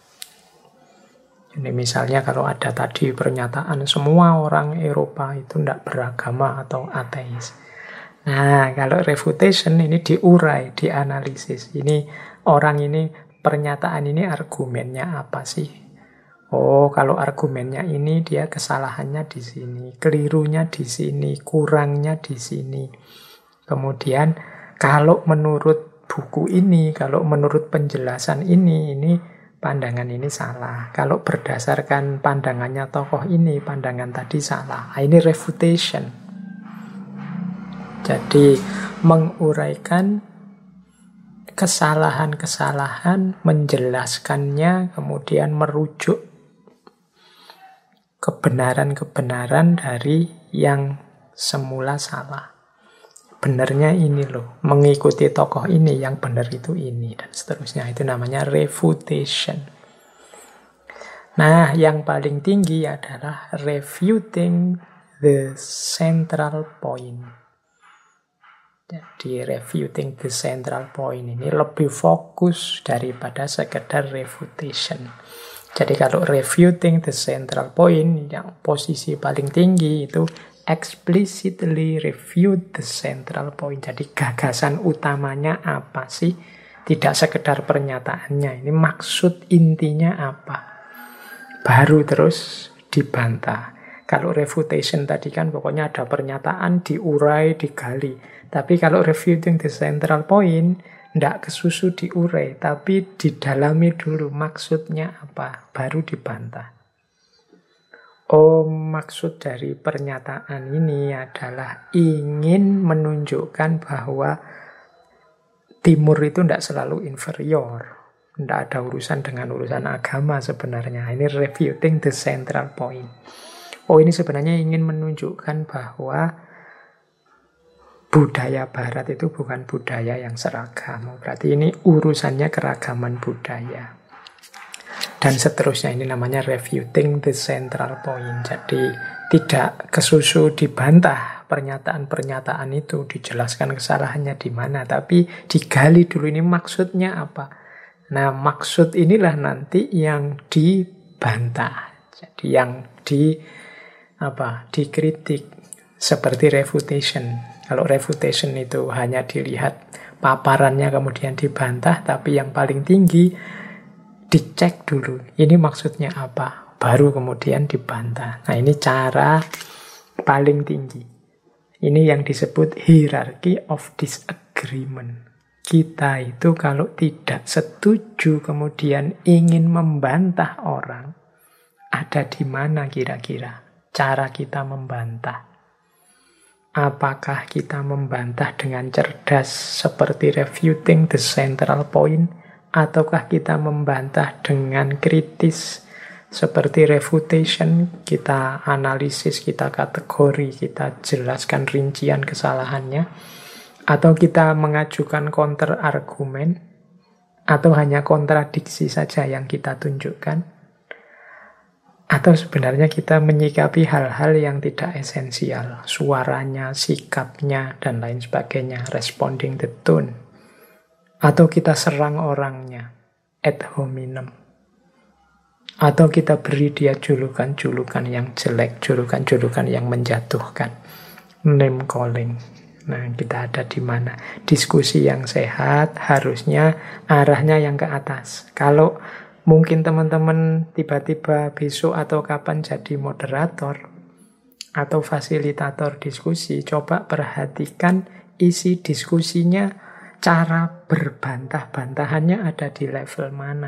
Jadi misalnya kalau ada tadi pernyataan semua orang Eropa itu tidak beragama atau ateis. Nah, kalau refutation ini diurai, dianalisis. Ini orang ini, pernyataan ini argumennya apa sih? Oh, kalau argumennya ini dia kesalahannya di sini, kelirunya di sini, kurangnya di sini. Kemudian kalau menurut buku ini, kalau menurut penjelasan ini pandangan ini salah. Kalau berdasarkan pandangannya tokoh ini, pandangan tadi salah. Ini refutation. Jadi menguraikan kesalahan-kesalahan, menjelaskannya, kemudian merujuk kebenaran-kebenaran dari yang semula salah. Benernya ini loh, mengikuti tokoh ini, yang benar itu ini, dan seterusnya. Itu namanya refutation. Nah, yang paling tinggi adalah refuting the central point. Jadi refuting the central point ini lebih fokus daripada sekedar refutation. Jadi kalau refuting the central point, yang posisi paling tinggi itu explicitly refute the central point. Jadi gagasan utamanya apa sih? Tidak sekedar pernyataannya. Ini maksud intinya apa? Baru terus dibantah. Kalau refutation tadi kan pokoknya ada pernyataan, diurai, digali. Tapi kalau refuting the central point, tidak kesusu diurai, tapi didalami dulu maksudnya apa. Baru dibantah. Oh, maksud dari pernyataan ini adalah ingin menunjukkan bahwa Timur itu tidak selalu inferior. Tidak ada urusan dengan urusan agama sebenarnya. Ini refuting the central point. Oh, ini sebenarnya ingin menunjukkan bahwa budaya Barat itu bukan budaya yang seragam. Berarti ini urusannya keragaman budaya. Dan seterusnya, ini namanya refuting the central point. Jadi tidak kesusu dibantah pernyataan-pernyataan itu, dijelaskan kesalahannya di mana, tapi digali dulu ini maksudnya apa. Nah, maksud inilah nanti yang dibantah. Jadi yang dikritik seperti refutation. Kalau refutation itu hanya dilihat paparannya kemudian dibantah, tapi yang paling tinggi dicek dulu, ini maksudnya apa, baru kemudian dibantah. Nah, ini cara paling tinggi. Ini yang disebut hierarchy of disagreement. Kita itu kalau tidak setuju kemudian ingin membantah orang, ada di mana kira-kira cara kita membantah? Apakah kita membantah dengan cerdas seperti refuting the central point? Ataukah kita membantah dengan kritis seperti refutation, kita analisis, kita kategori, kita jelaskan rincian kesalahannya, atau kita mengajukan counter argumen, atau hanya kontradiksi saja yang kita tunjukkan, atau sebenarnya kita menyikapi hal-hal yang tidak esensial, suaranya, sikapnya, dan lain sebagainya, responding the tone. Atau kita serang orangnya ad hominem. Atau kita beri dia julukan-julukan yang jelek, julukan-julukan yang menjatuhkan. Name calling. Nah, kita ada di mana? Diskusi yang sehat harusnya arahnya yang ke atas. Kalau mungkin teman-teman tiba-tiba besok atau kapan jadi moderator atau fasilitator diskusi, coba perhatikan isi diskusinya, cara berbantah-bantahannya ada di level mana.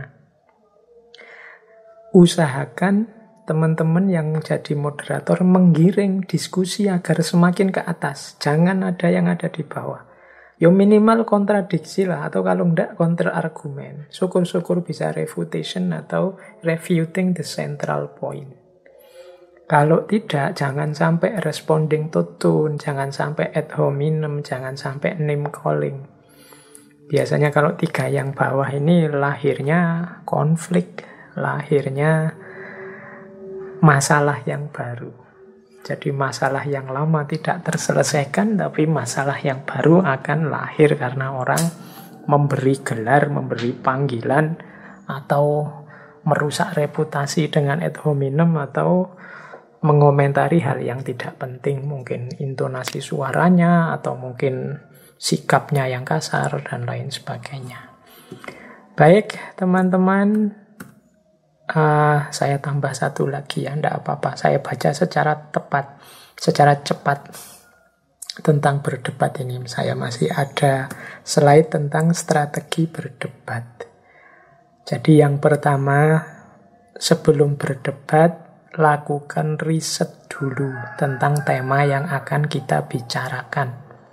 Usahakan teman-teman yang jadi moderator menggiring diskusi agar semakin ke atas. Jangan ada yang ada di bawah. Ya minimal kontradiksi lah, atau kalau enggak counter argumen. Syukur-syukur bisa refutation atau refuting the central point. Kalau tidak, jangan sampai responding to tone, jangan sampai ad hominem, jangan sampai name calling. Biasanya kalau tiga yang bawah ini lahirnya konflik, lahirnya masalah yang baru. Jadi masalah yang lama tidak terselesaikan, tapi masalah yang baru akan lahir karena orang memberi gelar, memberi panggilan, atau merusak reputasi dengan ad hominem, atau mengomentari hal yang tidak penting. Mungkin intonasi suaranya, atau mungkin sikapnya yang kasar, dan lain sebagainya. Baik, teman-teman. Saya tambah satu lagi ya, tidak apa-apa. Saya baca secara tepat, secara cepat tentang berdebat ini. Saya masih ada slide tentang strategi berdebat. Jadi yang pertama, sebelum berdebat, lakukan riset dulu tentang tema yang akan kita bicarakan.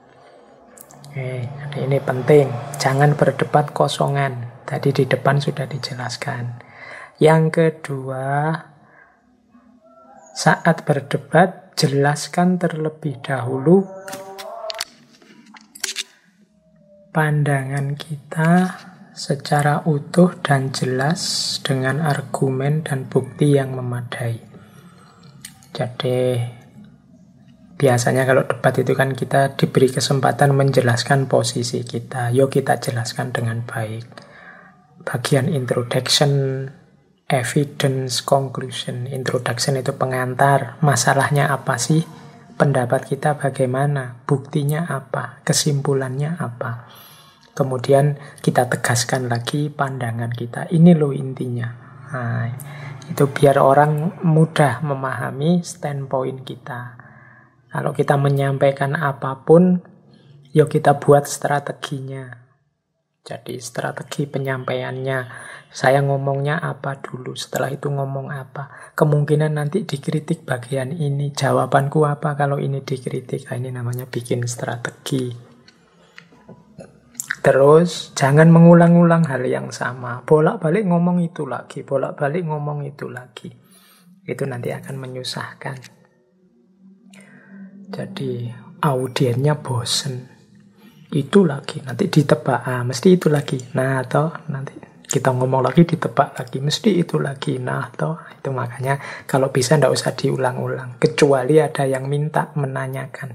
Jadi ini penting, jangan berdebat kosongan. Tadi di depan sudah dijelaskan. Yang kedua, saat berdebat, jelaskan terlebih dahulu pandangan kita secara utuh dan jelas dengan argumen dan bukti yang memadai. Jadi, biasanya kalau debat itu kan kita diberi kesempatan menjelaskan posisi kita. Yuk kita jelaskan dengan baik. Bagian introduction, evidence, conclusion. Introduction itu pengantar, masalahnya apa sih, pendapat kita bagaimana, buktinya apa, kesimpulannya apa. Kemudian kita tegaskan lagi pandangan kita, ini loh intinya. Nah, itu biar orang mudah memahami standpoint kita. Kalau kita menyampaikan apapun, yuk kita buat strateginya. Jadi strategi penyampaiannya, saya ngomongnya apa dulu, setelah itu ngomong apa. Kemungkinan nanti dikritik bagian ini, jawabanku apa kalau ini dikritik. Nah, ini namanya bikin strategi. Terus jangan mengulang-ulang hal yang sama, bolak-balik ngomong itu lagi, bolak-balik ngomong itu lagi. Itu nanti akan menyusahkan. Jadi audiennya bosen. Itu lagi, nanti ditebak, mesti itu lagi. Nah, atau nanti kita ngomong lagi, ditebak lagi, mesti itu lagi. Nah, atau itu makanya kalau bisa ndak usah diulang-ulang, kecuali ada yang minta menanyakan.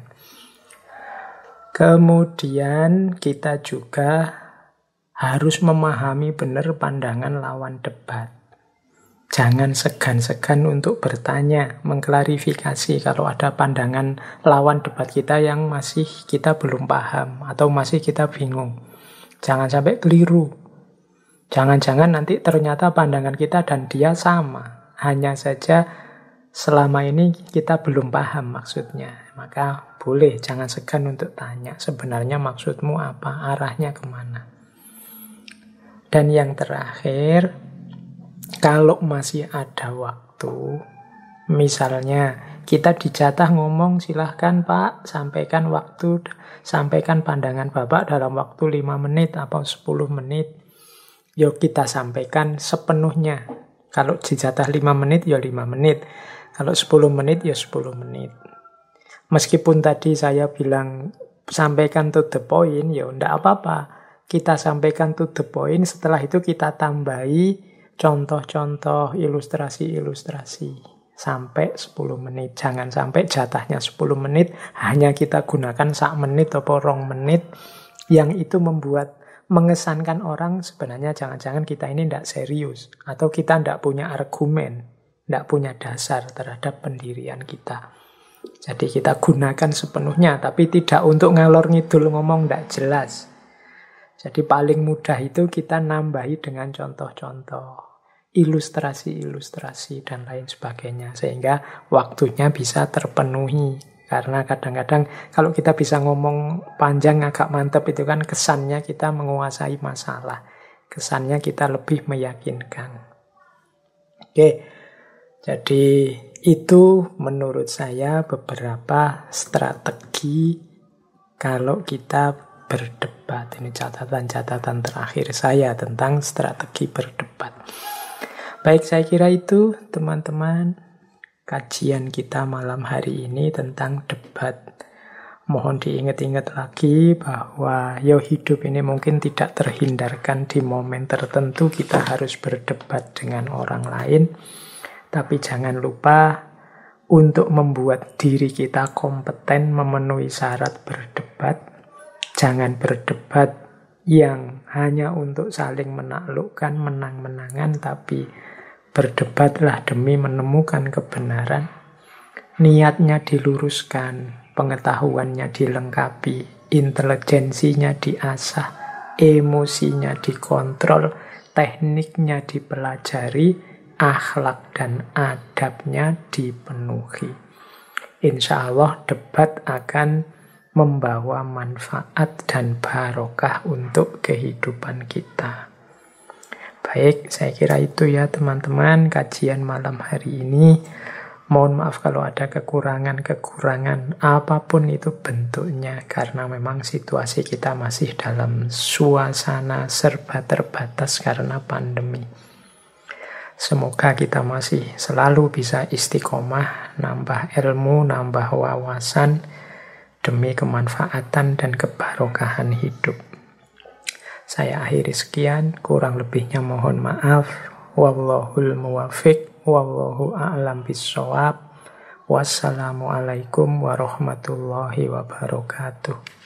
Kemudian kita juga harus memahami benar pandangan lawan debat. Jangan segan-segan untuk bertanya, mengklarifikasi kalau ada pandangan lawan debat kita yang masih kita belum paham atau masih kita bingung. Jangan sampai keliru. Jangan-jangan nanti ternyata pandangan kita dan dia sama. Hanya saja selama ini kita belum paham maksudnya. Maka boleh, jangan segan untuk tanya. Sebenarnya maksudmu apa? Arahnya kemana? Dan yang terakhir, kalau masih ada waktu, misalnya kita dijatah ngomong, silahkan Pak, sampaikan pandangan Bapak dalam waktu 5 menit atau 10 menit. Yuk kita sampaikan sepenuhnya. Kalau dijatah 5 menit, ya 5 menit. Kalau 10 menit, ya 10 menit. Meskipun tadi saya bilang sampaikan to the point, ya enggak apa-apa. Kita sampaikan to the point, setelah itu kita tambahi contoh-contoh, ilustrasi-ilustrasi sampai 10 menit. Jangan sampai jatahnya 10 menit hanya kita gunakan 1 menit atau 2 menit, yang itu membuat mengesankan orang sebenarnya jangan-jangan kita ini tidak serius. Atau kita tidak punya argumen, tidak punya dasar terhadap pendirian kita. Jadi kita gunakan sepenuhnya, tapi tidak untuk ngalor ngidul ngomong tidak jelas. Jadi paling mudah itu kita nambahi dengan contoh-contoh, ilustrasi-ilustrasi, dan lain sebagainya. Sehingga waktunya bisa terpenuhi. Karena kadang-kadang kalau kita bisa ngomong panjang agak mantap itu kan kesannya kita menguasai masalah. Kesannya kita lebih meyakinkan. Oke, jadi itu menurut saya beberapa strategi kalau kita berdebat. Ini catatan-catatan terakhir saya tentang strategi berdebat. Baik, saya kira itu teman-teman. Kajian kita malam hari ini tentang debat. Mohon diingat-ingat lagi bahwa hidup ini mungkin tidak terhindarkan di momen tertentu kita harus berdebat dengan orang lain. Tapi jangan lupa untuk membuat diri kita kompeten memenuhi syarat berdebat. Jangan berdebat yang hanya untuk saling menaklukkan, menang-menangan, tapi berdebatlah demi menemukan kebenaran. Niatnya diluruskan, pengetahuannya dilengkapi, intelijensinya diasah, emosinya dikontrol, tekniknya dipelajari, akhlak dan adabnya dipenuhi. Insya Allah debat akan membawa manfaat dan barokah untuk kehidupan kita. Baik, saya kira itu ya teman-teman kajian malam hari ini. Mohon maaf kalau ada kekurangan-kekurangan apapun itu bentuknya, karena memang situasi kita masih dalam suasana serba terbatas karena pandemi. Semoga kita masih selalu bisa istiqomah, nambah ilmu, nambah wawasan demi kemanfaatan dan kebarokahan hidup. Saya akhiri sekian, kurang lebihnya mohon maaf. Wallahul muwafiq, wallahu a'lam bissawab. Wassalamualaikum warahmatullahi wabarakatuh.